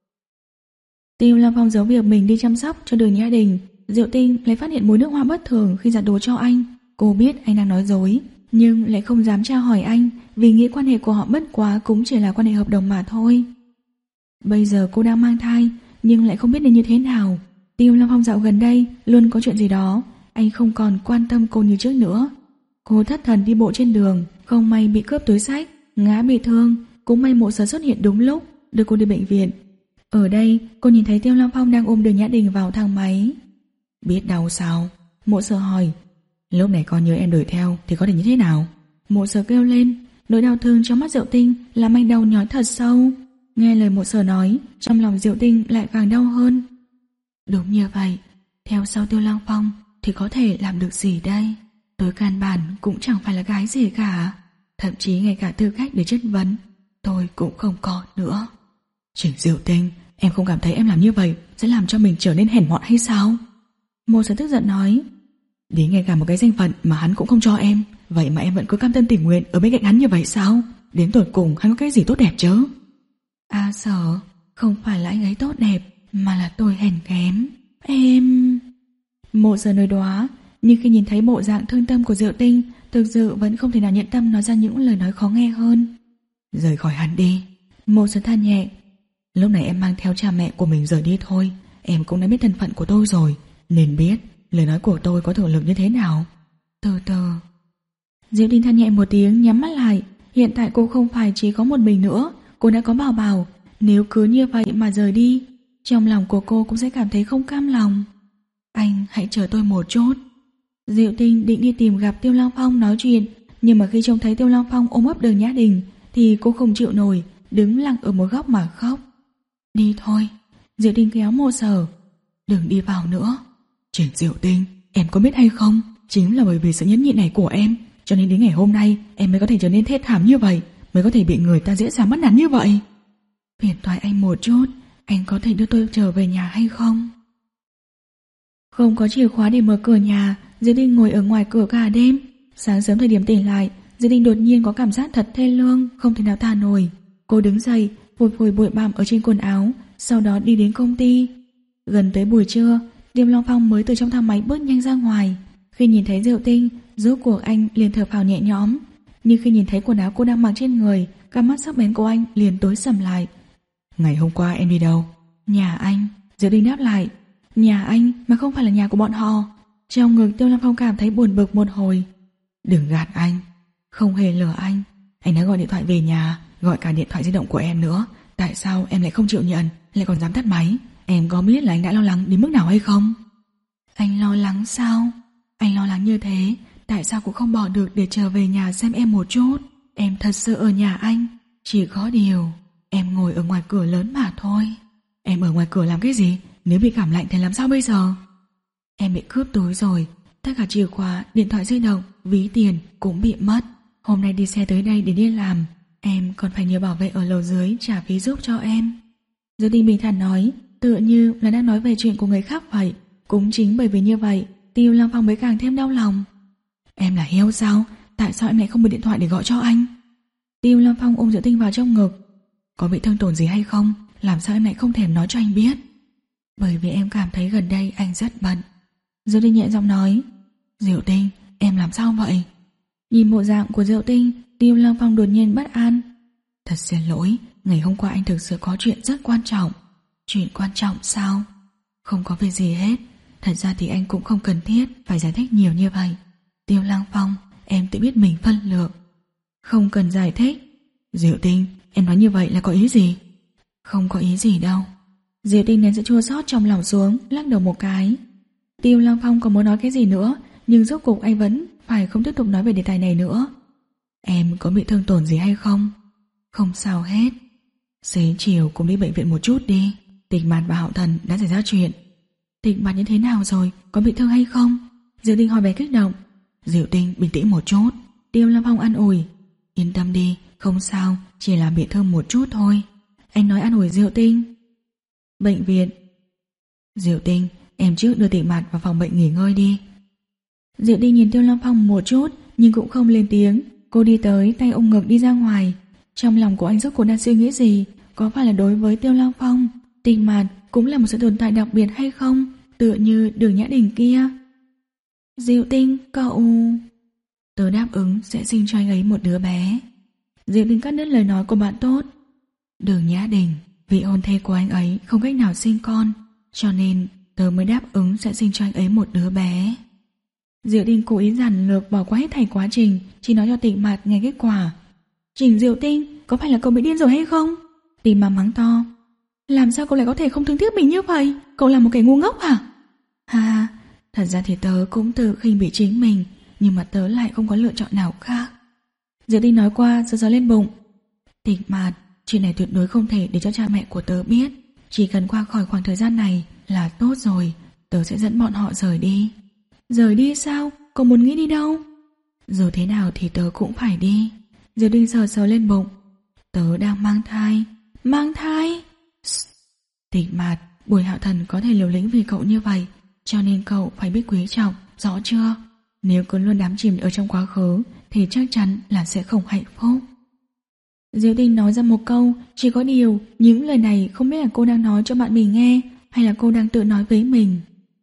Tiêu Lăng Phong giấu việc mình đi chăm sóc cho Đường Nhã Đình. Diệu Tinh lại phát hiện mùi nước hoa bất thường khi giặt đồ cho anh. Cô biết anh đang nói dối, nhưng lại không dám tra hỏi anh, vì nghĩ quan hệ của họ bất quá cũng chỉ là quan hệ hợp đồng mà thôi. Bây giờ cô đang mang thai, nhưng lại không biết nên như thế nào. Tiêu Lăng Phong dạo gần đây luôn có chuyện gì đó, anh không còn quan tâm cô như trước nữa. Cô thất thần đi bộ trên đường, không may bị cướp túi xách, ngã bị thương, cũng may Mộ Sở xuất hiện đúng lúc, đưa cô đi bệnh viện. Ở đây cô nhìn thấy Tiêu Lăng Phong đang ôm Đường Nhã Đình vào thang máy. Biết đau sao? Mộ Sở hỏi. Lúc này con nhớ em đuổi theo thì có thể như thế nào? Mộ Sở kêu lên. Nỗi đau thương trong mắt Diệu Tinh làm anh đau nhói thật sâu. Nghe lời Mộ Sở nói, trong lòng Diệu Tinh lại càng đau hơn. Đúng như vậy, theo sau Tiêu Lăng Phong thì có thể làm được gì đây? Tôi căn bản cũng chẳng phải là gái gì cả, thậm chí ngay cả tư cách để chất vấn tôi cũng không có nữa. Trình Diệu Tinh, em không cảm thấy em làm như vậy sẽ làm cho mình trở nên hèn mọn hay sao? Mộ Sở tức giận nói. Đến ngay cả một cái danh phận mà hắn cũng không cho em, vậy mà em vẫn cứ cam tâm tình nguyện ở bên cạnh hắn như vậy sao? Đến tột cùng hắn có cái gì tốt đẹp chứ? À Sở, không phải là anh ấy tốt đẹp, mà là tôi hèn kém. Em... Mộ Sở nói đoá, nhưng khi nhìn thấy bộ dạng thương tâm của Diệu Tinh, thực sự vẫn không thể nào nhận tâm nói ra những lời nói khó nghe hơn. Rời khỏi hắn đi. Mộ Sở than nhẹ. Lúc này em mang theo cha mẹ của mình rời đi thôi. Em cũng đã biết thân phận của tôi rồi, nên biết lời nói của tôi có thực lực như thế nào. Từ từ. Diệu Tinh than nhẹ một tiếng, nhắm mắt lại. Hiện tại cô không phải chỉ có một mình nữa, cô đã có Bảo Bảo. Nếu cứ như vậy mà rời đi, trong lòng của cô cũng sẽ cảm thấy không cam lòng. Anh hãy chờ tôi một chút. Diệu Tinh định đi tìm gặp Tiêu Lăng Phong nói chuyện, nhưng mà khi trông thấy Tiêu Lăng Phong ôm ấp Đường Nhã Đình thì cô không chịu nổi, đứng lặng ở một góc mà khóc. Đi thôi, Diệu Tinh kéo Mộ Sở. Đừng đi vào nữa. Trình Diệu Tinh, em có biết hay không, chính là bởi vì sự nhẫn nhịn này của em, cho nên đến ngày hôm nay em mới có thể trở nên thê thảm như vậy, mới có thể bị người ta dễ dàng bắt nạt như vậy. Phiền toái anh một chút, anh có thể đưa tôi trở về nhà hay không? Không có chìa khóa để mở cửa nhà, Diệu Tinh ngồi ở ngoài cửa cả đêm. Sáng sớm thời điểm tỉnh lại, Diệu Tinh đột nhiên có cảm giác thật thê lương, không thể nào tả nổi. Cô đứng dậy, phủi phủi bụi bặm ở trên quần áo, sau đó đi đến công ty. Gần tới buổi trưa, Điềm Long Phong mới từ trong thang máy bước nhanh ra ngoài. Khi nhìn thấy Diệu Tinh, rốt cuộc anh liền thở phào nhẹ nhõm. Nhưng khi nhìn thấy quần áo cô đang mặc trên người, cặp mắt sắc bén của anh liền tối sầm lại. Ngày hôm qua em đi đâu? Nhà anh. Diệu Tinh đáp lại. Nhà anh mà không phải là nhà của bọn họ. Trong ngực Tiêu Long Phong cảm thấy buồn bực một hồi. Đừng gạt anh. Không hề lừa anh. Anh đã gọi điện thoại về nhà, gọi cả điện thoại di động của em nữa. Tại sao em lại không chịu nhận, lại còn dám tắt máy? Em có biết là anh đã lo lắng đến mức nào hay không? Anh lo lắng sao? Anh lo lắng như thế, tại sao cũng không bỏ được để trở về nhà xem em một chút? Em thật sự ở nhà anh. Chỉ có điều em ngồi ở ngoài cửa lớn mà thôi. Em ở ngoài cửa làm cái gì? Nếu bị cảm lạnh thì làm sao bây giờ? Em bị cướp túi rồi. Tất cả chìa khóa, điện thoại di động, ví tiền cũng bị mất. Hôm nay đi xe tới đây để đi làm, em còn phải nhờ bảo vệ ở lầu dưới trả phí giúp cho em. Diệu Tinh bình thản nói, tựa như là đang nói về chuyện của người khác vậy. Cũng chính bởi vì như vậy, Tiêu Long Phong mới càng thêm đau lòng. Em là heo sao? Tại sao em lại không mở điện thoại để gọi cho anh? Tiêu Long Phong ôm Diệu Tinh vào trong ngực. Có bị thương tổn gì hay không? Làm sao em lại không thèm nói cho anh biết? Bởi vì em cảm thấy gần đây anh rất bận. Diệu Tinh nhẹ giọng nói. Diệu Tinh, em làm sao vậy? Nhìn bộ dạng của Diệu Tinh, Tiêu Long Phong đột nhiên bất an. Thật xin lỗi, ngày hôm qua anh thực sự có chuyện rất quan trọng. Chuyện quan trọng sao? Không có việc gì hết. Thật ra thì anh cũng không cần thiết phải giải thích nhiều như vậy. Tiêu Lang Phong, em tự biết mình phân lượng. Không cần giải thích. Diệu Tinh, em nói như vậy là có ý gì? Không có ý gì đâu. Diệu Tinh nén sự chua xót trong lòng xuống, lắc đầu một cái. Tiêu Lang Phong còn muốn nói cái gì nữa, nhưng rốt cuộc anh vẫn phải không tiếp tục nói về đề tài này nữa. Em có bị thương tổn gì hay không? Không sao hết. Xế chiều cùng đi bệnh viện một chút đi. Tịch Mạt và Hạo Thần đã xảy ra chuyện. Tịch Mạt như thế nào rồi? Có bị thương hay không? Diệu Tinh hỏi bé kích động. Diệu Tinh bình tĩnh một chút. Tiêu Long Phong an ủi. Yên tâm đi, không sao, chỉ là bị thương một chút thôi. Anh nói an ủi Diệu Tinh. Bệnh viện. Diệu Tinh, em trước đưa Tịch Mạt vào phòng bệnh nghỉ ngơi đi. Diệu Tinh nhìn Tiêu Long Phong một chút, nhưng cũng không lên tiếng. Cô đi tới, tay ôm ngực đi ra ngoài. Trong lòng của anh rốt cuộc đang suy nghĩ gì? Có phải là đối với Tiêu Long Phong, Tịch Mạt cũng là một sự tồn tại đặc biệt hay không? Tựa như Đường Nhã Đình kia. Diệu Tinh, cậu... Tớ đáp ứng sẽ sinh cho anh ấy một đứa bé. Diệu Tinh cắt đứt lời nói của bạn tốt. Đường Nhã Đình, vị hôn thê của anh ấy không cách nào sinh con, cho nên tớ mới đáp ứng sẽ sinh cho anh ấy một đứa bé. Diệu Tinh cố ý giản lược bỏ qua hết thảy quá trình, chỉ nói cho Tịch Mạt nghe kết quả. Trình Diệu Tinh, có phải là cậu bị điên rồi hay không? Tịch Mạt mắng to. Làm sao cậu lại có thể không thương tiếc mình như vậy? Cậu là một kẻ ngu ngốc hả? Ha, thật ra thì tớ cũng tự khinh bỉ chính mình, nhưng mà tớ lại không có lựa chọn nào khác. Diệu Tinh nói qua, giơ giơ lên bụng. Tịch Mạt, chuyện này tuyệt đối không thể để cho cha mẹ của tớ biết. Chỉ cần qua khỏi khoảng thời gian này là tốt rồi. Tớ sẽ dẫn bọn họ rời đi. Rời đi sao? Cậu muốn nghĩ đi đâu? Dù thế nào thì tớ cũng phải đi. Diệu Tinh sờ sờ lên bụng. Tớ đang mang thai. Mang thai? Tịch Mạt, Bùi Hạo Thần có thể liều lĩnh vì cậu như vậy, cho nên cậu phải biết quý trọng, rõ chưa? Nếu cứ luôn đắm chìm ở trong quá khứ thì chắc chắn là sẽ không hạnh phúc. Diệu Tinh nói ra một câu, chỉ có điều những lời này không biết là cô đang nói cho bạn mình nghe hay là cô đang tự nói với mình.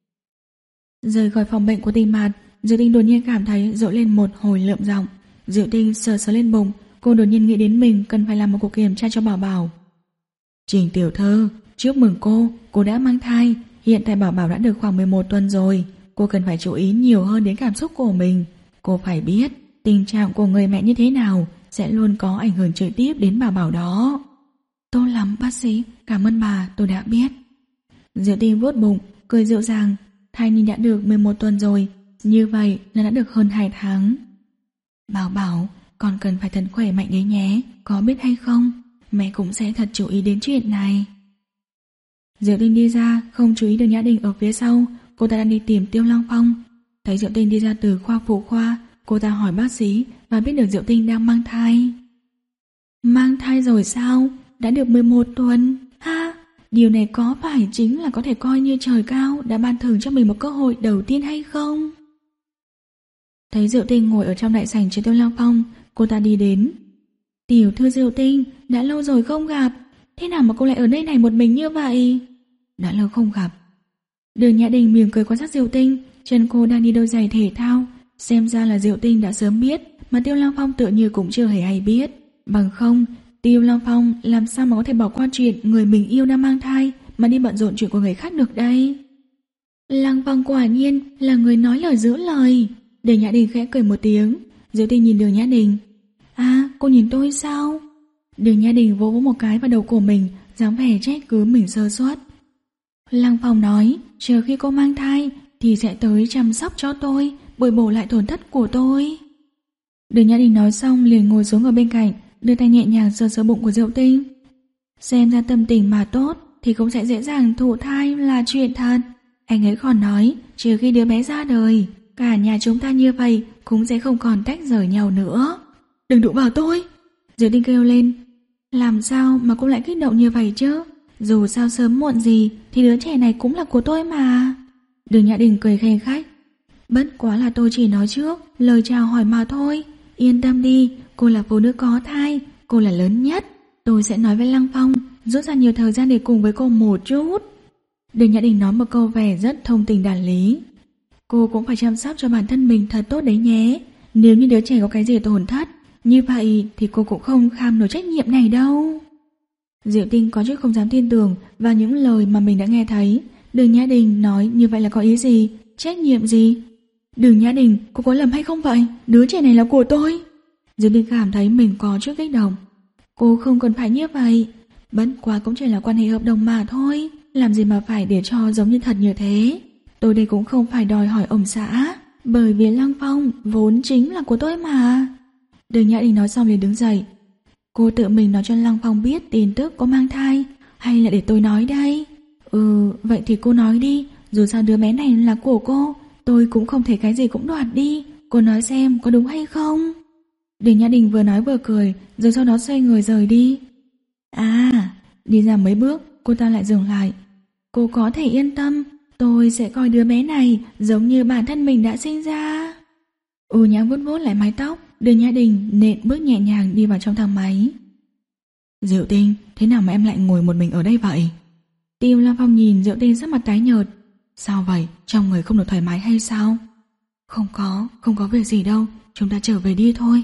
Rời khỏi phòng bệnh của Tịch Mạt, Diệu Tinh đột nhiên cảm thấy rộ lên một hồi lượm giọng. Diệu Tinh sờ sờ lên bụng, cô đột nhiên nghĩ đến mình cần phải làm một cuộc kiểm tra cho Bảo Bảo. Trình tiểu thư, chúc mừng cô, cô đã mang thai. Hiện tại Bảo Bảo đã được khoảng mười một tuần rồi. Cô cần phải chú ý nhiều hơn đến cảm xúc của mình. Cô phải biết tình trạng của người mẹ như thế nào sẽ luôn có ảnh hưởng trực tiếp đến Bảo Bảo đó. Tốt lắm bác sĩ, cảm ơn bà, tôi đã biết. Diệu Tinh vuốt bụng, cười dịu dàng. Thai nhi đã được mười một tuần rồi, như vậy là đã được hơn hai tháng. Bảo Bảo, con cần phải thật khỏe mạnh đấy nhé, có biết hay không? mẹ cũng sẽ thật chú ý đến chuyện này. Diệu Tinh đi ra, không chú ý Đường Nhã Đình ở phía sau. Cô ta đang đi tìm Tiêu Lăng Phong. Thấy Diệu Tinh đi ra từ khoa phụ khoa, cô ta hỏi bác sĩ và biết được Diệu Tinh đang mang thai. Mang thai rồi sao? Đã được mười một tuần. Ha, điều này có phải chính là có thể coi như trời cao đã ban thưởng cho mình một cơ hội đầu tiên hay không? Thấy Diệu Tinh ngồi ở trong đại sảnh trên Tiêu Lăng Phong, cô ta đi đến. Tiểu thư Diệu Tinh, đã lâu rồi không gặp. Thế nào mà cô lại ở nơi này một mình như vậy? Đã lâu không gặp. Đường Nhã Đình mỉm cười quan sát Diệu Tinh. Chân cô đang đi đôi giày thể thao. Xem ra là Diệu Tinh đã sớm biết, mà Tiêu Lăng Phong tựa như cũng chưa hề hay biết. Bằng không, Tiêu Lăng Phong làm sao mà có thể bỏ qua chuyện người mình yêu đang mang thai mà đi bận rộn chuyện của người khác được đây? Lăng Phong quả nhiên là người nói lời giữ lời. Đường Nhã Đình khẽ cười một tiếng. Diệu Tinh nhìn Đường Nhã Đình. À, cô nhìn tôi sao? Đường Nhã Đình vỗ vỗ một cái vào đầu của mình, dáng vẻ trách cứ mình sơ suất. Lăng Phong nói, chờ khi cô mang thai thì sẽ tới chăm sóc cho tôi, bồi bổ lại tổn thất của tôi. Đường Nhã Đình nói xong liền ngồi xuống ở bên cạnh, đưa tay nhẹ nhàng sờ sờ bụng của Diệu Tinh. Xem ra tâm tình mà tốt thì cũng sẽ dễ dàng thụ thai là chuyện thật. Anh ấy còn nói, trừ khi đứa bé ra đời, cả nhà chúng ta như vậy cũng sẽ không còn tách rời nhau nữa. Đừng đụng vào tôi! Diệu Tinh kêu lên. Làm sao mà cô lại kích động như vậy chứ? Dù sao sớm muộn gì thì đứa trẻ này cũng là của tôi mà. Đường Nhã Đình cười khanh khách. Bất quá là tôi chỉ nói trước lời chào hỏi mà thôi. Yên tâm đi, cô là phụ nữ có thai, cô là lớn nhất. Tôi sẽ nói với Lăng Phong, rút ra nhiều thời gian để cùng với cô một chút. Đường Nhã Đình nói một câu vẻ rất thông tình đạt lý. Cô cũng phải chăm sóc cho bản thân mình thật tốt đấy nhé. Nếu như đứa trẻ có cái gì tổn thất, như vậy thì cô cũng không kham nổi trách nhiệm này đâu. Diệu Tinh có chút không dám tin tưởng vào những lời mà mình đã nghe thấy. Đường Nhã Đình nói như vậy là có ý gì? Trách nhiệm gì? Đường Nhã Đình, cô có lầm hay không vậy? Đứa trẻ này là của tôi. Diệu Tinh cảm thấy mình có chút kích động. Cô không cần phải như vậy. Bất quá cũng chỉ là quan hệ hợp đồng mà thôi. Làm gì mà phải để cho giống như thật như thế. Tôi đây cũng không phải đòi hỏi ông xã, bởi vì Lăng Phong vốn chính là của tôi mà. Đường Nhã Đình nói xong liền đứng dậy. Cô tự mình nói cho Lăng Phong biết tin tức có mang thai, hay là để tôi nói đây? Ừ, vậy thì cô nói đi. Dù sao đứa bé này là của cô, tôi cũng không thể cái gì cũng đoạt đi. Cô nói xem có đúng hay không? Đường Nhã Đình vừa nói vừa cười, rồi sau đó xoay người rời đi. À, đi ra mấy bước, cô ta lại dừng lại. Cô có thể yên tâm, tôi sẽ coi đứa bé này giống như bản thân mình đã sinh ra. U Nhã vuốt vuốt lại mái tóc. Đường Nhã Đình nện bước nhẹ nhàng đi vào trong thang máy. Diệu Tinh, thế nào mà em lại ngồi một mình ở đây vậy? Tiêu Lăng Phong nhìn Diệu Tinh sắc mặt tái nhợt. Sao vậy, trong người không được thoải mái hay sao? Không có, không có việc gì đâu, chúng ta trở về đi thôi.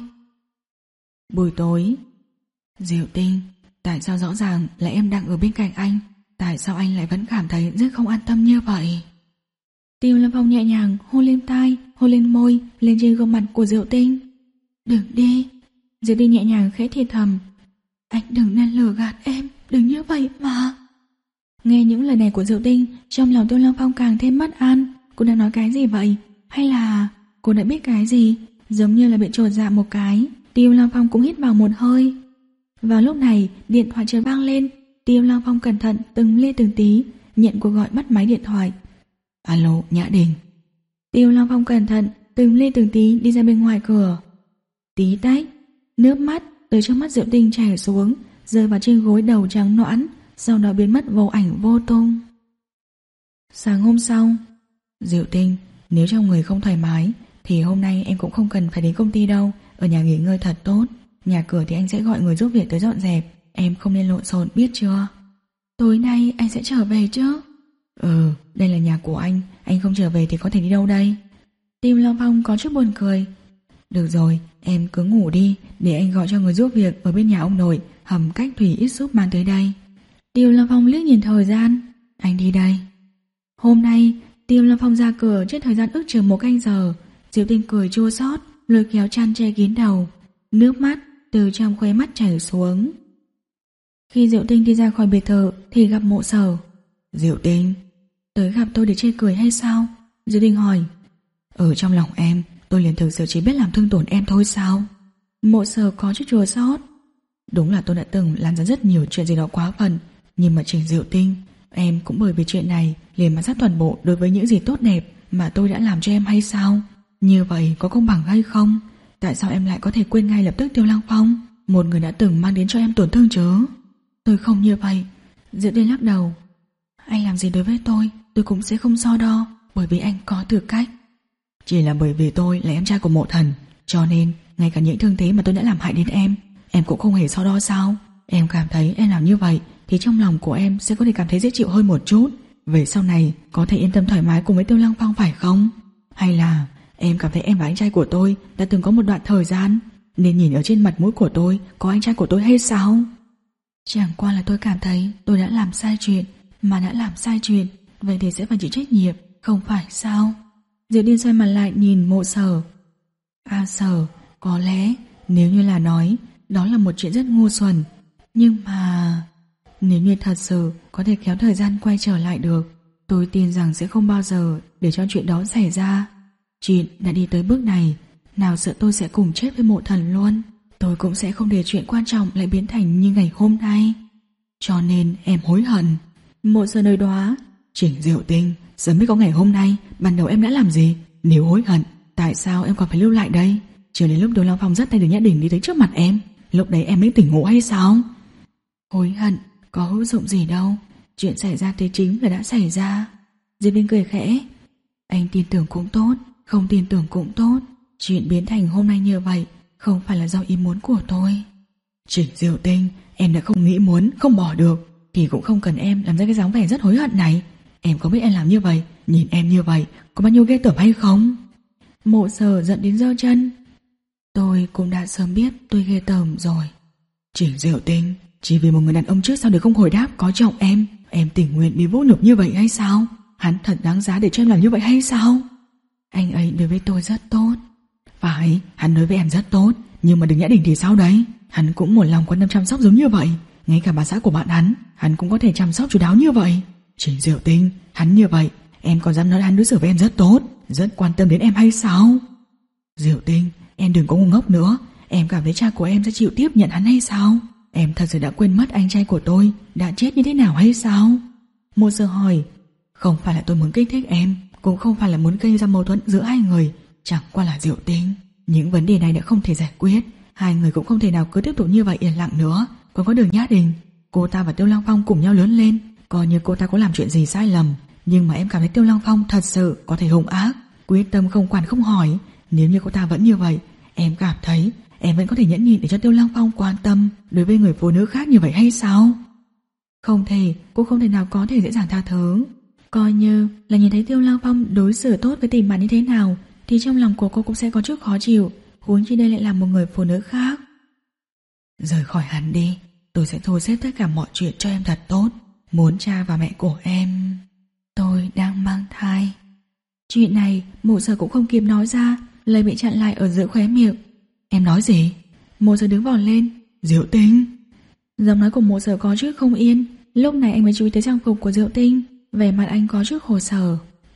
Buổi tối. Diệu Tinh, tại sao rõ ràng là em đang ở bên cạnh anh, tại sao anh lại vẫn cảm thấy rất không an tâm như vậy? Tiêu Lâm Phong nhẹ nhàng hôn lên tai, hôn lên môi, lên trên gương mặt của Diệu Tinh. Đừng đi. Diệu Tinh nhẹ nhàng khẽ thì thầm. Anh đừng nên lừa gạt em, đừng như vậy mà. Nghe những lời này của Diệu Tinh, trong lòng Tiêu Lâm Phong càng thêm bất an. Cô đã nói cái gì vậy? Hay là cô đã biết cái gì? Giống như là bị chột dạ một cái. Tiêu Lâm Phong cũng hít vào một hơi. Vào lúc này, điện thoại chợt vang lên. Tiêu Lâm Phong cẩn thận từng ly từng tí nhận cuộc gọi, bắt máy điện thoại. Alo, Nhã Đình. Tiêu Lâm Phong cẩn thận từng ly từng tí đi ra bên ngoài cửa. Tí tách, nước mắt từ trong mắt Diệu Tinh chảy xuống, rơi vào trên gối đầu trắng nõn, sau đó biến mất vô ảnh vô tung. Sáng hôm sau. Diệu Tinh, nếu trong người không thoải mái thì hôm nay em cũng không cần phải đến công ty đâu, ở nhà nghỉ ngơi thật tốt. Nhà cửa thì anh sẽ gọi người giúp việc tới dọn dẹp, em không nên lộn xộn, biết chưa? Tối nay anh sẽ trở về chứ? Ừ, đây là nhà của anh, anh không trở về thì có thể đi đâu đây? Tiêu Long Phong có chút buồn cười. Được rồi, em cứ ngủ đi, để anh gọi cho người giúp việc ở bên nhà ông nội, hầm cách thủy ít súp mang tới đây. Tiêu Long Phong liếc nhìn thời gian. Anh đi đây. Hôm nay Tiêu Long Phong ra cửa trước thời gian ước chừng một canh giờ. Diệu Tinh cười chua xót, lôi kéo chăn che kín đầu, nước mắt từ trong khóe mắt chảy xuống. Khi Diệu Tinh đi ra khỏi biệt thự thì gặp Mộ Sở. Diệu Tinh, tới gặp tôi để chê cười hay sao? Diệu Tinh hỏi. Ở trong lòng em, tôi liền thực sự chỉ biết làm thương tổn em thôi sao? Mộ Sở có chút chua xót. Đúng là tôi đã từng làm ra rất nhiều chuyện gì đó quá phận, nhưng mà Trình Diệu Tinh, em cũng bởi vì chuyện này liền mà sát toàn bộ đối với những gì tốt đẹp mà tôi đã làm cho em hay sao? Như vậy có công bằng hay không? Tại sao em lại có thể quên ngay lập tức Tiêu Lăng Phong, một người đã từng mang đến cho em tổn thương chứ? Tôi không như vậy. Diệu Tinh lắc đầu. Anh làm gì đối với tôi, tôi cũng sẽ không so đo, bởi vì anh có tư cách. Chỉ là bởi vì tôi là em trai của Mộ Thần, cho nên ngay cả những thương thế mà tôi đã làm hại đến em, em cũng không hề so đo sao? Em cảm thấy em làm như vậy thì trong lòng của em sẽ có thể cảm thấy dễ chịu hơn một chút. Về sau này có thể yên tâm thoải mái cùng với Tiêu Lăng Phong phải không? Hay là em cảm thấy em và anh trai của tôi đã từng có một đoạn thời gian, nên nhìn ở trên mặt mũi của tôi có anh trai của tôi hay sao? Chẳng qua là tôi cảm thấy tôi đã làm sai chuyện, mà đã làm sai chuyện vậy thì sẽ phải chịu trách nhiệm, không phải sao? Diệu Điên xoay mặt lại nhìn Mộ Sở. À Sở, có lẽ nếu như là nói đó là một chuyện rất ngu xuẩn, nhưng mà nếu như thật sự có thể kéo thời gian quay trở lại được, tôi tin rằng sẽ không bao giờ để cho chuyện đó xảy ra. Chuyện đã đi tới bước này, nào sợ tôi sẽ cùng chết với Mộ Thần luôn. Tôi cũng sẽ không để chuyện quan trọng lại biến thành như ngày hôm nay. Cho nên em hối hận. Mộ Sở nơi đó. Trình Diệu Tinh, sớm biết có ngày hôm nay, ban đầu em đã làm gì? Nếu hối hận, tại sao em còn phải lưu lại đây? Chờ đến lúc Tiêu Lăng Phong dắt tay Đường Nhã Đình đi tới trước mặt em, lúc đấy em mới tỉnh ngộ hay sao? Hối hận có hữu dụng gì đâu, chuyện xảy ra thế chính là đã xảy ra. Diệp Linh cười khẽ. Anh tin tưởng cũng tốt, không tin tưởng cũng tốt. Chuyện biến thành hôm nay như vậy không phải là do ý muốn của tôi. Trình Diệu Tinh, em đã không nghĩ muốn, không bỏ được thì cũng không cần em làm ra cái dáng vẻ rất hối hận này. Em có biết em làm như vậy, nhìn em như vậy có bao nhiêu ghê tởm hay không? Mộ Sở giận đến giơ chân. Tôi cũng đã sớm biết tôi ghê tởm rồi. Trình Diệu Tinh, chỉ vì một người đàn ông trước sau đều không hồi đáp có trọng em, em tình nguyện bị vũ nhục như vậy hay sao? Hắn thật đáng giá để cho em làm như vậy hay sao? Anh ấy đối với tôi rất tốt. Phải, hắn đối với em rất tốt, nhưng mà Đường Nhã Đình thì sao đấy? Hắn cũng một lòng quan tâm chăm sóc giống như vậy. Ngay cả bà xã của bạn hắn, hắn cũng có thể chăm sóc chu đáo như vậy. Trình Diệu Tinh, hắn như vậy, em còn dám nói hắn đối xử với em rất tốt, rất quan tâm đến em hay sao? Diệu Tinh, em đừng có ngu ngốc nữa. Em cảm thấy cha của em sẽ chịu tiếp nhận hắn hay sao? Em thật sự đã quên mất anh trai của tôi đã chết như thế nào hay sao? Mộ Sở hỏi. Không phải là tôi muốn kích thích em, cũng không phải là muốn gây ra mâu thuẫn giữa hai người, chẳng qua là Diệu Tinh, những vấn đề này đã không thể giải quyết, hai người cũng không thể nào cứ tiếp tục như vậy yên lặng nữa. Còn có Đường Nhã Đình, cô ta và Tiêu Lăng Phong cùng nhau lớn lên, coi như cô ta có làm chuyện gì sai lầm, nhưng mà em cảm thấy Tiêu Lăng Phong thật sự có thể hung ác, quyết tâm không quản không hỏi. Nếu như cô ta vẫn như vậy, em cảm thấy em vẫn có thể nhẫn nhịn để cho Tiêu Lăng Phong quan tâm đối với người phụ nữ khác như vậy hay sao? Không thể, cô không thể nào có thể dễ dàng tha thứ. Coi như là nhìn thấy Tiêu Lăng Phong đối xử tốt với tình bạn như thế nào thì trong lòng của cô cũng sẽ có chút khó chịu, huống chi đây lại là một người phụ nữ khác. Rời khỏi hắn đi, tôi sẽ thu xếp tất cả mọi chuyện cho em thật tốt. Muốn cha và mẹ của em, tôi đang mang thai. Chuyện này Mộ Sở cũng không kịp nói ra, lời bị chặn lại ở giữa khóe miệng. Em nói gì? Mộ Sở đứng vọt lên. Diệu Tinh. Giọng nói của Mộ Sở có chút không yên. Lúc này anh mới chú ý tới trang phục của Diệu Tinh, vẻ mặt anh có chút khổ sở.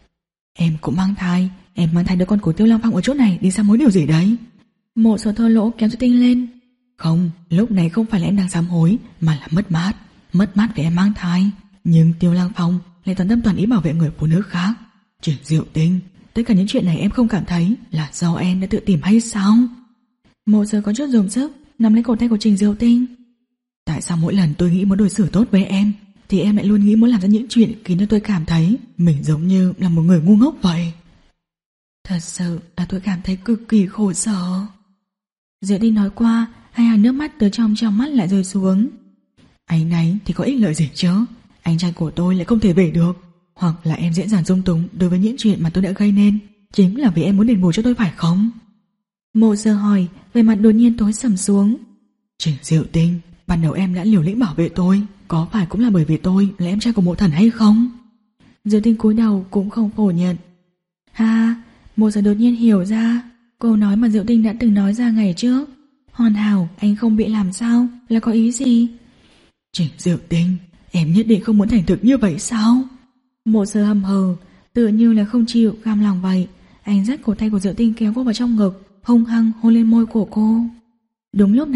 Em cũng mang thai, em mang thai đứa con của Tiêu Lăng Phong ở chỗ này đi sám hối điều gì đấy? Mộ Sở thô lỗ kéo Diệu Tinh lên. Không, lúc này không phải là em đang sám hối, mà là mất mát. Mất mát vì em mang thai. Nhưng Tiêu Lăng Phong lại toàn tâm toàn ý bảo vệ người phụ nữ khác. Trình Diệu Tinh, tất cả những chuyện này em không cảm thấy là do em đã tự tìm hay sao? Mộ Sở có chút dùng sức nắm lấy cổ tay của Trình Diệu Tinh. Tại sao mỗi lần tôi nghĩ muốn đối xử tốt với em thì em lại luôn nghĩ muốn làm ra những chuyện khiến cho tôi cảm thấy mình giống như là một người ngu ngốc vậy? Thật sự là tôi cảm thấy cực kỳ khổ sở. Diệu Tinh nói qua, hai hàng nước mắt từ trong trong mắt lại rơi xuống. Anh này thì có ích lợi gì chứ? Anh trai của tôi lại không thể về được. Hoặc là em dễ dàng dung túng đối với những chuyện mà tôi đã gây nên, chính là vì em muốn đền bù cho tôi phải không? Mộ Sở hỏi, về mặt đột nhiên tối sầm xuống. Trình Diệu Tinh, ban đầu em đã liều lĩnh bảo vệ tôi, có phải cũng là bởi vì tôi là em trai của Mộ Thần hay không? Diệu Tinh cúi đầu cũng không phủ nhận. Ha, Mộ Sở đột nhiên hiểu ra câu nói mà Diệu Tinh đã từng nói ra ngày trước. Hoàn hảo, anh không bị làm sao, là có ý gì? Trình Diệu Tinh, em nhất định không muốn thành thực như vậy sao? Mộ Sở hầm hờ, tựa như là không chịu cam lòng vậy. Anh dắt cổ tay của Diệu Tinh kéo cô vào trong ngực, hung hăng hôn lên môi của cô. Đúng lúc này,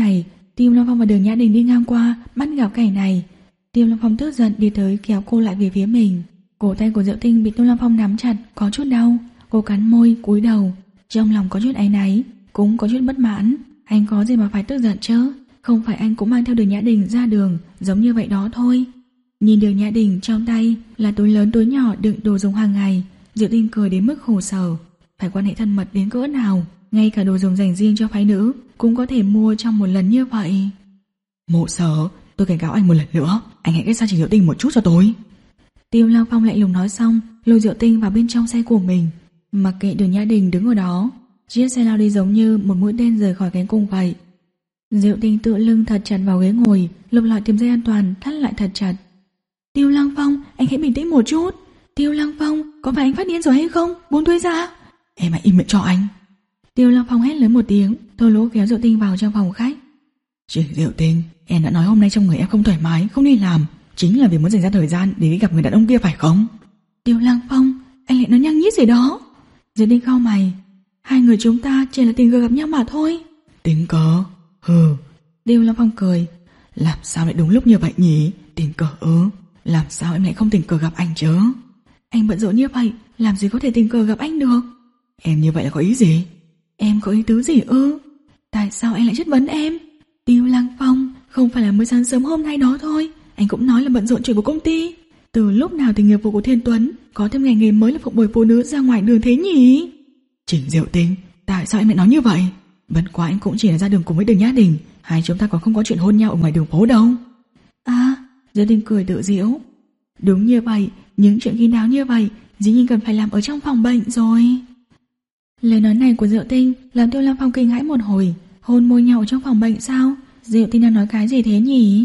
Tiêu Long Phong và Đường Nhã Đình đi ngang qua, bắt gặp cảnh này. Tiêu Long Phong tức giận đi tới kéo cô lại về phía mình. Cổ tay của Diệu Tinh bị Tiêu Long Phong nắm chặt, có chút đau. Cô cắn môi, cúi đầu, trong lòng có chút áy náy, cũng có chút bất mãn. Anh có gì mà phải tức giận chứ? Không phải anh cũng mang theo Đường Nhã Đình ra đường giống như vậy đó thôi. Nhìn Đường Nhã Đình trong tay là túi lớn túi nhỏ đựng đồ dùng hàng ngày, Diệu Tinh cười đến mức khổ sở. Phải quan hệ thân mật đến cỡ nào, ngay cả đồ dùng dành riêng cho phái nữ cũng có thể mua trong một lần như vậy. Mộ Sở, tôi cảnh cáo anh một lần nữa, anh hãy cách xa Trình Diệu Tinh một chút cho tôi. Tiêu Long Phong lạnh lùng nói xong, lôi Diệu Tinh vào bên trong xe của mình. Mặc kệ Đường Nhã Đình đứng ở đó, chiếc xe lao đi giống như một mũi tên rời khỏi cánh cung vậy. Diệu Tinh tựa lưng thật chặt vào ghế ngồi, lục lọi tìm dây an toàn, thắt lại thật chặt. Tiêu Lăng Phong, anh hãy bình tĩnh một chút. Tiêu Lăng Phong, có phải anh phát điên rồi hay không? Buông tôi ra. Em hãy im miệng cho anh. Tiêu Lăng Phong hét lớn một tiếng, thô lỗ kéo Diệu Tinh vào trong phòng khách. Trình Diệu Tinh, em đã nói hôm nay trong người em không thoải mái, không đi làm, chính là vì muốn dành ra thời gian để đi gặp người đàn ông kia phải không? Tiêu Lăng Phong, anh lại nói nhăng nhít gì đó. Diệu Tinh cau mày. Hai người chúng ta chỉ là tình cờ gặp nhau mà thôi. Tình cờ? Hừ. Tiêu Lăng Phong cười. Làm sao lại đúng lúc như vậy nhỉ? Tình cờ ư? Làm sao em lại không tình cờ gặp anh chứ? Anh bận rộn như vậy, làm gì có thể tình cờ gặp anh được? Em như vậy là có ý gì? Em có ý tứ gì ư? Tại sao anh lại chất vấn em? Tiêu Lăng Phong, không phải là mới sáng sớm hôm nay đó thôi, anh cũng nói là bận rộn chuyện của công ty. Từ lúc nào thì nghiệp vụ của Thiên Tuấn có thêm ngành nghề mới là phục bồi phụ nữ ra ngoài đường thế nhỉ? Trình Diệu Tinh, tại sao em lại nói như vậy? Bất quá anh cũng chỉ là ra đường cùng với Đường Nhã Đình, hai chúng ta còn không có chuyện hôn nhau ở ngoài đường phố đâu. À, Diệu Tinh cười tự giễu. Đúng như vậy, những chuyện kín đáo như vậy dĩ nhiên cần phải làm ở trong phòng bệnh rồi. Lời nói này của Diệu Tinh làm Tiêu Lam Phong kinh hãi một hồi. Hôn môi nhau ở trong phòng bệnh sao? Diệu Tinh đang nói cái gì thế nhỉ?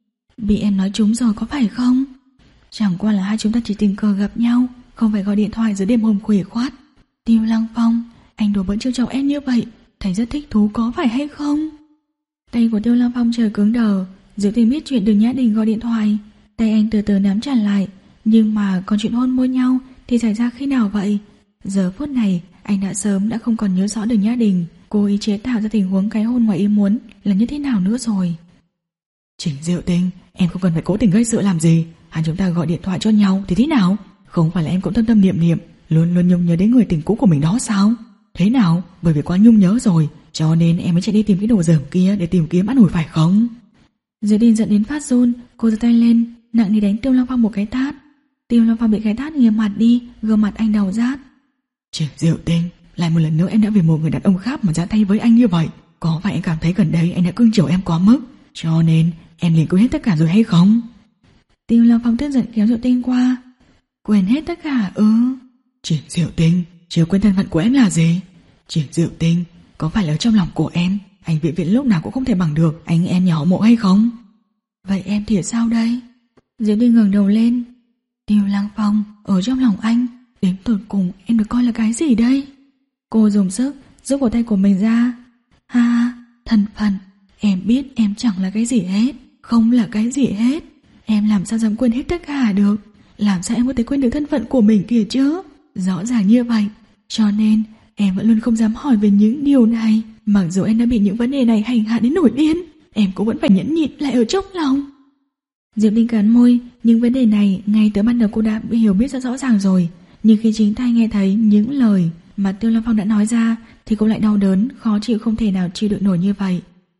Bị em nói trúng rồi có phải không? Chẳng qua là hai chúng ta chỉ tình cờ gặp nhau, không phải gọi điện thoại giữa đêm hôm khuya khoát. Tiêu Lăng Phong, anh đùa bỡn trêu chọc em như vậy, thấy rất thích thú có phải hay không? Tay của Tiêu Lăng Phong trời cứng đờ. Diệu Tinh biết chuyện Đường Nhã Đình gọi điện thoại, tay anh từ từ nắm chặt lại. Nhưng mà còn chuyện hôn môi nhau thì xảy ra khi nào vậy? Giờ phút này anh đã sớm đã không còn nhớ rõ Đường Nhã Đình cố ý chế tạo ra tình huống cái hôn ngoài ý muốn là như thế nào nữa rồi. Trình Diệu Tinh, em không cần phải cố tình gây sự làm gì. Hai chúng ta gọi điện thoại cho nhau thì thế nào? Không phải là em cũng tâm tâm niệm niệm luôn luôn nhung nhớ đến người tình cũ của mình đó sao? Thế nào? Bởi vì quá nhung nhớ rồi cho nên em mới chạy đi tìm cái đồ dởm kia để tìm kiếm an ủi phải không? Diệu Tinh giận đến phát run, cô giơ tay lên nặng đi đánh Tiêu Long Phong một cái tát. Tiêu Long Phong bị cái tát nghiêng mặt đi, gương mặt anh đau rát. Trình Diệu Tinh, lại một lần nữa em đã vì một người đàn ông khác mà ra tay với anh như vậy. Có phải anh cảm thấy gần đây anh đã cưng chiều em quá mức, cho nên em liền quên hết tất cả rồi hay không? Tiêu Long Phong tức giận kéo Diệu Tinh qua. Quên hết tất cả ư? Ừ. Trình Diệu Tinh, chưa quên thân phận của em là gì? Trình Diệu Tinh, có phải là trong lòng của em anh Viện Viện lúc nào cũng không thể bằng được anh em nhà họ Mộ hay không? Vậy em thì sao đây? Diệu Tinh ngẩng đầu lên. Tiêu Lăng Phong, ở trong lòng anh đến tột cùng em được coi là cái gì đây? Cô dùng sức rút cổ tay của mình ra. Ha, thân phận, em biết em chẳng là cái gì hết, không là cái gì hết. Em làm sao dám quên hết tất cả được? Làm sao em có thể quên được thân phận của mình kìa chứ? Rõ ràng như vậy, cho nên em vẫn luôn không dám hỏi về những điều này. Mặc dù em đã bị những vấn đề này hành hạ đến nổi điên, em cũng vẫn phải nhẫn nhịn lại ở trong lòng. Diệp Tinh cắn môi, những vấn đề này ngay từ ban đầu cô đã hiểu biết rất rõ ràng rồi. Nhưng khi chính tay nghe thấy những lời mà Tiêu Lam Phong đã nói ra thì cô lại đau đớn, khó chịu không thể nào chịu đựng nổi như vậy.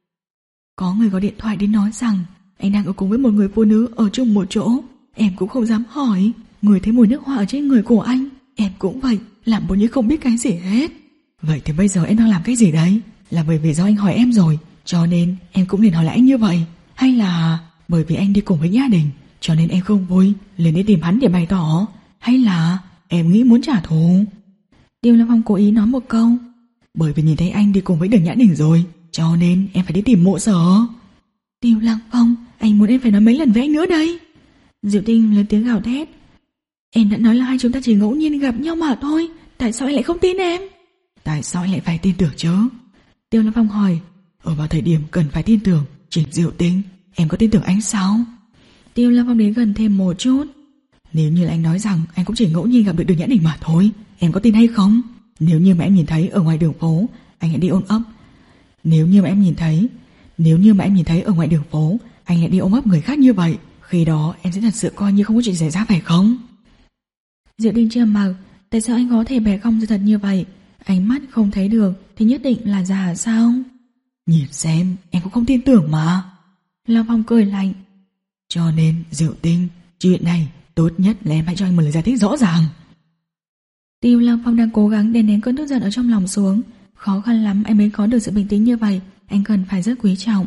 Có người gọi điện thoại đến nói rằng anh đang ở cùng với một người phụ nữ ở chung một chỗ. Em cũng không dám hỏi. Người thấy mùi nước hoa ở trên người của anh, em cũng vậy, làm bộ như không biết cái gì hết. Vậy thì bây giờ em đang làm cái gì đấy? Là bởi vì do anh hỏi em rồi cho nên em cũng liền hỏi lại anh như vậy? Hay là bởi vì anh đi cùng với Nhã Đình cho nên em không vui liền đi tìm hắn để bày tỏ? Hay là em nghĩ muốn trả thù? Tiêu Lâm Phong cố ý nói một câu. Bởi vì nhìn thấy anh đi cùng với Đường Nhã Đình rồi cho nên em phải đi tìm Mộ Sở. Tiêu Lăng Phong, anh muốn em phải nói mấy lần với anh nữa đây? Diệu Tinh lớn tiếng gào thét. Em đã nói là hai chúng ta chỉ ngẫu nhiên gặp nhau mà thôi, tại sao anh lại không tin em? Tại sao anh lại phải tin tưởng chứ? Tiêu Lâm Phong hỏi. Ở vào thời điểm cần phải tin tưởng, Trình Diệu Tinh, em có tin tưởng anh sao? Tiêu Lâm Phong đến gần thêm một chút. Nếu như là anh nói rằng anh cũng chỉ ngẫu nhiên gặp được Đường Nhã Đình mà thôi, em có tin hay không? Nếu như mà em nhìn thấy ở ngoài đường phố anh hãy đi ôm ấp. Nếu như mà em nhìn thấy Nếu như mà em nhìn thấy ở ngoài đường phố anh lại đi ôm ấp người khác như vậy, khi đó em sẽ thật sự coi như không có chuyện xảy ra phải không? Diệu Tinh trầm mặc. Tại sao anh có thể bẻ cong sự thật như vậy? Ánh mắt không thấy được thì nhất định là giả sao? Nhìn xem, em cũng không tin tưởng mà. Lăng Phong cười lạnh. Cho nên Diệu Tinh, chuyện này tốt nhất là em hãy cho anh một lời giải thích rõ ràng. Tiêu Lăng Phong đang cố gắng đè nén cơn tức giận ở trong lòng xuống. Khó khăn lắm anh mới có được sự bình tĩnh như vậy. Anh cần phải rất quý trọng.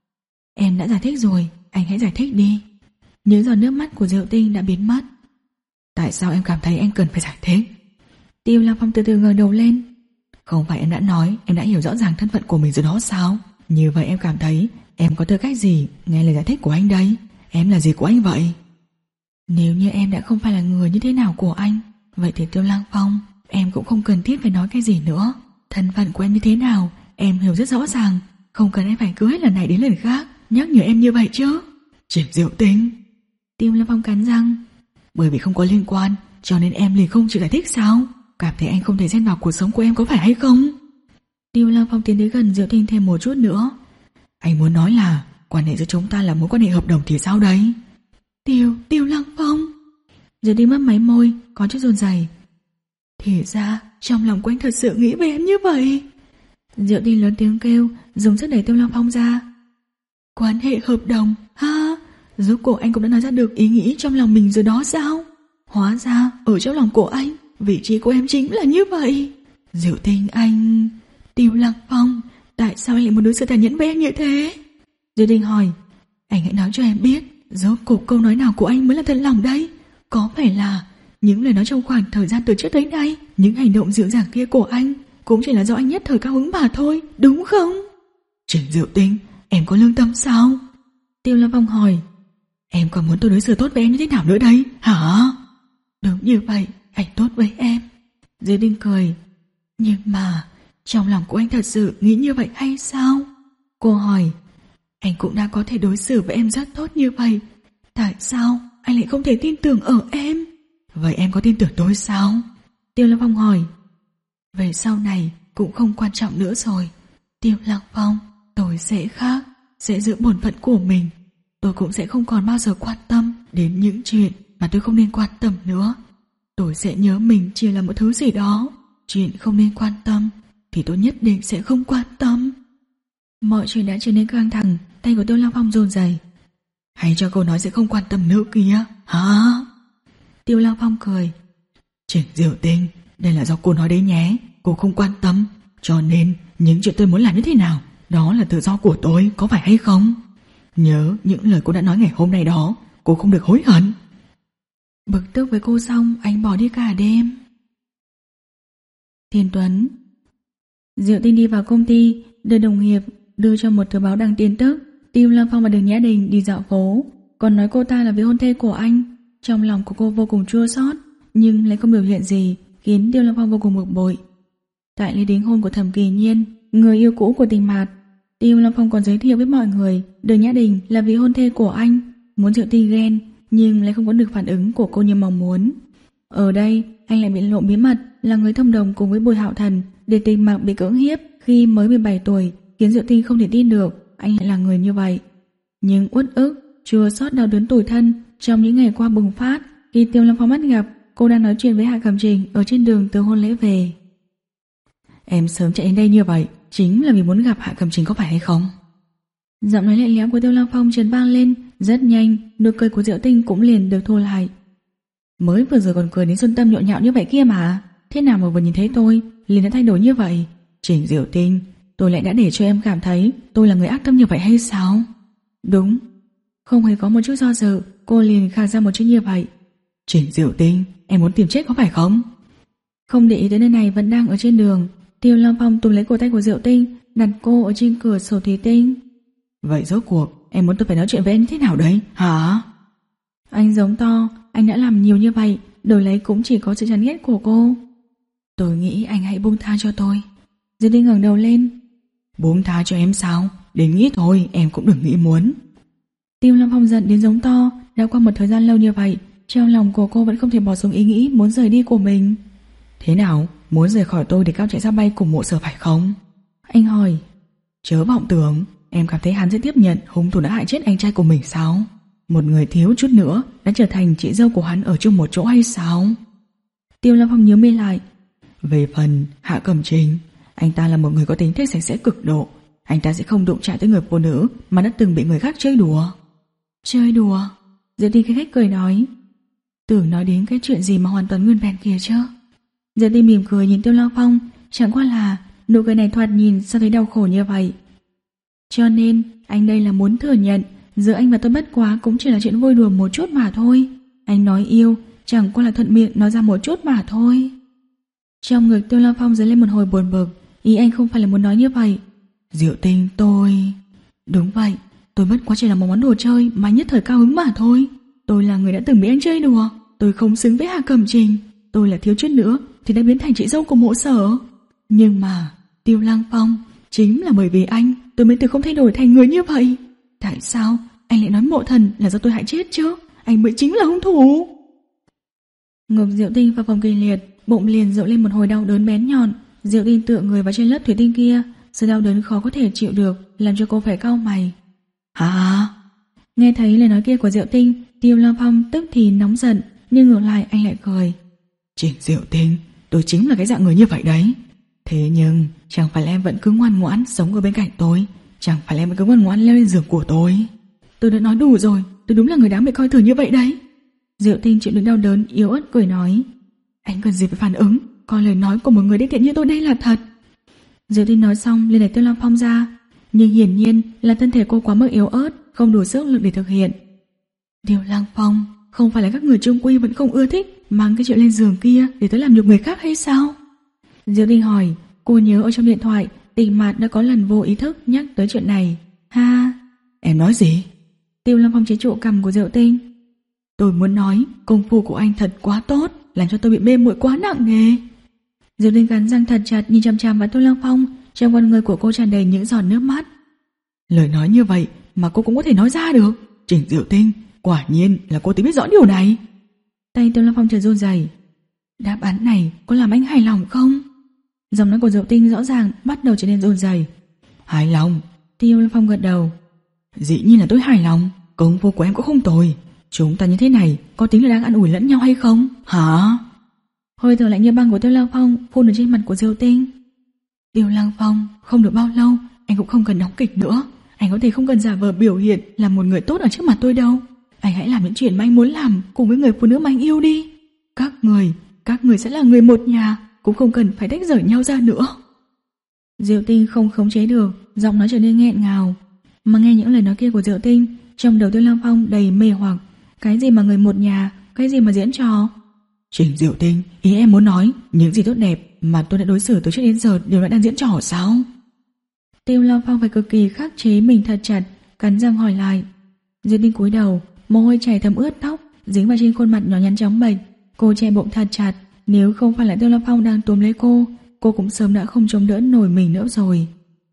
Em đã giải thích rồi, anh hãy giải thích đi. Những giọt nước mắt của Diệu Tinh đã biến mất. Tại sao em cảm thấy anh cần phải giải thích? Tiêu Lăng Phong từ từ ngẩng đầu lên. Không phải em đã nói em đã hiểu rõ ràng thân phận của mình rồi đó sao? Như vậy em cảm thấy em có tư cách gì nghe lời giải thích của anh đây? Em là gì của anh vậy? Nếu như em đã không phải là người như thế nào của anh, vậy thì Tiêu Lăng Phong, em cũng không cần thiết phải nói cái gì nữa. Thân phận của em như thế nào em hiểu rất rõ ràng. Không cần em phải cứ hết lần này đến lần khác nhắc nhở em như vậy chứ. Triển Diệu Tinh. Tiêu Lăng Phong cắn răng. Bởi vì không có liên quan cho nên em liền không chịu giải thích sao? Cảm thấy anh không thể xen vào cuộc sống của em có phải hay không? Tiêu Lăng Phong tiến tới gần Diệu Tinh thêm một chút nữa. Anh muốn nói là quan hệ giữa chúng ta là mối quan hệ hợp đồng thì sao đấy? Tiêu, Tiêu Lăng Phong. Diệu Tinh mấp máy môi, có chút run rẩy. Thì ra trong lòng của anh thật sự nghĩ về em như vậy. Diệu Tinh lớn tiếng kêu, dùng sức đẩy Tiêu Lăng Phong ra. Quan hệ hợp đồng, ha? Rốt cuộc anh cũng đã nói ra được ý nghĩ trong lòng mình rồi đó sao? Hóa ra ở trong lòng của anh, vị trí của em chính là như vậy. Diệu Tinh anh... Tiêu Lăng Phong, tại sao anh lại muốn đối xử tàn nhẫn với em như thế? Diệu Tinh hỏi. Anh hãy nói cho em biết, rốt cuộc câu nói nào của anh mới là thật lòng đấy? Có phải là những lời nói trong khoảng thời gian từ trước tới nay, những hành động dịu dàng kia của anh cũng chỉ là do anh nhất thời cao hứng mà thôi, đúng không? Triển Diệu Tinh, em có lương tâm sao? Tiêu Lăng Phong hỏi. Em còn muốn tôi đối xử tốt với em như thế nào nữa đây, hả? Đúng như vậy, anh tốt với em. Diệu Tinh cười. Nhưng mà trong lòng của anh thật sự nghĩ như vậy hay sao? Cô hỏi. Anh cũng đã có thể đối xử với em rất tốt như vậy, tại sao anh lại không thể tin tưởng ở em? Vậy em có tin tưởng tôi sao? Tiêu Lăng Phong hỏi. Về sau này cũng không quan trọng nữa rồi. Tiêu Lăng Phong, tôi sẽ khác, sẽ giữ bổn phận của mình. Tôi cũng sẽ không còn bao giờ quan tâm đến những chuyện mà tôi không nên quan tâm nữa. Tôi sẽ nhớ mình chỉ là một thứ gì đó. Chuyện không nên quan tâm thì tôi nhất định sẽ không quan tâm. Mọi chuyện đã trở nên căng thẳng. Tay của Tiêu Lăng Phong run rẩy. Hay cho cô nói sẽ không quan tâm nữa kìa, hả? Tiêu Lăng Phong cười. Triển Diệu Tinh, đây là do cô nói đấy nhé. Cô không quan tâm, cho nên những chuyện tôi muốn làm như thế nào, đó là tự do của tôi, có phải hay không? Nhớ những lời cô đã nói ngày hôm nay đó, cô không được hối hận. Bực tức với cô xong, anh bỏ đi cả đêm. Thiên Tuấn. Diệu Tinh đi vào công ty, đưa đồng nghiệp đưa cho một tờ báo đăng tin tức. Tiêu Lăng Phong và Đường Nhã Đình đi dạo phố, còn nói cô ta là vị hôn thê của anh. Trong lòng của cô vô cùng chua xót, nhưng lại không biểu hiện gì, khiến Tiêu Lăng Phong vô cùng bực bội. Tại lễ đính hôn của Thẩm Kỳ Nhiên, người yêu cũ của Tình Mạt, Tiêu Lăng Phong còn giới thiệu với mọi người Đường Nhã Đình là vị hôn thê của anh. Muốn Diệu Tinh ghen, nhưng lại không có được phản ứng của cô như mong muốn. Ở đây, anh lại bị lộ bí mật là người thông đồng cùng với Bùi Hạo Thần để Tình Mạc bị cưỡng hiếp khi mới mười bảy tuổi, khiến Diệu Tinh không thể tin được anh lại là người như vậy. Nhưng uất ức, chua xót đau đớn tủi thân trong những ngày qua bùng phát khi Tiêu Lăng Phong bắt gặp cô đang nói chuyện với Hạ Cẩm Trình ở trên đường từ hôn lễ về. Em sớm chạy đến đây như vậy chính là vì muốn gặp Hạ Cẩm Trình có phải hay không? Giọng nói lạnh lẽo của Tiêu Lăng Phong chợt vang lên, rất nhanh, nụ cười của Diệu Tinh cũng liền được thu lại. Mới vừa rồi còn cười đến xuân tâm nhộn nhạo như vậy kia mà, thế nào mà vừa nhìn thấy tôi liền đã thay đổi như vậy? Trình Diệu Tinh, tôi lại đã để cho em cảm thấy tôi là người ác tâm như vậy hay sao? Đúng. Không hề có một chút do dự, cô liền khạc ra một chữ như vậy. Trình Diệu Tinh, em muốn tìm chết có phải không? Không để ý tới nơi này vẫn đang ở trên đường, Tiêu Lăng Phong túm lấy cổ tay của Diệu Tinh, đặt cô ở trên cửa sổ thủy tinh. Vậy rốt cuộc em muốn tôi phải nói chuyện với em thế nào đấy, hả? Anh giống to, anh đã làm nhiều như vậy, đổi lấy cũng chỉ có sự chán ghét của cô. Tôi nghĩ anh hãy buông tha cho tôi. Diệu Tinh ngẩng đầu lên. Buông tha cho em sao? Đến nghĩ thôi, em cũng đừng nghĩ muốn. Tiêu Lăng Phong giận đến giống to. Đã qua một thời gian lâu như vậy, trong lòng của cô vẫn không thể bỏ xuống ý nghĩ muốn rời đi của mình. Thế nào? Muốn rời khỏi tôi để cao chạy ra bay cùng Mộ Sở phải không? Anh hỏi. Chớ vọng tưởng, em cảm thấy hắn sẽ tiếp nhận hung thủ đã hại chết anh trai của mình sao? Một người thiếu chút nữa đã trở thành chị dâu của hắn ở chung một chỗ hay sao? Tiêu Lâm Phong nhớ mi lại. Về phần Hạ Cẩm Trình, anh ta là một người có tính cách sạch sẽ cực độ. Anh ta sẽ không đụng chạm tới người phụ nữ mà đã từng bị người khác chơi đùa. Chơi đùa? Diệu Tinh khẽ khách cười nói. Tưởng nói đến cái chuyện gì mà hoàn toàn nguyên vẹn kia chứ. Diệu Tinh mỉm cười nhìn Tiêu Lâm Phong, chẳng qua là nụ cười này thoạt nhìn sao thấy đau khổ như vậy. Cho nên anh đây là muốn thừa nhận giữa anh và tôi bất quá cũng chỉ là chuyện vui đùa một chút mà thôi. Anh nói yêu chẳng qua là thuận miệng nói ra một chút mà thôi. Trong ngực Tiêu Lâm Phong dấy lên một hồi buồn bực. Ý anh không phải là muốn nói như vậy. Diệu Tinh, tôi... Đúng vậy, tôi bất quá chỉ là một món đồ chơi mà nhất thời cao hứng mà thôi. Tôi là người đã từng bị anh chơi đùa. Tôi không xứng với Hạ Cẩm Trình. Tôi là thiếu chút nữa thì đã biến thành chị dâu của Mộ Sở. Nhưng mà Tiêu Lăng Phong, chính là bởi vì anh tôi mới từ không thay đổi thành người như vậy. Tại sao anh lại nói Mộ Thần là do tôi hại chết chứ? Anh mới chính là hung thủ. Ngực Diệu Tinh vào vòng kịch liệt, bụng liền rộ lên một hồi đau đớn bén nhọn. Diệu Tinh tựa người vào trên lớp thủy tinh kia, sự đau đớn khó có thể chịu được làm cho cô phải cau mày. Hả? Nghe thấy lời nói kia của Diệu Tinh, Tiêu Lâm Phong tức thì nóng giận, nhưng ngược lại anh lại cười. Trình Diệu Tinh, tôi chính là cái dạng người như vậy đấy. Thế nhưng chẳng phải là em vẫn cứ ngoan ngoãn sống ở bên cạnh tôi? Chẳng phải là em vẫn cứ ngoan ngoãn leo lên giường của tôi? Tôi đã nói đủ rồi, tôi đúng là người đáng bị coi thường như vậy đấy. Diệu Tinh chịu đựng đau đớn yếu ớt cười nói. Anh cần gì phải phản ứng, coi lời nói của một người đích thiện như tôi đây là thật. Diệu Tinh nói xong liền đẩy Tiêu Lâm Phong ra, nhưng hiển nhiên là thân thể cô quá mức yếu ớt, không đủ sức lực để thực hiện. Tiêu Lăng Phong, không phải là các người chung quy vẫn không ưa thích mang cái chuyện lên giường kia để tới làm nhục người khác hay sao? Diệu Tinh hỏi. Cô nhớ ở trong điện thoại Tình Mạt đã có lần vô ý thức nhắc tới chuyện này. Ha, em nói gì? Tiêu Lâm Phong chế trụ cằm của Diệu Tinh. Tôi muốn nói công phu của anh thật quá tốt, làm cho tôi bị mê muội quá nặng nề. Diệu Tinh cắn răng thật chặt nhìn chằm chằm vào Tiêu Lâm Phong, trong con người của cô tràn đầy những giọt nước mắt. Lời nói như vậy mà cô cũng có thể nói ra được. Trình Diệu Tinh, quả nhiên là cô tự biết rõ điều này. Tay Tiêu Lâm Phong chợt run rẩy. Đáp án này có làm anh hài lòng không? Giọng nói của Diệu Tinh rõ ràng bắt đầu trở nên run rẩy. Hài lòng. Tiêu Lâm Phong gật đầu. Dĩ nhiên là tôi hài lòng. Công phu của em cũng không tồi. Chúng ta như thế này có tính là đang ăn ủi lẫn nhau hay không? Hả? Hơi thở lạnh như băng của Tiêu Lâm Phong phun ở trên mặt của Diệu Tinh. Tiêu Lăng Phong, không được bao lâu anh cũng không cần đóng kịch nữa. Anh có thể không cần giả vờ biểu hiện là một người tốt ở trước mặt tôi đâu. Anh hãy làm những chuyện mà anh muốn làm cùng với người phụ nữ mà anh yêu đi. Các người, các người sẽ là người một nhà, cũng không cần phải tách rời nhau ra nữa. Diệu Tinh không khống chế được, giọng nói trở nên nghẹn ngào. Mà nghe những lời nói kia của Diệu Tinh, trong đầu Tiêu Lăng Phong đầy mê hoặc. Cái gì mà người một nhà, cái gì mà diễn trò. Trình Diệu Tinh, ý em muốn nói những gì tốt đẹp mà tôi đã đối xử từ trước đến giờ đều đã đang diễn trò sao? Tiêu Lăng Phong phải cực kỳ khắc chế mình thật chặt, cắn răng hỏi lại. Diệu Tinh cúi đầu, mồ hôi chảy thấm ướt tóc, dính vào trên khuôn mặt nhỏ nhắn trắng bệch. Cô che bụng thật chặt, nếu không phải là Tiêu Lăng Phong đang túm lấy cô, cô cũng sớm đã không chống đỡ nổi mình nữa rồi.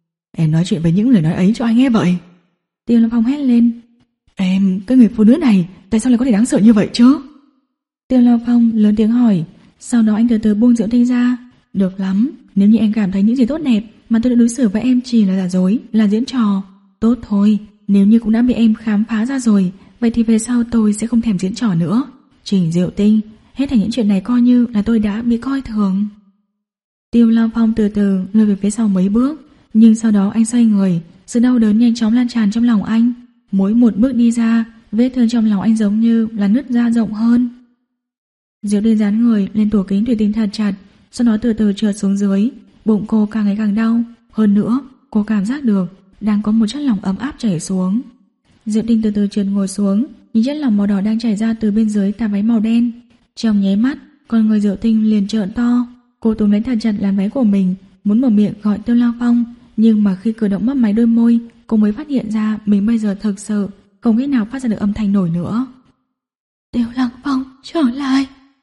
Em nói chuyện với những lời nói ấy cho anh nghe vậy. Tiêu Lăng Phong hét lên. Em, cái người phụ nữ này, tại sao lại có thể đáng sợ như vậy chứ? Tiêu Lăng Phong lớn tiếng hỏi. Sau đó anh từ từ buông Diệu Tinh ra. Được lắm, nếu như em cảm thấy những gì tốt đẹp mà tôi đã đối xử với em chỉ là giả dối, là diễn trò, tốt thôi. Nếu như cũng đã bị em khám phá ra rồi, vậy thì về sau tôi sẽ không thèm diễn trò nữa. Trình Diệu Tinh, hết thảy những chuyện này coi như là tôi đã bị coi thường. Tiêu Lăng Phong từ từ lùi về phía sau mấy bước, nhưng sau đó anh xoay người, sự đau đớn nhanh chóng lan tràn trong lòng anh. Mỗi một bước đi ra, vết thương trong lòng anh giống như là nứt ra rộng hơn. Diệu Tinh dán người lên tủ kính thủy tinh thật chặt, sau đó từ từ trượt xuống dưới. Bụng cô càng ngày càng đau. Hơn nữa, cô cảm giác được đang có một chất lỏng ấm áp chảy xuống. Diệu Tinh từ từ trượt ngồi xuống, nhìn chất lỏng màu đỏ đang chảy ra từ bên dưới tà váy màu đen. Trong nháy mắt, con người Diệu Tinh liền trợn to. Cô túm lấy thật chặt làn váy của mình, muốn mở miệng gọi Tiêu Lăng Phong, nhưng mà khi cử động mấp máy đôi môi, cô mới phát hiện ra mình bây giờ thực sự không cách nào phát ra được âm thanh nổi nữa. Tiêu Lăng Phong, trở lại.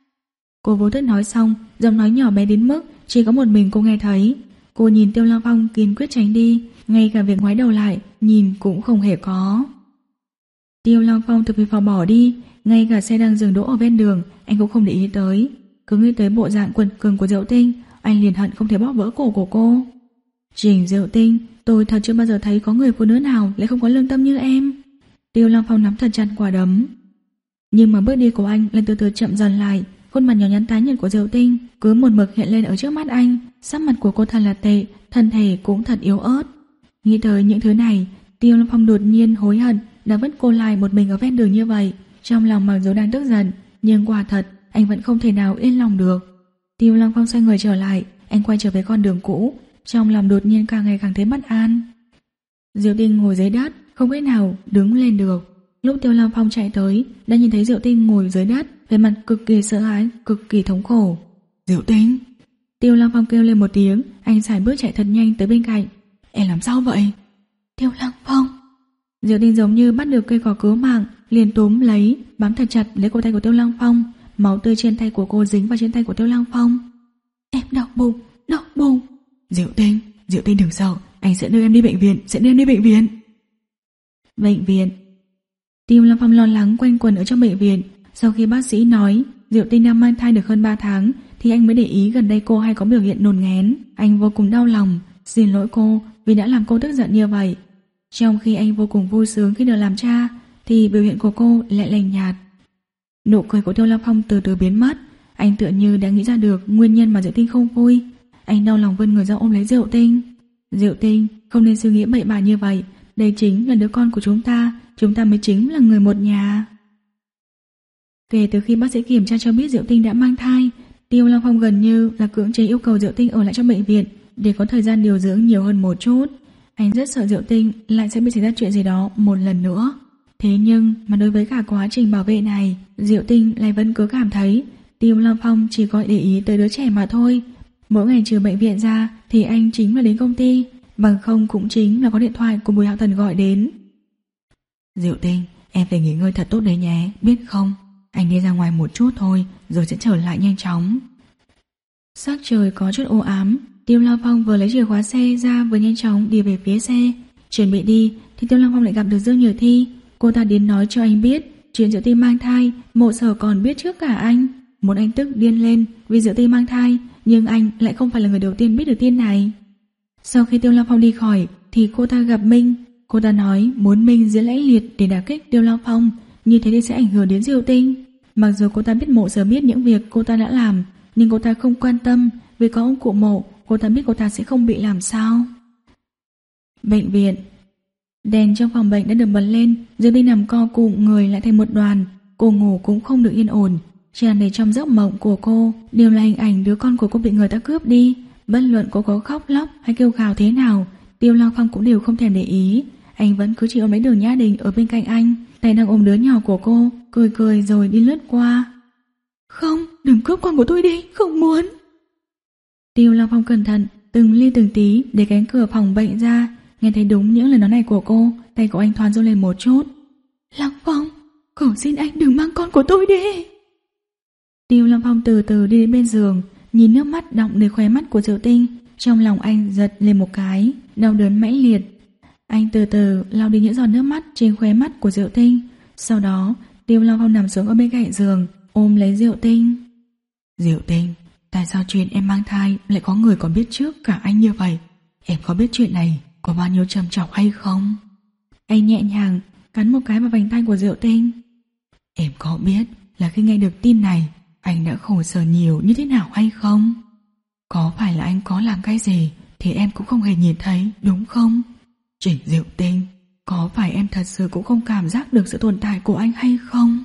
Cô vô thức nói xong, giọng nói nhỏ bé đến mức chỉ có một mình cô nghe thấy. Cô nhìn Tiêu Lăng Phong kiên quyết tránh đi, ngay cả việc ngoái đầu lại nhìn cũng không hề có. Tiêu Lăng Phong từ phía phòng bỏ đi, ngay cả xe đang dừng đỗ ở ven đường anh cũng không để ý tới. Cứ nghĩ tới bộ dạng quật cường của Diệu Tinh, anh liền hận không thể bóp vỡ cổ của cô. Trình Diệu Tinh, tôi thật chưa bao giờ thấy có người phụ nữ nào lại không có lương tâm như em. Tiêu Lăng Phong nắm thật chặt quả đấm. Nhưng mà bước đi của anh lại từ từ chậm dần lại. Khuôn mặt nhỏ nhắn tái nhợt của Diệu Tinh cứ một mực hiện lên ở trước mắt anh. Sắc mặt của cô thật là tệ, thân thể cũng thật yếu ớt. Nghĩ tới những thứ này, Tiêu Lăng Phong đột nhiên hối hận đã vứt cô lại một mình ở ven đường như vậy. Trong lòng mặc dù đang tức giận, nhưng quả thật anh vẫn không thể nào yên lòng được. Tiêu Lăng Phong xoay người trở lại, anh quay trở về con đường cũ, trong lòng đột nhiên càng ngày càng thấy bất an. Diệu Tinh ngồi dưới đất, không cách nào đứng lên được. Lúc Tiêu Lăng Phong chạy tới, đã nhìn thấy Diệu Tinh ngồi dưới đất, vẻ mặt cực kỳ sợ hãi, cực kỳ thống khổ. Diệu Tinh! Tiêu Lăng Phong kêu lên một tiếng, anh sải bước chạy thật nhanh tới bên cạnh. Em làm sao vậy? Tiêu Lăng Phong! Diệu Tinh giống như bắt được cây cỏ cứu mạng, liền túm lấy, bám thật chặt lấy cổ tay của Tiêu Lăng Phong. Máu tươi trên tay của cô dính vào trên tay của Tiêu Lăng Phong. Em đau bụng, đau bụng. Diệu Tinh, Diệu Tinh đừng sợ, anh sẽ đưa em đi bệnh viện, sẽ đưa em đi bệnh viện. Bệnh viện. Tiêu Lăng Phong lo lắng quanh quẩn ở trong bệnh viện. Sau khi bác sĩ nói Diệu Tinh đang mang thai được hơn ba tháng thì anh mới để ý gần đây cô hay có biểu hiện nôn ngén. Anh vô cùng đau lòng, xin lỗi cô vì đã làm cô tức giận như vậy. Trong khi anh vô cùng vui sướng khi được làm cha thì biểu hiện của cô lại lạnh nhạt. Nụ cười của Tiêu Lăng Phong từ từ biến mất. Anh tựa như đã nghĩ ra được nguyên nhân mà Diệu Tinh không vui. Anh đau lòng vươn người ra ôm lấy Diệu Tinh. Diệu Tinh, không nên suy nghĩ bậy bạ như vậy. Đây chính là đứa con của chúng ta. Chúng ta mới chính là người một nhà. Kể từ khi bác sĩ kiểm tra cho biết Diệu Tinh đã mang thai, Tiêu Lăng Phong gần như là cưỡng chế yêu cầu Diệu Tinh ở lại trong bệnh viện để có thời gian điều dưỡng nhiều hơn một chút. Anh rất sợ Diệu Tinh lại sẽ bị xảy ra chuyện gì đó một lần nữa. Thế nhưng mà đối với cả quá trình bảo vệ này, Diệu Tinh lại vẫn cứ cảm thấy Tiêu Lăng Phong chỉ có để ý tới đứa trẻ mà thôi. Mỗi ngày trừ bệnh viện ra thì anh chính là đến công ty, bằng không cũng chính là có điện thoại của Bùi Hạo Thần gọi đến. Diệu Tinh, em phải nghỉ ngơi thật tốt đấy nhé, biết không? Anh đi ra ngoài một chút thôi, rồi sẽ trở lại nhanh chóng. Sắc trời có chút u ám, Tiêu Lăng Phong vừa lấy chìa khóa xe ra vừa nhanh chóng đi về phía xe. Chuẩn bị đi thì Tiêu Lăng Phong lại gặp được Dương Nhược Thi. Cô ta đến nói cho anh biết chuyện Diệu Tinh mang thai, Mộ Sở còn biết trước cả anh. Muốn anh tức điên lên vì Diệu Tinh mang thai, nhưng anh lại không phải là người đầu tiên biết được tin này. Sau khi Tiêu Lăng Phong đi khỏi thì cô ta gặp Minh. Cô ta nói muốn Minh diễn lãnh liệt để đả kích Tiêu Lăng Phong, như thế thì sẽ ảnh hưởng đến Diệu Tinh. Mặc dù cô ta biết Mộ Sở biết những việc cô ta đã làm, nhưng cô ta không quan tâm, vì có ông cụ Mộ, cô ta biết cô ta sẽ không bị làm sao. Bệnh viện. Đèn trong phòng bệnh đã được bật lên, Diệu Tinh nằm co cụm người lại thành một đoàn. Cô ngủ cũng không được yên ổn, tràn đầy trong giấc mộng của cô đều là hình ảnh đứa con của cô bị người ta cướp đi. Bất luận cô có khóc lóc hay kêu gào thế nào, Tiêu Lăng Phong cũng đều không thèm để ý. Anh vẫn cứ chỉ ôm lấy Đường Nhã Đình ở bên cạnh anh, tay đang ôm đứa nhỏ của cô, cười cười rồi đi lướt qua. Không, đừng cướp con của tôi đi, không muốn. Tiêu Lăng Phong cẩn thận từng ly từng tí để cánh cửa phòng bệnh ra. Nghe thấy đúng những lời nói này của cô, tay của anh thoáng run lên một chút. Lăng Phong, cầu xin anh đừng mang con của tôi đi. Tiêu Lăng Phong từ từ đi đến bên giường, nhìn nước mắt đọng đầy khóe mắt của Diệu Tinh. Trong lòng anh giật lên một cái, đau đớn mãnh liệt. Anh từ từ lau đi những giọt nước mắt trên khóe mắt của Diệu Tinh. Sau đó Tiêu Lăng Phong nằm xuống ở bên cạnh giường, ôm lấy Diệu Tinh. Diệu Tinh, tại sao chuyện em mang thai lại có người còn biết trước cả anh như vậy? Em có biết chuyện này có bao nhiêu trầm trọng hay không? Anh nhẹ nhàng cắn một cái vào vành tay của Diệu Tinh. Em có biết là khi nghe được tin này anh đã khổ sở nhiều như thế nào hay không? Có phải là anh có làm cái gì thì em cũng không hề nhìn thấy, đúng không? Trình Diệu Tinh, có phải em thật sự cũng không cảm giác được sự tồn tại của anh hay không?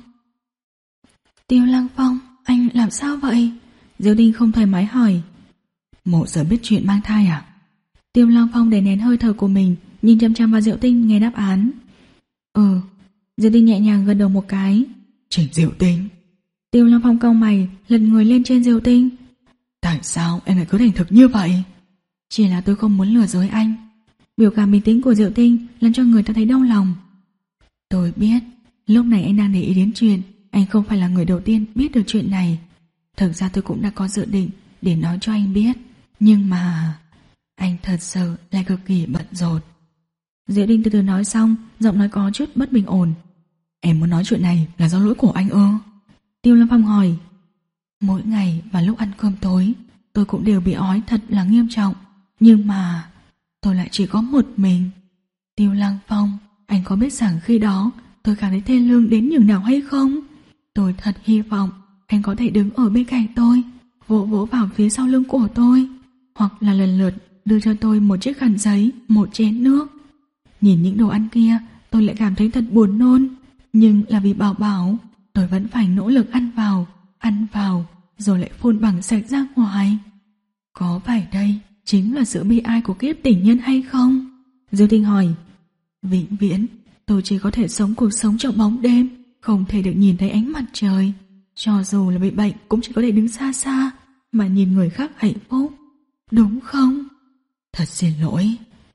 Tiêu Lăng Phong, anh làm sao vậy? Diệu Tinh không thoải mái hỏi. Mộ Sở biết chuyện mang thai à? Tiêu Lăng Phong đè nén hơi thở của mình, nhìn chăm chăm vào Diệu Tinh nghe đáp án. Ừ. Diệu Tinh nhẹ nhàng gật đầu một cái. Trình Diệu Tinh. Tiêu Lăng Phong cau mày, lật người lên trên Diệu Tinh. Tại sao em lại cứ thành thực như vậy? Chỉ là tôi không muốn lừa dối anh. Biểu cảm bình tĩnh của Diệu Tinh làm cho người ta thấy đau lòng. Tôi biết lúc này anh đang để ý đến chuyện, anh không phải là người đầu tiên biết được chuyện này. Thực ra tôi cũng đã có dự định để nói cho anh biết, nhưng mà anh thật sự lại cực kỳ bận rộn. Diệu Tinh từ từ nói xong, giọng nói có chút bất bình ổn. Em muốn nói chuyện này là do lỗi của anh ư? Tiêu Lâm Phong hỏi. Mỗi ngày vào lúc ăn cơm tối tôi cũng đều bị ói thật là nghiêm trọng. Nhưng mà tôi lại chỉ có một mình. Tiêu Lăng Phong, anh có biết rằng khi đó tôi cảm thấy thê lương đến nhường nào hay không? Tôi thật hy vọng anh có thể đứng ở bên cạnh tôi, vỗ vỗ vào phía sau lưng của tôi, hoặc là lần lượt đưa cho tôi một chiếc khăn giấy, một chén nước. Nhìn những đồ ăn kia, tôi lại cảm thấy thật buồn nôn, nhưng là vì Bảo Bảo, tôi vẫn phải nỗ lực ăn vào, ăn vào, rồi lại phun bằng sạch ra ngoài. Có phải đây chính là sự bi ai của kiếp tình nhân hay không? Diêu Tinh hỏi. Vĩnh viễn, tôi chỉ có thể sống cuộc sống trong bóng đêm, không thể được nhìn thấy ánh mặt trời. Cho dù là bị bệnh cũng chỉ có thể đứng xa xa mà nhìn người khác hạnh phúc, đúng không? Thật xin lỗi.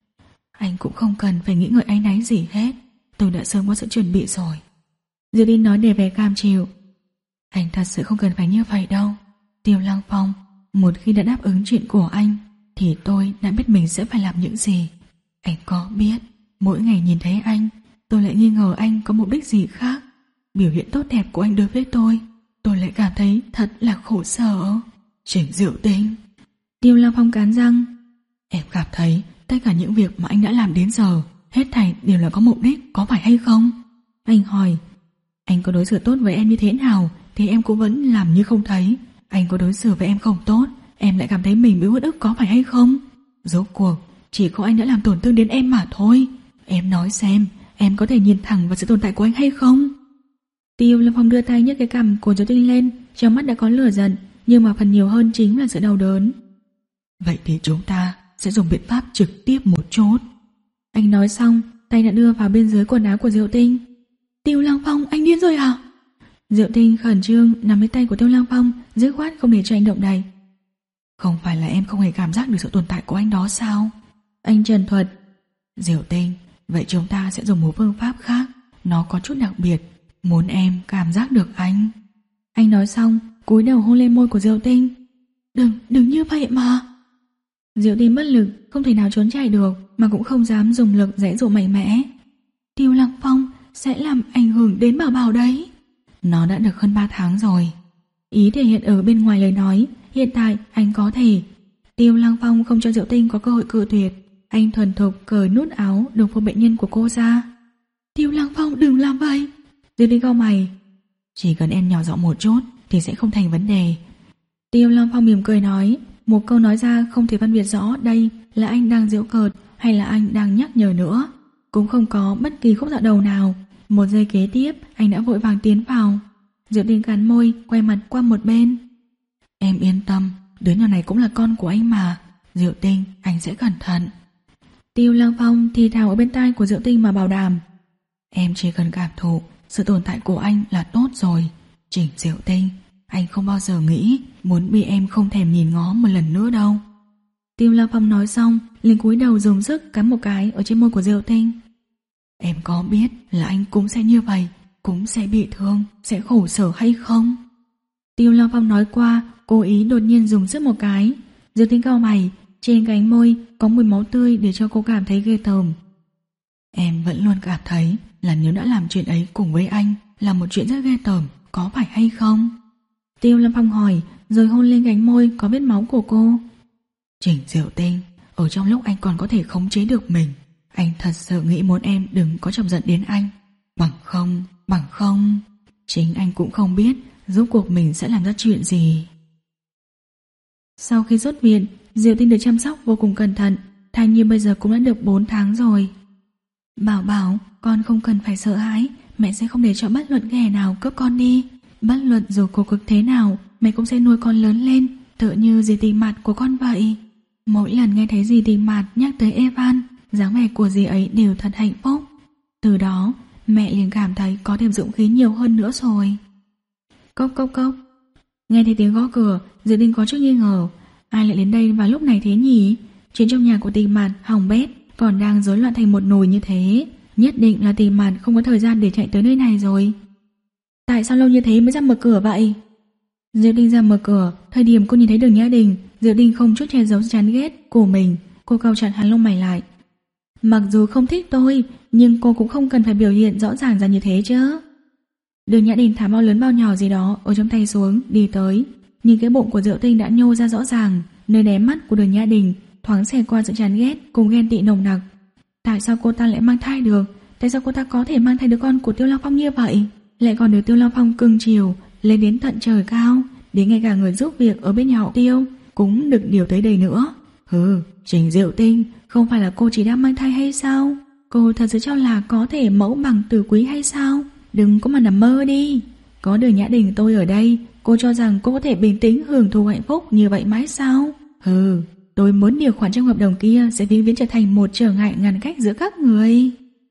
Anh cũng không cần phải nghĩ ngợi áy náy gì hết, tôi đã sớm có sự chuẩn bị rồi. Diêu Tinh nói để vẻ cam chịu. Anh thật sự không cần phải như vậy đâu, Tiêu Lăng Phong. Một khi đã đáp ứng chuyện của anh thì tôi đã biết mình sẽ phải làm những gì. Anh có biết mỗi ngày nhìn thấy anh, tôi lại nghi ngờ anh có mục đích gì khác. Biểu hiện tốt đẹp của anh đối với tôi, tôi lại cảm thấy thật là khổ sở. Trình Diệu Tinh. Tiêu Lăng Phong cắn răng. Em cảm thấy tất cả những việc mà anh đã làm đến giờ, hết thảy đều là có mục đích, có phải hay không? Anh hỏi. Anh có đối xử tốt với em như thế nào thì em cũng vẫn làm như không thấy. Anh có đối xử với em không tốt, em lại cảm thấy mình bị uất ức, có phải hay không? Rốt cuộc chỉ có anh đã làm tổn thương đến em mà thôi. Em nói xem, em có thể nhìn thẳng vào sự tồn tại của anh hay không? Tiêu Lâm Phong đưa tay nhấc cái cằm của Diệu Tinh lên, trong mắt đã có lửa giận, nhưng mà phần nhiều hơn chính là sự đau đớn. Vậy thì chúng ta sẽ dùng biện pháp trực tiếp một chút. Anh nói xong, tay đã đưa vào bên dưới quần áo của Diệu Tinh. Tiêu Lăng Phong, anh điên rồi hả? Diệu Tinh khẩn trương nắm lấy tay của Tiêu Lăng Phong, dứt khoát không để cho anh động đậy. Không phải là em không hề cảm giác được sự tồn tại của anh đó sao? Anh trần thuật. Diệu Tinh, vậy chúng ta sẽ dùng một phương pháp khác, nó có chút đặc biệt, muốn em cảm giác được anh. Anh nói xong, cúi đầu hôn lên môi của Diệu Tinh. Đừng, đừng như vậy mà. Diệu Tinh bất lực, không thể nào trốn chạy được, mà cũng không dám dùng lực giãy giụa mạnh mẽ. Tiêu Lăng Phong sẽ làm ảnh hưởng đến Bảo Bảo đấy. Nó đã được hơn ba tháng rồi. Ý thể hiện ở bên ngoài lời nói, hiện tại anh có thể. Tiêu Lăng Phong không cho Diệu Tinh có cơ hội cự tuyệt. Anh thuần thục cởi nút áo đồng phục bệnh nhân của cô ra. Tiêu Lăng Phong, đừng làm vậy. Diệu Tinh cau mày. Chỉ cần em nhỏ giọng một chút thì sẽ không thành vấn đề. Tiêu Lăng Phong mỉm cười nói. Một câu nói ra không thể phân biệt rõ đây là anh đang giễu cợt hay là anh đang nhắc nhở nữa. Cũng không có bất kỳ khúc dạo đầu nào. Một giây kế tiếp anh đã vội vàng tiến vào. Diệu Tinh cắn môi, quay mặt qua một bên. Em yên tâm, đứa nhỏ này cũng là con của anh mà. Diệu Tinh, anh sẽ cẩn thận. Tiêu Lăng Phong thì thào ở bên tai của Diệu Tinh mà bảo đảm. Em chỉ cần cảm thụ sự tồn tại của anh là tốt rồi. Chỉnh Diệu Tinh, anh không bao giờ nghĩ muốn bị em không thèm nhìn ngó một lần nữa đâu. Tiêu Lăng Phong nói xong, liền cúi đầu dùng sức cắn một cái ở trên môi của Diệu Tinh. Em có biết là anh cũng sẽ như vậy, cũng sẽ bị thương, sẽ khổ sở hay không? Tiêu Lăng Phong nói qua, cố ý đột nhiên dùng sức một cái. Diệu Tinh cau mày, trên cánh môi có mùi máu tươi để cho cô cảm thấy ghê tởm. Em vẫn luôn cảm thấy là nếu đã làm chuyện ấy cùng với anh là một chuyện rất ghê tởm, có phải hay không? Tiêu Lâm Phong hỏi, rồi hôn lên cánh môi có vết máu của cô. Chỉnh Diệu Tinh, ở trong lúc anh còn có thể khống chế được mình, anh thật sự nghĩ muốn em đừng có chọc giận đến anh. Bằng không, bằng không, chính anh cũng không biết rốt cuộc mình sẽ làm ra chuyện gì. Sau khi xuất viện, Diệu Tinh được chăm sóc vô cùng cẩn thận. Thai nhi bây giờ cũng đã được bốn tháng rồi. Bảo Bảo, con không cần phải sợ hãi, mẹ sẽ không để cho bất luận kẻ nào cướp con đi. Bất luận dù cô cực thế nào, mẹ cũng sẽ nuôi con lớn lên, tựa như dì Tình Mạt của con vậy. Mỗi lần nghe thấy dì Tình Mạt nhắc tới Evan, dáng vẻ của dì ấy đều thật hạnh phúc. Từ đó, mẹ liền cảm thấy có thêm dũng khí nhiều hơn nữa rồi. Cốc cốc cốc. Nghe thấy tiếng gõ cửa, Diệu Tinh có chút nghi ngờ. Ai lại đến đây vào lúc này thế nhỉ? Chuyện trong nhà của Tình Mạt hỏng bét, còn đang rối loạn thành một nồi như thế. Nhất định là Tình Mạt không có thời gian để chạy tới nơi này rồi. Tại sao lâu như thế mới ra mở cửa vậy? Diệu Tinh ra mở cửa, thời điểm cô nhìn thấy Đường Nhã Đình, Diệu Tinh không chút che giấu chán ghét của mình. Cô cau chặt hắn lông mày lại. Mặc dù không thích tôi, nhưng cô cũng không cần phải biểu hiện rõ ràng ra như thế chứ. Đường Nhã Đình thả bao lớn bao nhỏ gì đó ở trong tay xuống, đi tới. Nhưng cái bụng của Diệu Tinh đã nhô ra rõ ràng. Nơi đáy mắt của Đường Nhã Đình thoáng xẹt qua sự chán ghét cùng ghen tị nồng nặc. Tại sao cô ta lại mang thai được? Tại sao cô ta có thể mang thai đứa con của Tiêu Long Phong như vậy? Lại còn được Tiêu Long Phong cưng chiều lên đến tận trời cao, đến ngay cả người giúp việc ở bên nhà họ Tiêu cũng được điều tới đây nữa. Hừ, Trình Diệu Tinh, không phải là cô chỉ đang mang thai hay sao? Cô thật sự cho là có thể mẫu bằng Từ Quý hay sao? Đừng có mà nằm mơ đi. Có Đường Nhã Đình tôi ở đây, cô cho rằng cô có thể bình tĩnh hưởng thụ hạnh phúc như vậy mãi sao? Hừ, tôi muốn điều khoản trong hợp đồng kia sẽ vĩnh viễn trở thành một trở ngại ngăn cách giữa các người.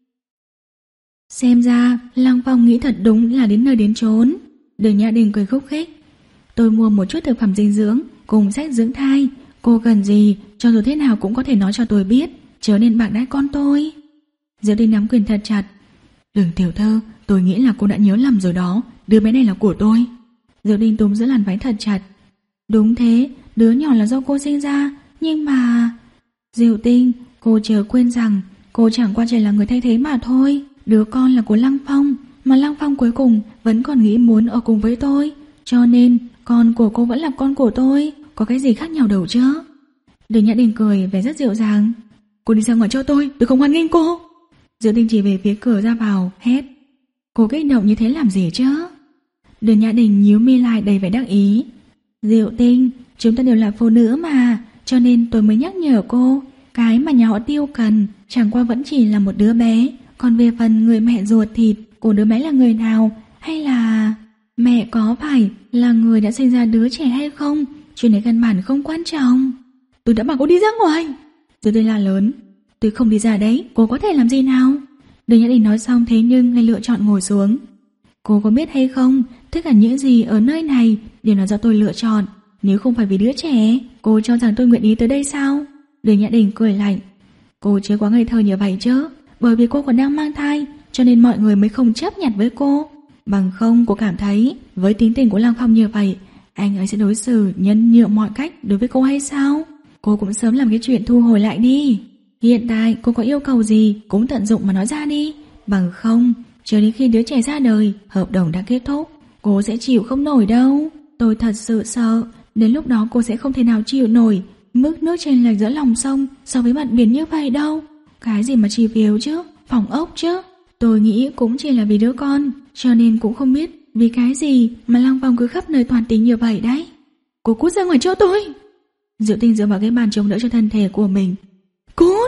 Xem ra Lăng Phong nghĩ thật đúng là đến nơi đến chốn. Đường Nhã Đình cười khúc khích. Tôi mua một chút thực phẩm dinh dưỡng cùng sách dưỡng thai, cô cần gì cho dù thế nào cũng có thể nói cho tôi biết, chớ nên bạc đãi con tôi. Diệu Tinh nắm quyền thật chặt. Đường tiểu thư, tôi nghĩ là cô đã nhớ lầm rồi đó, đứa bé này là của tôi. Diệu Tinh túm giữ làn váy thật chặt. Đúng thế, đứa nhỏ là do cô sinh ra, nhưng mà... Diệu Tinh, cô chớ quên rằng cô chẳng qua chỉ là người thay thế mà thôi. Đứa con là của Lăng Phong, mà Lăng Phong cuối cùng vẫn còn nghĩ muốn ở cùng với tôi, cho nên con của cô vẫn là con của tôi. Có cái gì khác nhau đâu chứ? Đường Nhã Đình cười vẻ rất dịu dàng. Cô đi ra ngoài cho tôi, tôi không hoan nghênh cô. Diệu Tinh chỉ về phía cửa ra vào hét. Cô kích động như thế làm gì chứ? Đường Nhã Đình nhíu mi lại đầy vẻ đắc ý. Diệu Tinh, chúng ta đều là phụ nữ mà, cho nên tôi mới nhắc nhở cô. Cái mà nhà họ Tiêu cần chẳng qua vẫn chỉ là một đứa bé. Còn về phần người mẹ ruột thịt của đứa bé là người nào, hay là mẹ có phải là người đã sinh ra đứa trẻ hay không, chuyện này căn bản không quan trọng. Tôi đã bảo cô đi ra ngoài. Rồi tôi la lớn. Tôi không đi ra đấy, cô có thể làm gì nào? Đường Nhã Đình nói xong thế nhưng lại lựa chọn ngồi xuống. Cô có biết hay không, tất cả những gì ở nơi này đều là do tôi lựa chọn. Nếu không phải vì đứa trẻ, cô cho rằng tôi nguyện ý tới đây sao? Đường Nhã Đình cười lạnh. Cô chưa quá ngây thơ như vậy chứ. Bởi vì cô còn đang mang thai, cho nên mọi người mới không chấp nhận với cô. Bằng không cô cảm thấy với tính tình của Lăng Phong như vậy, anh ấy sẽ đối xử nhân nhượng mọi cách đối với cô hay sao? Cô cũng sớm làm cái chuyện thu hồi lại đi. Hiện tại cô có yêu cầu gì cũng tận dụng mà nói ra đi. Bằng không, chờ đến khi đứa trẻ ra đời, hợp đồng đã kết thúc, cô sẽ chịu không nổi đâu. Tôi thật sự sợ đến lúc đó cô sẽ không thể nào chịu nổi mức nước chênh lệch giữa lòng sông so với mặt biển như vậy đâu. Cái gì mà chi phiếu chứ, phòng ốc chứ. Tôi nghĩ cũng chỉ là vì đứa con, cho nên cũng không biết vì cái gì mà Lăng Phong cứ khắp nơi toàn tính như vậy đấy. Cô cút ra ngoài cho tôi. Diệu Tinh dựa vào cái bàn chống đỡ cho thân thể của mình. Cút.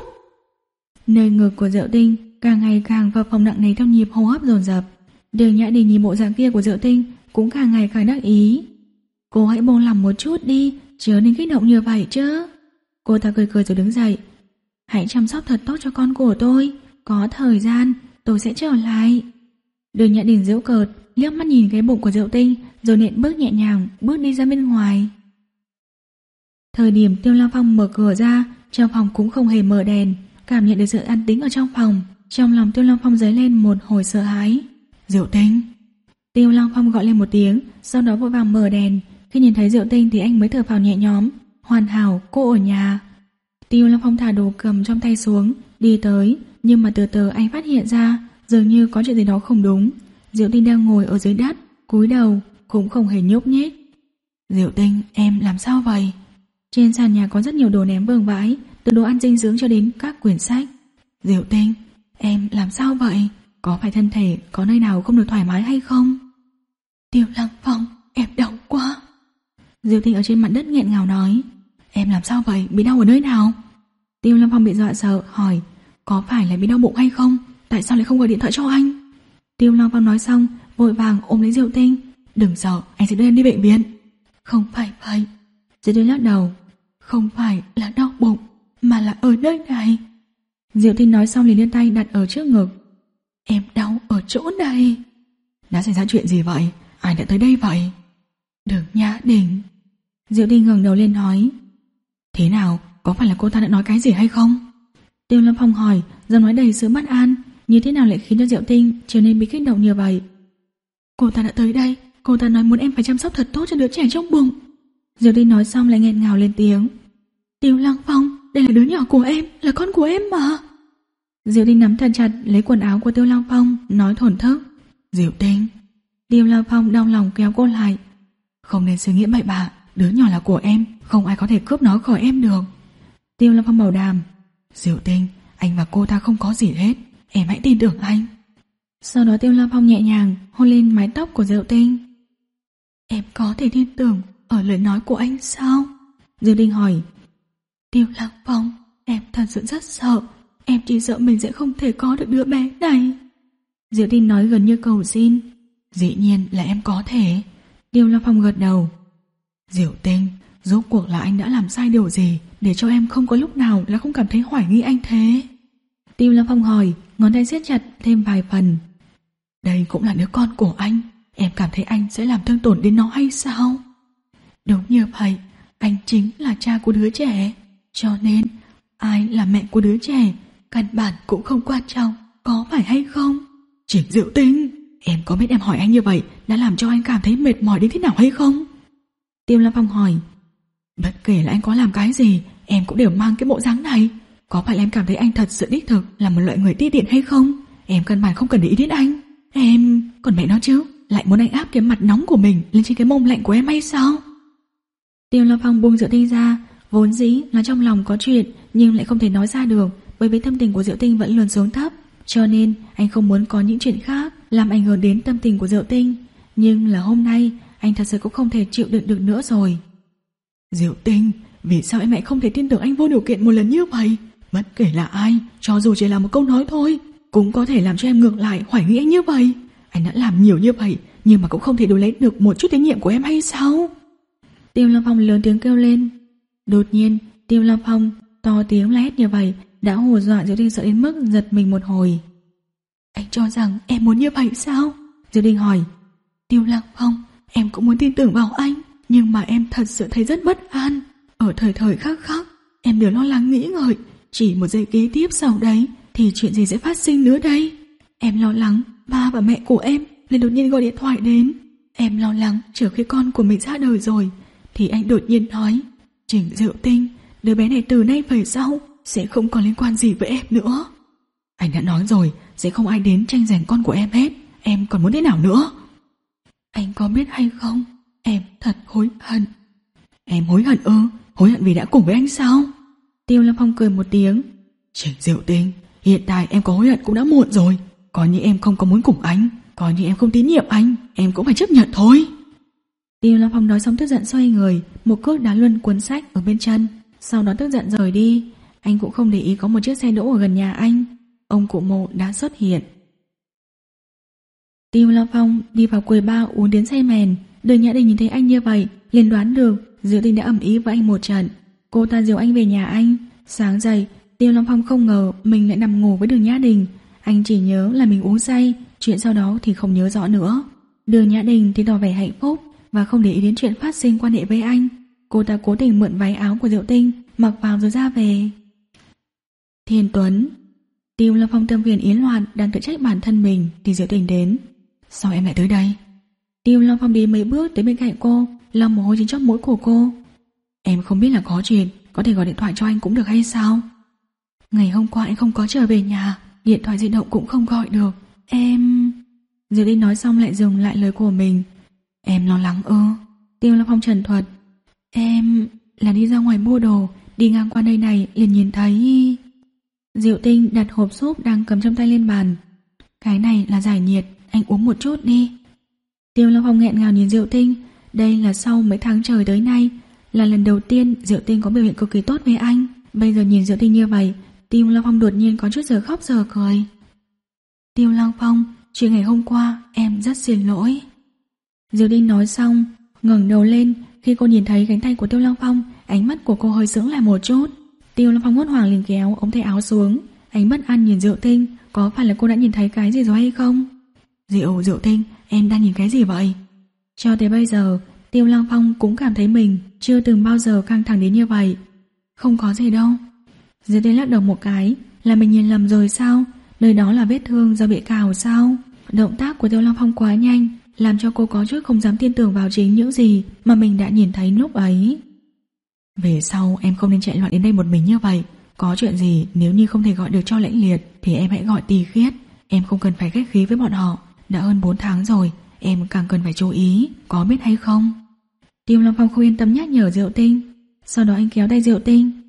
Nơi ngực của Diệu Tinh càng ngày càng vào phòng nặng nề theo nhịp hô hấp dồn dập. Đường Nhã Đình nhìn bộ dạng kia của Diệu Tinh cũng càng ngày càng đắc ý. Cô hãy buông lòng một chút đi, chớ nên kích động như vậy chứ. Cô ta cười cười rồi đứng dậy. Hãy chăm sóc thật tốt cho con của tôi, có thời gian tôi sẽ trở lại. Đường Nhã Đình giễu cợt liếc mắt nhìn cái bụng của Diệu Tinh, rồi nện bước nhẹ nhàng bước đi ra bên ngoài. Thời điểm Tiêu Lăng Phong mở cửa ra, trong phòng cũng không hề mở đèn. Cảm nhận được sự an tĩnh ở trong phòng, trong lòng Tiêu Lăng Phong dấy lên một hồi sợ hãi. Diệu Tinh. Tiêu Lăng Phong gọi lên một tiếng, sau đó vội vàng mở đèn. Khi nhìn thấy Diệu Tinh thì anh mới thở phào nhẹ nhõm. Hoàn hảo, cô ở nhà. Tiêu Lăng Phong thả đồ cầm trong tay xuống, đi tới, nhưng mà từ từ anh phát hiện ra dường như có chuyện gì đó không đúng. Diệu Tinh đang ngồi ở dưới đất, cúi đầu, cũng không hề nhúc nhích. Diệu Tinh, em làm sao vậy? Trên sàn nhà có rất nhiều đồ ném vương vãi, từ đồ ăn dinh dưỡng cho đến các quyển sách. Diệu Tinh, em làm sao vậy? Có phải thân thể có nơi nào không được thoải mái hay không? Tiêu Lăng Phong, em đau quá. Diệu Tinh ở trên mặt đất nghẹn ngào nói. Em làm sao vậy? Bị đau ở nơi nào? Tiêu Lăng Phong bị dọa sợ hỏi. Có phải là bị đau bụng hay không? Tại sao lại không gọi điện thoại cho anh? Tiêu Lăng Phong nói xong vội vàng ôm lấy Diệu Tinh. Đừng sợ, anh sẽ đưa em đi bệnh viện. Không phải vậy. Diệu Tinh lắc đầu. Không phải là đau bụng, mà là ở nơi này. Diệu Tinh nói xong liền đưa tay đặt ở trước ngực. Em đau ở chỗ này. Đã xảy ra chuyện gì vậy? Ai đã tới đây vậy? Đường Nhã Đình. Diệu Tinh ngẩng đầu lên nói. Thế nào? Có phải là cô ta đã nói cái gì hay không? Tiêu Lâm Phong hỏi, giọng nói đầy sự bất an. Như thế nào lại khiến cho Diệu Tinh trở nên bị kích động như vậy? Cô ta đã tới đây. Cô ta nói muốn em phải chăm sóc thật tốt cho đứa trẻ trong bụng. Diệu Tinh nói xong lại nghẹn ngào lên tiếng. Tiêu Lăng Phong, đây là đứa nhỏ của em, là con của em mà. Diệu Tinh nắm thật chặt lấy quần áo của Tiêu Lăng Phong, nói thổn thức. Diệu Tinh. Tiêu Lăng Phong đau lòng kéo cô lại. Không nên suy nghĩ bậy bạ, đứa nhỏ là của em, không ai có thể cướp nó khỏi em được. Tiêu Lâm Phong bảo đảm. Diệu Tinh, anh và cô ta không có gì hết, em hãy tin tưởng anh. Sau đó Tiêu Lâm Phong nhẹ nhàng hôn lên mái tóc của Diệu Tinh. Em có thể tin tưởng ở lời nói của anh sao? Diệu Tinh hỏi. Tiêu Lâm Phong, em thật sự rất sợ. Em chỉ sợ mình sẽ không thể có được đứa bé này. Diệu Tinh nói gần như cầu xin. Dĩ nhiên là em có thể. Tiêu Lâm Phong gật đầu. Diệu Tinh, rốt cuộc là anh đã làm sai điều gì để cho em không có lúc nào là không cảm thấy hoài nghi anh thế? Tiêu Lâm Phong hỏi, ngón tay siết chặt thêm vài phần. Đây cũng là đứa con của anh, em cảm thấy anh sẽ làm thương tổn đến nó hay sao? Đúng như vậy, anh chính là cha của đứa trẻ. Cho nên, ai là mẹ của đứa trẻ, căn bản cũng không quan trọng, có phải hay không? Trình Diệu Tinh, em có biết em hỏi anh như vậy đã làm cho anh cảm thấy mệt mỏi đến thế nào hay không? Tiêu Lâm Phong hỏi. Bất kể là anh có làm cái gì, em cũng đều mang cái bộ dáng này. Có phải là em cảm thấy anh thật sự đích thực là một loại người ti tiện hay không? Em căn bản không cần để ý đến anh. Em, còn mẹ nó chứ, lại muốn anh áp cái mặt nóng của mình lên trên cái mông lạnh của em hay sao? Tiêu Lâm Phong buông Diệu Tinh ra, vốn dĩ là trong lòng có chuyện nhưng lại không thể nói ra được, bởi vì tâm tình của Diệu Tinh vẫn luôn xuống thấp, cho nên anh không muốn có những chuyện khác làm ảnh hưởng đến tâm tình của Diệu Tinh. Nhưng là hôm nay, anh thật sự cũng không thể chịu đựng được nữa rồi. Diệu Tinh, vì sao em lại không thể tin tưởng anh vô điều kiện một lần như vậy? Bất kể là ai, cho dù chỉ là một câu nói thôi, cũng có thể làm cho em ngược lại hoài nghi anh như vậy. Anh đã làm nhiều như vậy, nhưng mà cũng không thể đổi lấy được một chút tín nhiệm của em hay sao? Tiêu Lâm Phong lớn tiếng kêu lên. Đột nhiên, Tiêu Lâm Phong to tiếng la hét như vậy đã hù dọa Diệu Tinh sợ đến mức giật mình một hồi. Anh cho rằng em muốn như vậy sao? Diệu Tinh hỏi. Tiêu Lâm Phong, em cũng muốn tin tưởng vào anh, nhưng mà em thật sự thấy rất bất an. Ở thời thời khắc khắc, em đều lo lắng nghĩ ngợi, chỉ một giây kế tiếp sau đấy thì chuyện gì sẽ phát sinh nữa đây? Em lo lắng ba và mẹ của em nên đột nhiên gọi điện thoại đến. Em lo lắng trước khi con của mình ra đời rồi thì anh đột nhiên nói, Trình Diệu Tinh, đứa bé này từ nay về sau sẽ không còn liên quan gì với em nữa. Anh đã nói rồi, sẽ không ai đến tranh giành con của em hết. Em còn muốn thế nào nữa? Anh có biết hay không, em thật hối hận. Em hối hận ư? Hối hận vì đã cùng với anh sao? Tiêu Lâm Phong cười một tiếng. Trình Diệu Tinh, hiện tại em có hối hận cũng đã muộn rồi. Coi như em không có muốn cùng anh, coi như em không tín nhiệm anh, em cũng phải chấp nhận thôi. Tiêu Lâm Phong nói xong tức giận xoay người, một cước đá luân cuốn sách ở bên chân, sau đó tức giận rời đi. Anh cũng không để ý có một chiếc xe đỗ ở gần nhà anh. Ông cụ Mộ đã xuất hiện. Tiêu Lâm Phong đi vào quầy bar uống đến say mềm. Đường Nhã Đình nhìn thấy anh như vậy liền đoán được Diệu Tinh đã ầm ĩ với anh một trận. Cô ta dìu anh về nhà anh. Sáng dậy, Tiêu Lâm Phong không ngờ mình lại nằm ngủ với Đường Nhã Đình. Anh chỉ nhớ là mình uống say, chuyện sau đó thì không nhớ rõ nữa. Đường Nhã Đình thì tỏ vẻ hạnh phúc và không để ý đến chuyện phát sinh quan hệ với anh. Cô ta cố tình mượn váy áo của Diệu Tinh mặc vào rồi ra về. Thiên Tuấn. Tiêu Lâm Phong tâm phiền ý loạn đang tự trách bản thân mình thì Diệu Tinh đến. Sao em lại tới đây? Tiêu Lâm Phong đi mấy bước tới bên cạnh cô, lau mồ hôi trên chóp mũi của cô. Em không biết là có chuyện, có thể gọi điện thoại cho anh cũng được hay sao? Ngày hôm qua anh không có trở về nhà, điện thoại di động cũng không gọi được. Em... Diệu Tinh nói xong lại dừng lại lời của mình. Em lo lắng ư? Tiêu Lâm Phong trần thuật. Em là đi ra ngoài mua đồ, đi ngang qua nơi này liền nhìn thấy... Diệu Tinh đặt hộp súp đang cầm trong tay lên bàn. Cái này là giải nhiệt, anh uống một chút đi. Tiêu Lâm Phong nghẹn ngào nhìn Diệu Tinh. Đây là sau mấy tháng trời tới nay, là lần đầu tiên Diệu Tinh có biểu hiện cực kỳ tốt với anh. Bây giờ nhìn Diệu Tinh như vậy, Tiêu Lâm Phong đột nhiên có chút giờ khóc giờ cười. Tiêu Lâm Phong, chuyện ngày hôm qua em rất xin lỗi. Diệu Tinh nói xong, ngẩng đầu lên. Khi cô nhìn thấy cánh tay của Tiêu Lâm Phong, ánh mắt của cô hơi sững lại một chút. Tiêu Lâm Phong hốt hoảng liền kéo ống tay áo xuống. Anh bất an nhìn Diệu Tinh, có phải là cô đã nhìn thấy cái gì rồi hay không? Diệu, Diệu Tinh, em đang nhìn cái gì vậy? Cho tới bây giờ, Tiêu Lâm Phong cũng cảm thấy mình chưa từng bao giờ căng thẳng đến như vậy. Không có gì đâu. Diệu Tinh lắc đầu một cái, là mình nhìn lầm rồi sao? Nơi đó là vết thương do bị cào sao? Động tác của Tiêu Lâm Phong quá nhanh, làm cho cô có chút không dám tin tưởng vào chính những gì mà mình đã nhìn thấy lúc ấy. Về sau em không nên chạy loạn đến đây một mình như vậy. Có chuyện gì nếu như không thể gọi được cho Lãnh Liệt thì em hãy gọi Tì Khiết. Em không cần phải khách khí với bọn họ. Đã hơn bốn tháng rồi, em càng cần phải chú ý, có biết hay không? Tiêu Lâm Phong không yên tâm nhắc nhở Diệu Tinh. Sau đó anh kéo tay Diệu Tinh.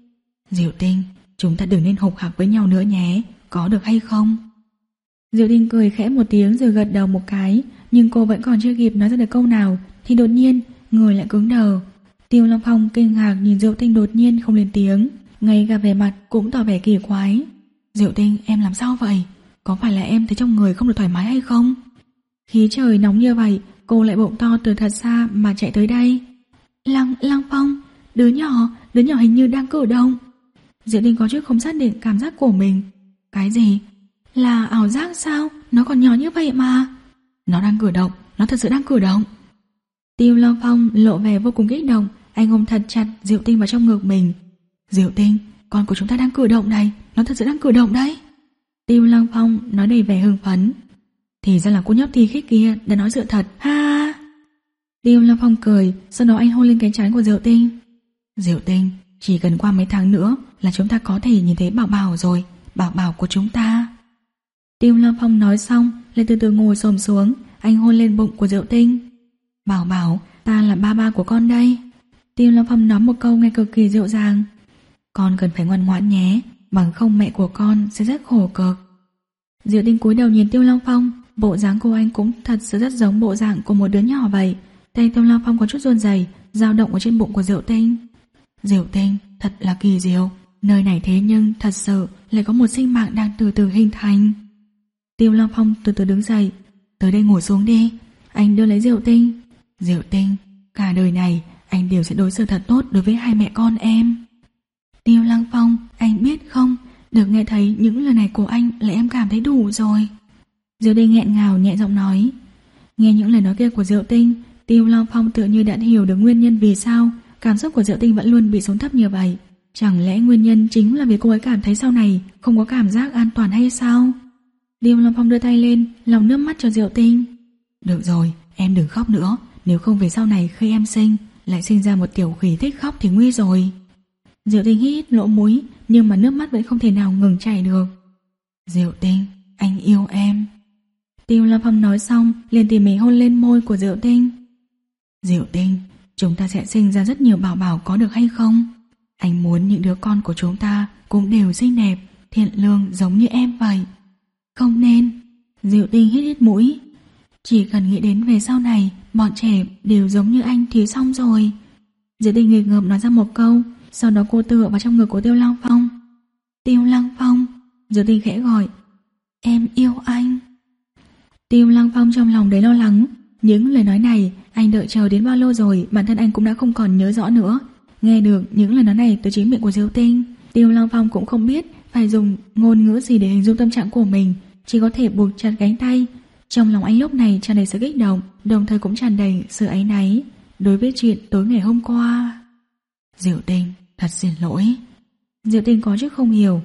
Diệu Tinh, chúng ta đừng nên hộc hạc với nhau nữa nhé, có được hay không? Diệu Tinh cười khẽ một tiếng rồi gật đầu một cái, nhưng cô vẫn còn chưa kịp nói ra được câu nào thì đột nhiên người lại cứng đờ. Tiêu Long Phong kinh ngạc nhìn Diệu Tinh đột nhiên không lên tiếng, ngay cả vẻ mặt cũng tỏ vẻ kỳ quái. Diệu Tinh, em làm sao vậy? Có phải là em thấy trong người không được thoải mái hay không? Khí trời nóng như vậy, cô lại bụng to từ thật xa mà chạy tới đây. Lăng, Lăng Phong, đứa nhỏ, đứa nhỏ hình như đang cử động. Diệu Tinh có chút không xác định cảm giác của mình. Cái gì? Là ảo giác sao? Nó còn nhỏ như vậy mà. Nó đang cử động, nó thật sự đang cử động. Tiêu Long Phong lộ vẻ vô cùng kích động, anh ôm thật chặt Diệu Tinh vào trong ngực mình. Diệu Tinh, con của chúng ta đang cử động đây, nó thật sự đang cử động đấy. Tiêu Long Phong nói đầy vẻ hưng phấn. Thì ra là cô nhóc thi khích kia đã nói sự thật, ha. Tiêu Long Phong cười, sau đó anh hôn lên cánh trán của Diệu Tinh. Diệu Tinh, chỉ cần qua mấy tháng nữa là chúng ta có thể nhìn thấy bảo bảo rồi, bảo bảo của chúng ta. Tiêu Long Phong nói xong, lại từ từ ngồi xổm xuống, anh hôn lên bụng của Diệu Tinh. Bảo bảo, ta là ba ba của con đây. Tiêu Long Phong nói một câu nghe cực kỳ dịu dàng. Con cần phải ngoan ngoãn nhé, bằng không mẹ của con sẽ rất khổ cực. Diệu Tinh cúi đầu nhìn Tiêu Long Phong, bộ dáng của anh cũng thật sự rất giống bộ dạng của một đứa nhỏ vậy. Tay Tiêu Long Phong có chút run rẩy, dao động ở trên bụng của Diệu Tinh. Diệu Tinh, thật là kỳ diệu, nơi này thế nhưng thật sự lại có một sinh mạng đang từ từ hình thành. Tiêu Long Phong từ từ đứng dậy. Tới đây ngồi xuống đi. Anh đưa lấy Diệu Tinh. Diệu Tinh, cả đời này anh đều sẽ đối xử thật tốt đối với hai mẹ con em. Tiêu Lăng Phong, anh biết không, được nghe thấy những lời này của anh là em cảm thấy đủ rồi. Diệu Tinh nghẹn ngào nhẹ giọng nói. Nghe những lời nói kia của Diệu Tinh, Tiêu Lăng Phong tựa như đã hiểu được nguyên nhân vì sao cảm xúc của Diệu Tinh vẫn luôn bị xuống thấp như vậy. Chẳng lẽ nguyên nhân chính là vì cô ấy cảm thấy sau này không có cảm giác an toàn hay sao? Tiêu Lăng Phong đưa tay lên lau nước mắt cho Diệu Tinh. Được rồi, em đừng khóc nữa, nếu không về sau này khi em sinh lại sinh ra một tiểu khỉ thích khóc thì nguy rồi. Diệu Tinh hít lỗ mũi, nhưng mà nước mắt vẫn không thể nào ngừng chảy được. Diệu Tinh, anh yêu em. Tiêu Lâm Phong nói xong liền tỉ mỉ hôn lên môi của Diệu Tinh. Diệu Tinh, chúng ta sẽ sinh ra rất nhiều bảo bảo có được hay không? Anh muốn những đứa con của chúng ta cũng đều xinh đẹp, thiện lương giống như em vậy. Không nên. Diệu Tinh hít hít mũi. Chỉ cần nghĩ đến về sau này bọn trẻ đều giống như anh thì xong rồi. Diệu Tinh nghịch ngợm nói ra một câu, sau đó cô tựa vào trong ngực của Tiêu Lăng Phong. Tiêu Lăng Phong, Diệu Tinh khẽ gọi. Em yêu anh. Tiêu Lăng Phong trong lòng đầy lo lắng. Những lời nói này anh đợi chờ đến bao lâu rồi bản thân anh cũng đã không còn nhớ rõ nữa. Nghe được những lời nói này từ chính miệng của Diệu Tinh, Tiêu Lăng Phong cũng không biết phải dùng ngôn ngữ gì để hình dung tâm trạng của mình, chỉ có thể buộc chặt cánh tay. Trong lòng anh lúc này tràn đầy sự kích động, đồng thời cũng tràn đầy sự áy náy đối với chuyện tối ngày hôm qua. Diệu Tinh, thật xin lỗi. Diệu Tinh có chút không hiểu.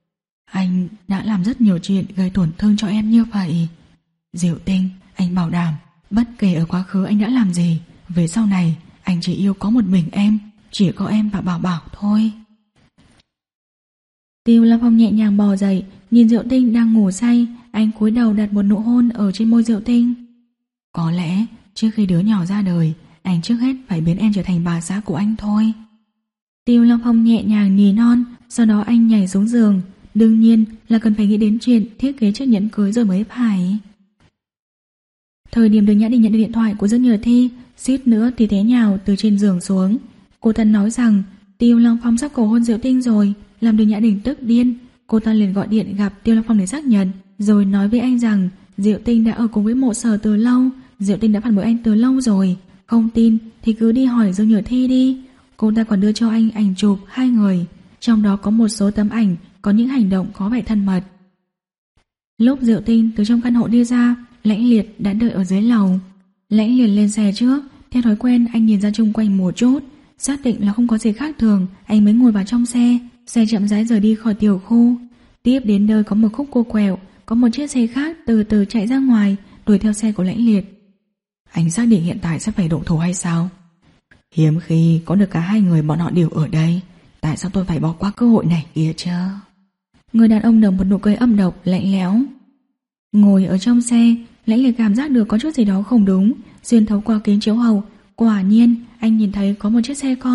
Anh đã làm rất nhiều chuyện gây tổn thương cho em như vậy. Diệu Tinh, anh bảo đảm bất kể ở quá khứ anh đã làm gì, về sau này anh chỉ yêu có một mình em, chỉ có em và Bảo Bảo thôi. Tiêu Lâm Phong nhẹ nhàng bò dậy, nhìn Diệu Tinh đang ngủ say, anh cúi đầu đặt một nụ hôn ở trên môi Diệu Tinh. Có lẽ trước khi đứa nhỏ ra đời, anh trước hết phải biến em trở thành bà xã của anh thôi. Tiêu Lâm Phong nhẹ nhàng nỉ non, sau đó anh nhảy xuống giường. Đương nhiên là cần phải nghĩ đến chuyện thiết kế chiếc nhẫn cưới rồi mới phải. Thời điểm Đường Nhã Đình nhận được điện thoại của Dương Nhược Thi, suýt nữa thì té nhào từ trên giường xuống. Cô ta nói rằng Tiêu Lăng Phong sắp cầu hôn Diệu Tinh rồi, làm Đường Nhã Đình tức điên. Cô ta liền gọi điện gặp Tiêu Lăng Phong để xác nhận, rồi nói với anh rằng Diệu Tinh đã ở cùng với Mộ Sở từ lâu, Diệu Tinh đã phản bội anh từ lâu rồi. Không tin thì cứ đi hỏi Dương Nhược Thi đi. Cô ta còn đưa cho anh ảnh chụp hai người, trong đó có một số tấm ảnh có những hành động có vẻ thân mật. Lúc Diệu Tinh từ trong căn hộ đi ra, Lãnh Liệt đã đợi ở dưới lầu. Lãnh Liệt lên xe trước, theo thói quen anh nhìn ra chung quanh một chút, xác định là không có gì khác thường, anh mới ngồi vào trong xe. Xe chậm rãi rời đi khỏi tiểu khu. Tiếp đến nơi có một khúc cua quẹo, có một chiếc xe khác từ từ chạy ra ngoài, đuổi theo xe của Lãnh Liệt. Anh xác định hiện tại sẽ phải động thủ hay sao? Hiếm khi có được cả hai người bọn họ đều ở đây, tại sao tôi phải bỏ qua cơ hội này kia chứ? Người đàn ông nở một nụ cười âm độc lạnh lẽo. Ngồi ở trong xe, Lãnh Liệt cảm giác được có chút gì đó không đúng. Xuyên thấu qua kính chiếu hậu, quả nhiên anh nhìn thấy có một chiếc xe con.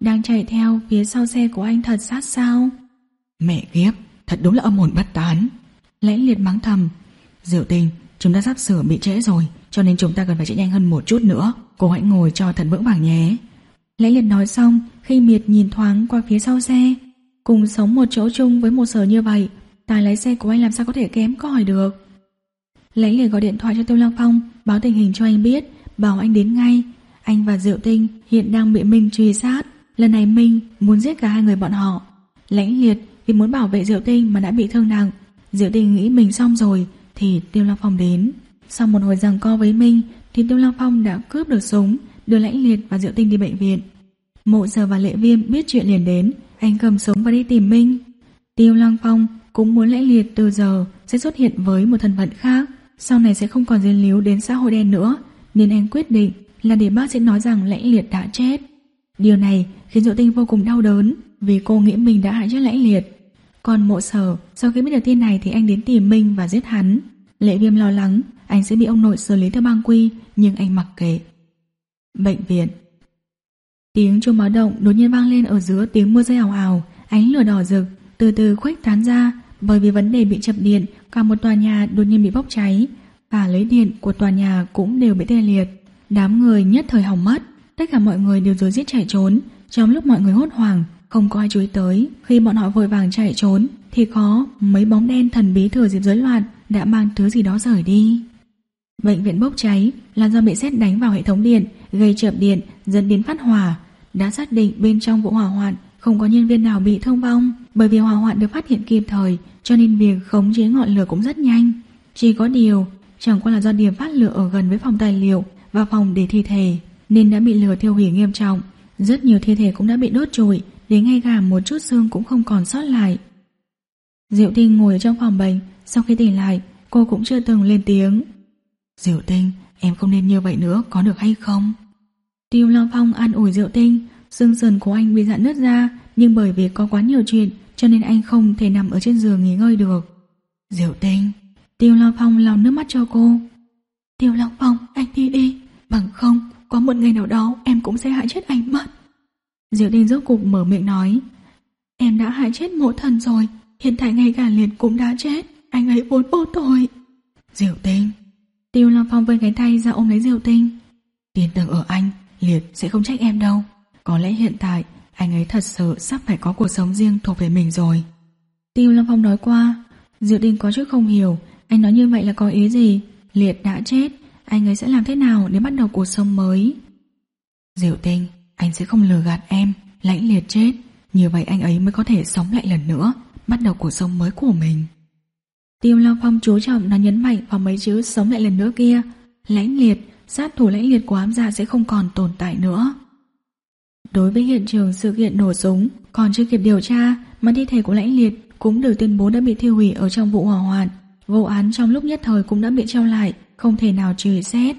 đang chạy theo phía sau xe của anh thật sát sao. Mẹ kiếp, thật đúng là âm hồn bất tán. Lãnh Liệt mắng thầm. Diệu Tinh, chúng ta sắp sửa bị trễ rồi, cho nên chúng ta cần phải chạy nhanh hơn một chút nữa. Cô hãy ngồi cho thật vững vàng nhé. Lãnh Liệt nói xong, khi Miệt nhìn thoáng qua phía sau xe. Cùng sống một chỗ chung với Một Sở như vậy, tài lái xe của anh làm sao có thể kém cỏi được. Lãnh Liệt gọi điện thoại cho Tiêu Lăng Phong, báo tình hình cho anh biết, bảo anh đến ngay. Anh và Diệu Tinh hiện đang bị Minh truy sát. Lần này Minh muốn giết cả hai người bọn họ. Lãnh Liệt vì muốn bảo vệ Diệu Tinh mà đã bị thương nặng. Diệu Tinh nghĩ mình xong rồi thì Tiêu Lăng Phong đến. Sau một hồi giằng co với Minh thì Tiêu Lăng Phong đã cướp được súng, đưa Lãnh Liệt và Diệu Tinh đi bệnh viện. Mộ Sở và Lệ Viêm biết chuyện liền đến. Anh cầm súng và đi tìm Minh. Tiêu Lăng Phong cũng muốn Lãnh Liệt từ giờ sẽ xuất hiện với một thân phận khác, sau này sẽ không còn dính líu đến xã hội đen nữa, nên anh quyết định là để bác sĩ nói rằng Lãnh Liệt đã chết. Điều này khiến Diệu Tinh vô cùng đau đớn, vì cô nghĩ mình đã hại chết Lãnh Liệt. Còn Mộ Sở sau khi biết được tin này thì anh đến tìm Minh và giết hắn. Lệ Viêm lo lắng anh sẽ bị ông nội xử lý theo bang quy, nhưng anh mặc kệ. Bệnh viện. Tiếng chuông báo động đột nhiên vang lên ở giữa tiếng mưa rơi ào ào. Ánh lửa đỏ rực từ từ khuếch tán ra. Bởi vì vấn đề bị chập điện, cả một tòa nhà đột nhiên bị bốc cháy, và lưới điện của tòa nhà cũng đều bị tê liệt. Đám người nhất thời hỏng mất. Tất cả mọi người đều rối rít chạy trốn. Trong lúc mọi người hốt hoảng, không có ai chú ý tới, khi bọn họ vội vàng chạy trốn thì có mấy bóng đen thần bí thừa dịp rối loạn đã mang thứ gì đó rời đi. Bệnh viện bốc cháy là do bị sét đánh vào hệ thống điện, gây chập điện dẫn đến phát hỏa. Đã xác định bên trong vụ hỏa hoạn không có nhân viên nào bị thương vong, bởi vì hỏa hoạn được phát hiện kịp thời, cho nên việc khống chế ngọn lửa cũng rất nhanh. Chỉ có điều chẳng qua là do điểm phát lửa ở gần với phòng tài liệu và phòng để thi thể nên đã bị lửa thiêu hủy nghiêm trọng. Rất nhiều thi thể cũng đã bị đốt trụi, đến ngay cả một chút xương cũng không còn sót lại. Diệu Tinh ngồi ở trong phòng bệnh, sau khi tỉnh lại, cô cũng chưa từng lên tiếng. Diệu Tinh, em không nên như vậy nữa, có được hay không? Tiêu Lăng Phong an ủi Diệu Tinh. Xương sườn của anh bị rạn nứt ra, nhưng bởi vì có quá nhiều chuyện cho nên anh không thể nằm ở trên giường nghỉ ngơi được. Diệu Tinh. Tiêu Lăng Phong lau nước mắt cho cô. Tiêu Lăng Phong, anh đi đi, bằng không có một ngày nào đó em cũng sẽ hại chết anh mất. Diệu Tinh rốt cục mở miệng nói. Em đã hại chết Mộ Thần rồi, hiện tại ngay cả Liệt cũng đã chết, anh ấy vốn vô tội. Diệu Tinh. Tiêu Lăng Phong vươn cái tay ra ôm lấy Diệu Tinh. Tin tưởng ở anh, Liệt sẽ không trách em đâu. Có lẽ hiện tại anh ấy thật sự sắp phải có cuộc sống riêng thuộc về mình rồi. Tiêu Lăng Phong nói qua. Diệu Tinh có chút không hiểu, anh nói như vậy là có ý gì? Liệt đã chết, anh ấy sẽ làm thế nào để bắt đầu cuộc sống mới? Diệu Tinh, anh sẽ không lừa gạt em. Lãnh Liệt chết, như vậy anh ấy mới có thể sống lại lần nữa, bắt đầu cuộc sống mới của mình. Tiêu Lăng Phong chú trọng nó nhấn mạnh vào mấy chữ sống lại lần nữa kia. Lãnh Liệt, sát thủ Lãnh Liệt của ám dạ sẽ không còn tồn tại nữa. Đối với hiện trường sự kiện nổ súng, còn chưa kịp điều tra mà thi thể của Lãnh Liệt cũng được tuyên bố đã bị thiêu hủy ở trong vụ hỏa hoạn. Vụ án trong lúc nhất thời cũng đã bị treo lại, không thể nào truy xét.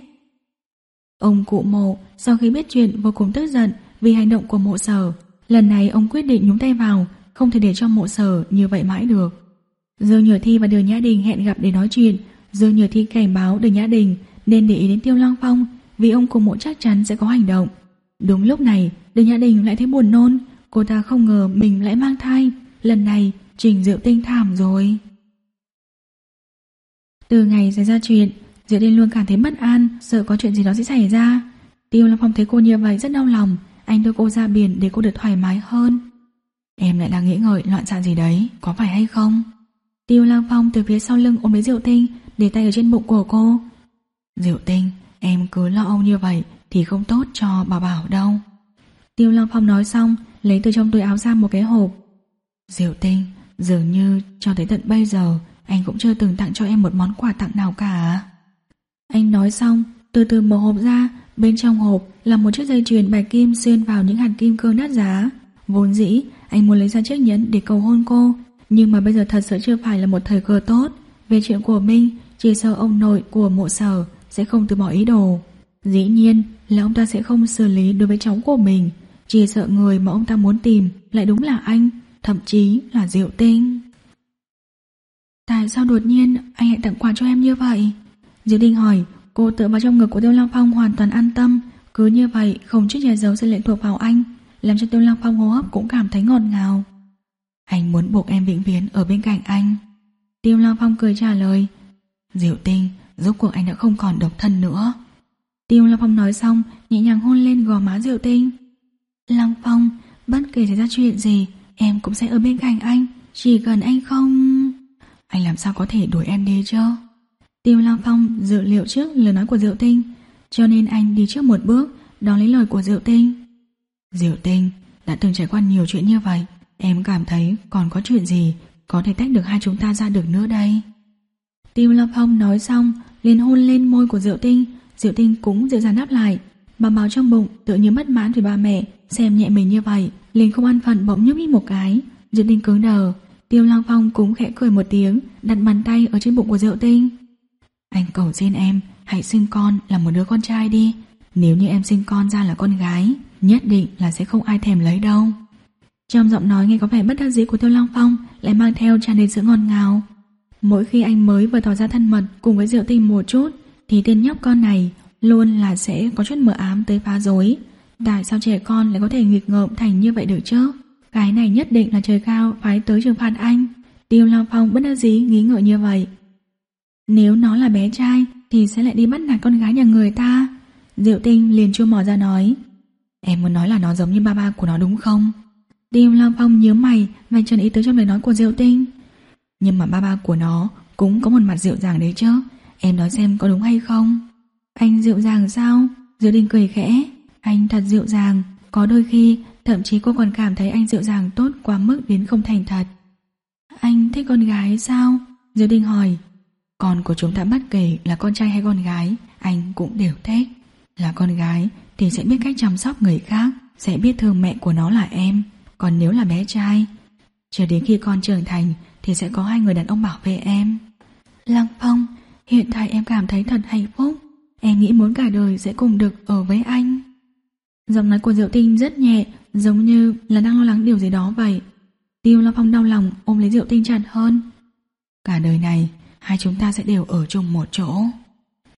Ông cụ Mộ sau khi biết chuyện vô cùng tức giận vì hành động của Mộ Sở. Lần này ông quyết định nhúng tay vào, không thể để cho Mộ Sở như vậy mãi được. Dương Nhược Thi và Đường Nhã Đình hẹn gặp để nói chuyện. Dương Nhược Thi cảnh báo Đường Nhã Đình nên để ý đến Tiêu Lăng Phong, vì ông cụ Mộ chắc chắn sẽ có hành động. Đúng lúc này, Đường Nhã Đình lại thấy buồn nôn. Cô ta không ngờ mình lại mang thai. Lần này Trình Diệu Tinh thảm rồi. Từ ngày xảy ra chuyện, Diệu Tinh luôn cảm thấy bất an, sợ có chuyện gì đó sẽ xảy ra. Tiêu Lăng Phong thấy cô như vậy rất đau lòng. Anh đưa cô ra biển để cô được thoải mái hơn. Em lại đang nghĩ ngợi loạn xạ gì đấy, có phải hay không? Tiêu Lăng Phong từ phía sau lưng ôm lấy Diệu Tinh, để tay ở trên bụng của cô. Diệu Tinh, em cứ lo âu như vậy thì không tốt cho Bảo Bảo đâu. Tiêu Lăng Phong nói xong, lấy từ trong túi áo ra một cái hộp. Diệu Tinh, dường như cho tới tận bây giờ anh cũng chưa từng tặng cho em một món quà tặng nào cả. Anh nói xong, từ từ mở hộp ra. Bên trong hộp là một chiếc dây chuyền bạch kim xuyên vào những hạt kim cương đắt giá. Vốn dĩ anh muốn lấy ra chiếc nhẫn để cầu hôn cô, nhưng mà bây giờ thật sự chưa phải là một thời cơ tốt. Về chuyện của Minh, chỉ sợ ông nội của Mộ Sở sẽ không từ bỏ ý đồ. Dĩ nhiên là ông ta sẽ không xử lý đối với cháu của mình. Chỉ sợ người mà ông ta muốn tìm lại đúng là anh, thậm chí là Diệu Tinh. Tại sao đột nhiên anh lại tặng quà cho em như vậy? Diệu Tinh hỏi. Cô tựa vào trong ngực của Tiêu Lăng Phong hoàn toàn an tâm. Cứ như vậy không chút che giấu sự lệ thuộc vào anh. làm cho Tiêu Lăng Phong hô hấp cũng cảm thấy ngọt ngào. Anh muốn buộc em vĩnh viễn ở bên cạnh anh. Tiêu Lăng Phong cười trả lời. Diệu Tinh, rốt cuộc anh đã không còn độc thân nữa. Tiêu Lăng Phong nói xong, nhẹ nhàng hôn lên gò má Diệu Tinh. Lăng Phong, bất kể xảy ra chuyện gì, em cũng sẽ ở bên cạnh anh, chỉ cần anh không... Anh làm sao có thể đuổi em đi chứ? Tiêu Lăng Phong dự liệu trước lời nói của Diệu Tinh, cho nên anh đi trước một bước, đón lấy lời của Diệu Tinh. Diệu Tinh, đã từng trải qua nhiều chuyện như vậy, em cảm thấy còn có chuyện gì có thể tách được hai chúng ta ra được nữa đây? Tiêu Lăng Phong nói xong, liền hôn lên môi của Diệu Tinh. Diệu Tinh cũng dịu dàng đáp lại. Bà báo trong bụng tự như bất mãn với ba mẹ xem nhẹ mình như vậy, liền không ăn phận bỗng nhúc nhích một cái. Diệu Tinh cứng đờ. Tiêu Lăng Phong cũng khẽ cười một tiếng, đặt bàn tay ở trên bụng của Diệu Tinh. Anh cầu xin em hãy sinh con là một đứa con trai đi. Nếu như em sinh con ra là con gái, nhất định là sẽ không ai thèm lấy đâu. Trong giọng nói nghe có vẻ bất đắc dĩ của Tiêu Lăng Phong lại mang theo tràn đầy sự ngọt ngào. Mỗi khi anh mới vừa tỏ ra thân mật cùng với Diệu Tinh một chút, thì tên nhóc con này luôn là sẽ có chút mờ ám tới phá rối. Tại sao trẻ con lại có thể nghịch ngợm thành như vậy được chứ? Cái này nhất định là trời cao phái tới trừng phạt anh. Tiêu Lăng Phong bất đắc dĩ nghĩ ngợi như vậy. Nếu nó là bé trai thì sẽ lại đi bắt nạt con gái nhà người ta. Diệu Tinh liền chua mỏ ra nói. Em muốn nói là nó giống như ba ba của nó đúng không? Tiêu Lăng Phong nhíu mày vạch trần ý tứ trong lời nói của Diệu Tinh. Nhưng mà ba ba của nó cũng có một mặt dịu dàng đấy chứ. Em nói xem có đúng hay không? Anh dịu dàng sao? Diệu Tinh cười khẽ. Anh thật dịu dàng. Có đôi khi thậm chí cô còn cảm thấy anh dịu dàng tốt quá mức đến không thành thật. Anh thích con gái sao? Diệu Tinh hỏi. Con của chúng ta bất kể là con trai hay con gái, anh cũng đều thích. Là con gái thì sẽ biết cách chăm sóc người khác, sẽ biết thương mẹ của nó là em. Còn nếu là bé trai, chờ đến khi con trưởng thành thì sẽ có hai người đàn ông bảo vệ em. Lăng Phong, hiện tại em cảm thấy thật hạnh phúc. Em nghĩ muốn cả đời sẽ cùng được ở với anh. Giọng nói của Diệu Tinh rất nhẹ, giống như là đang lo lắng điều gì đó vậy. Tiêu Lăng Phong đau lòng ôm lấy Diệu Tinh chặt hơn. Cả đời này hai chúng ta sẽ đều ở chung một chỗ.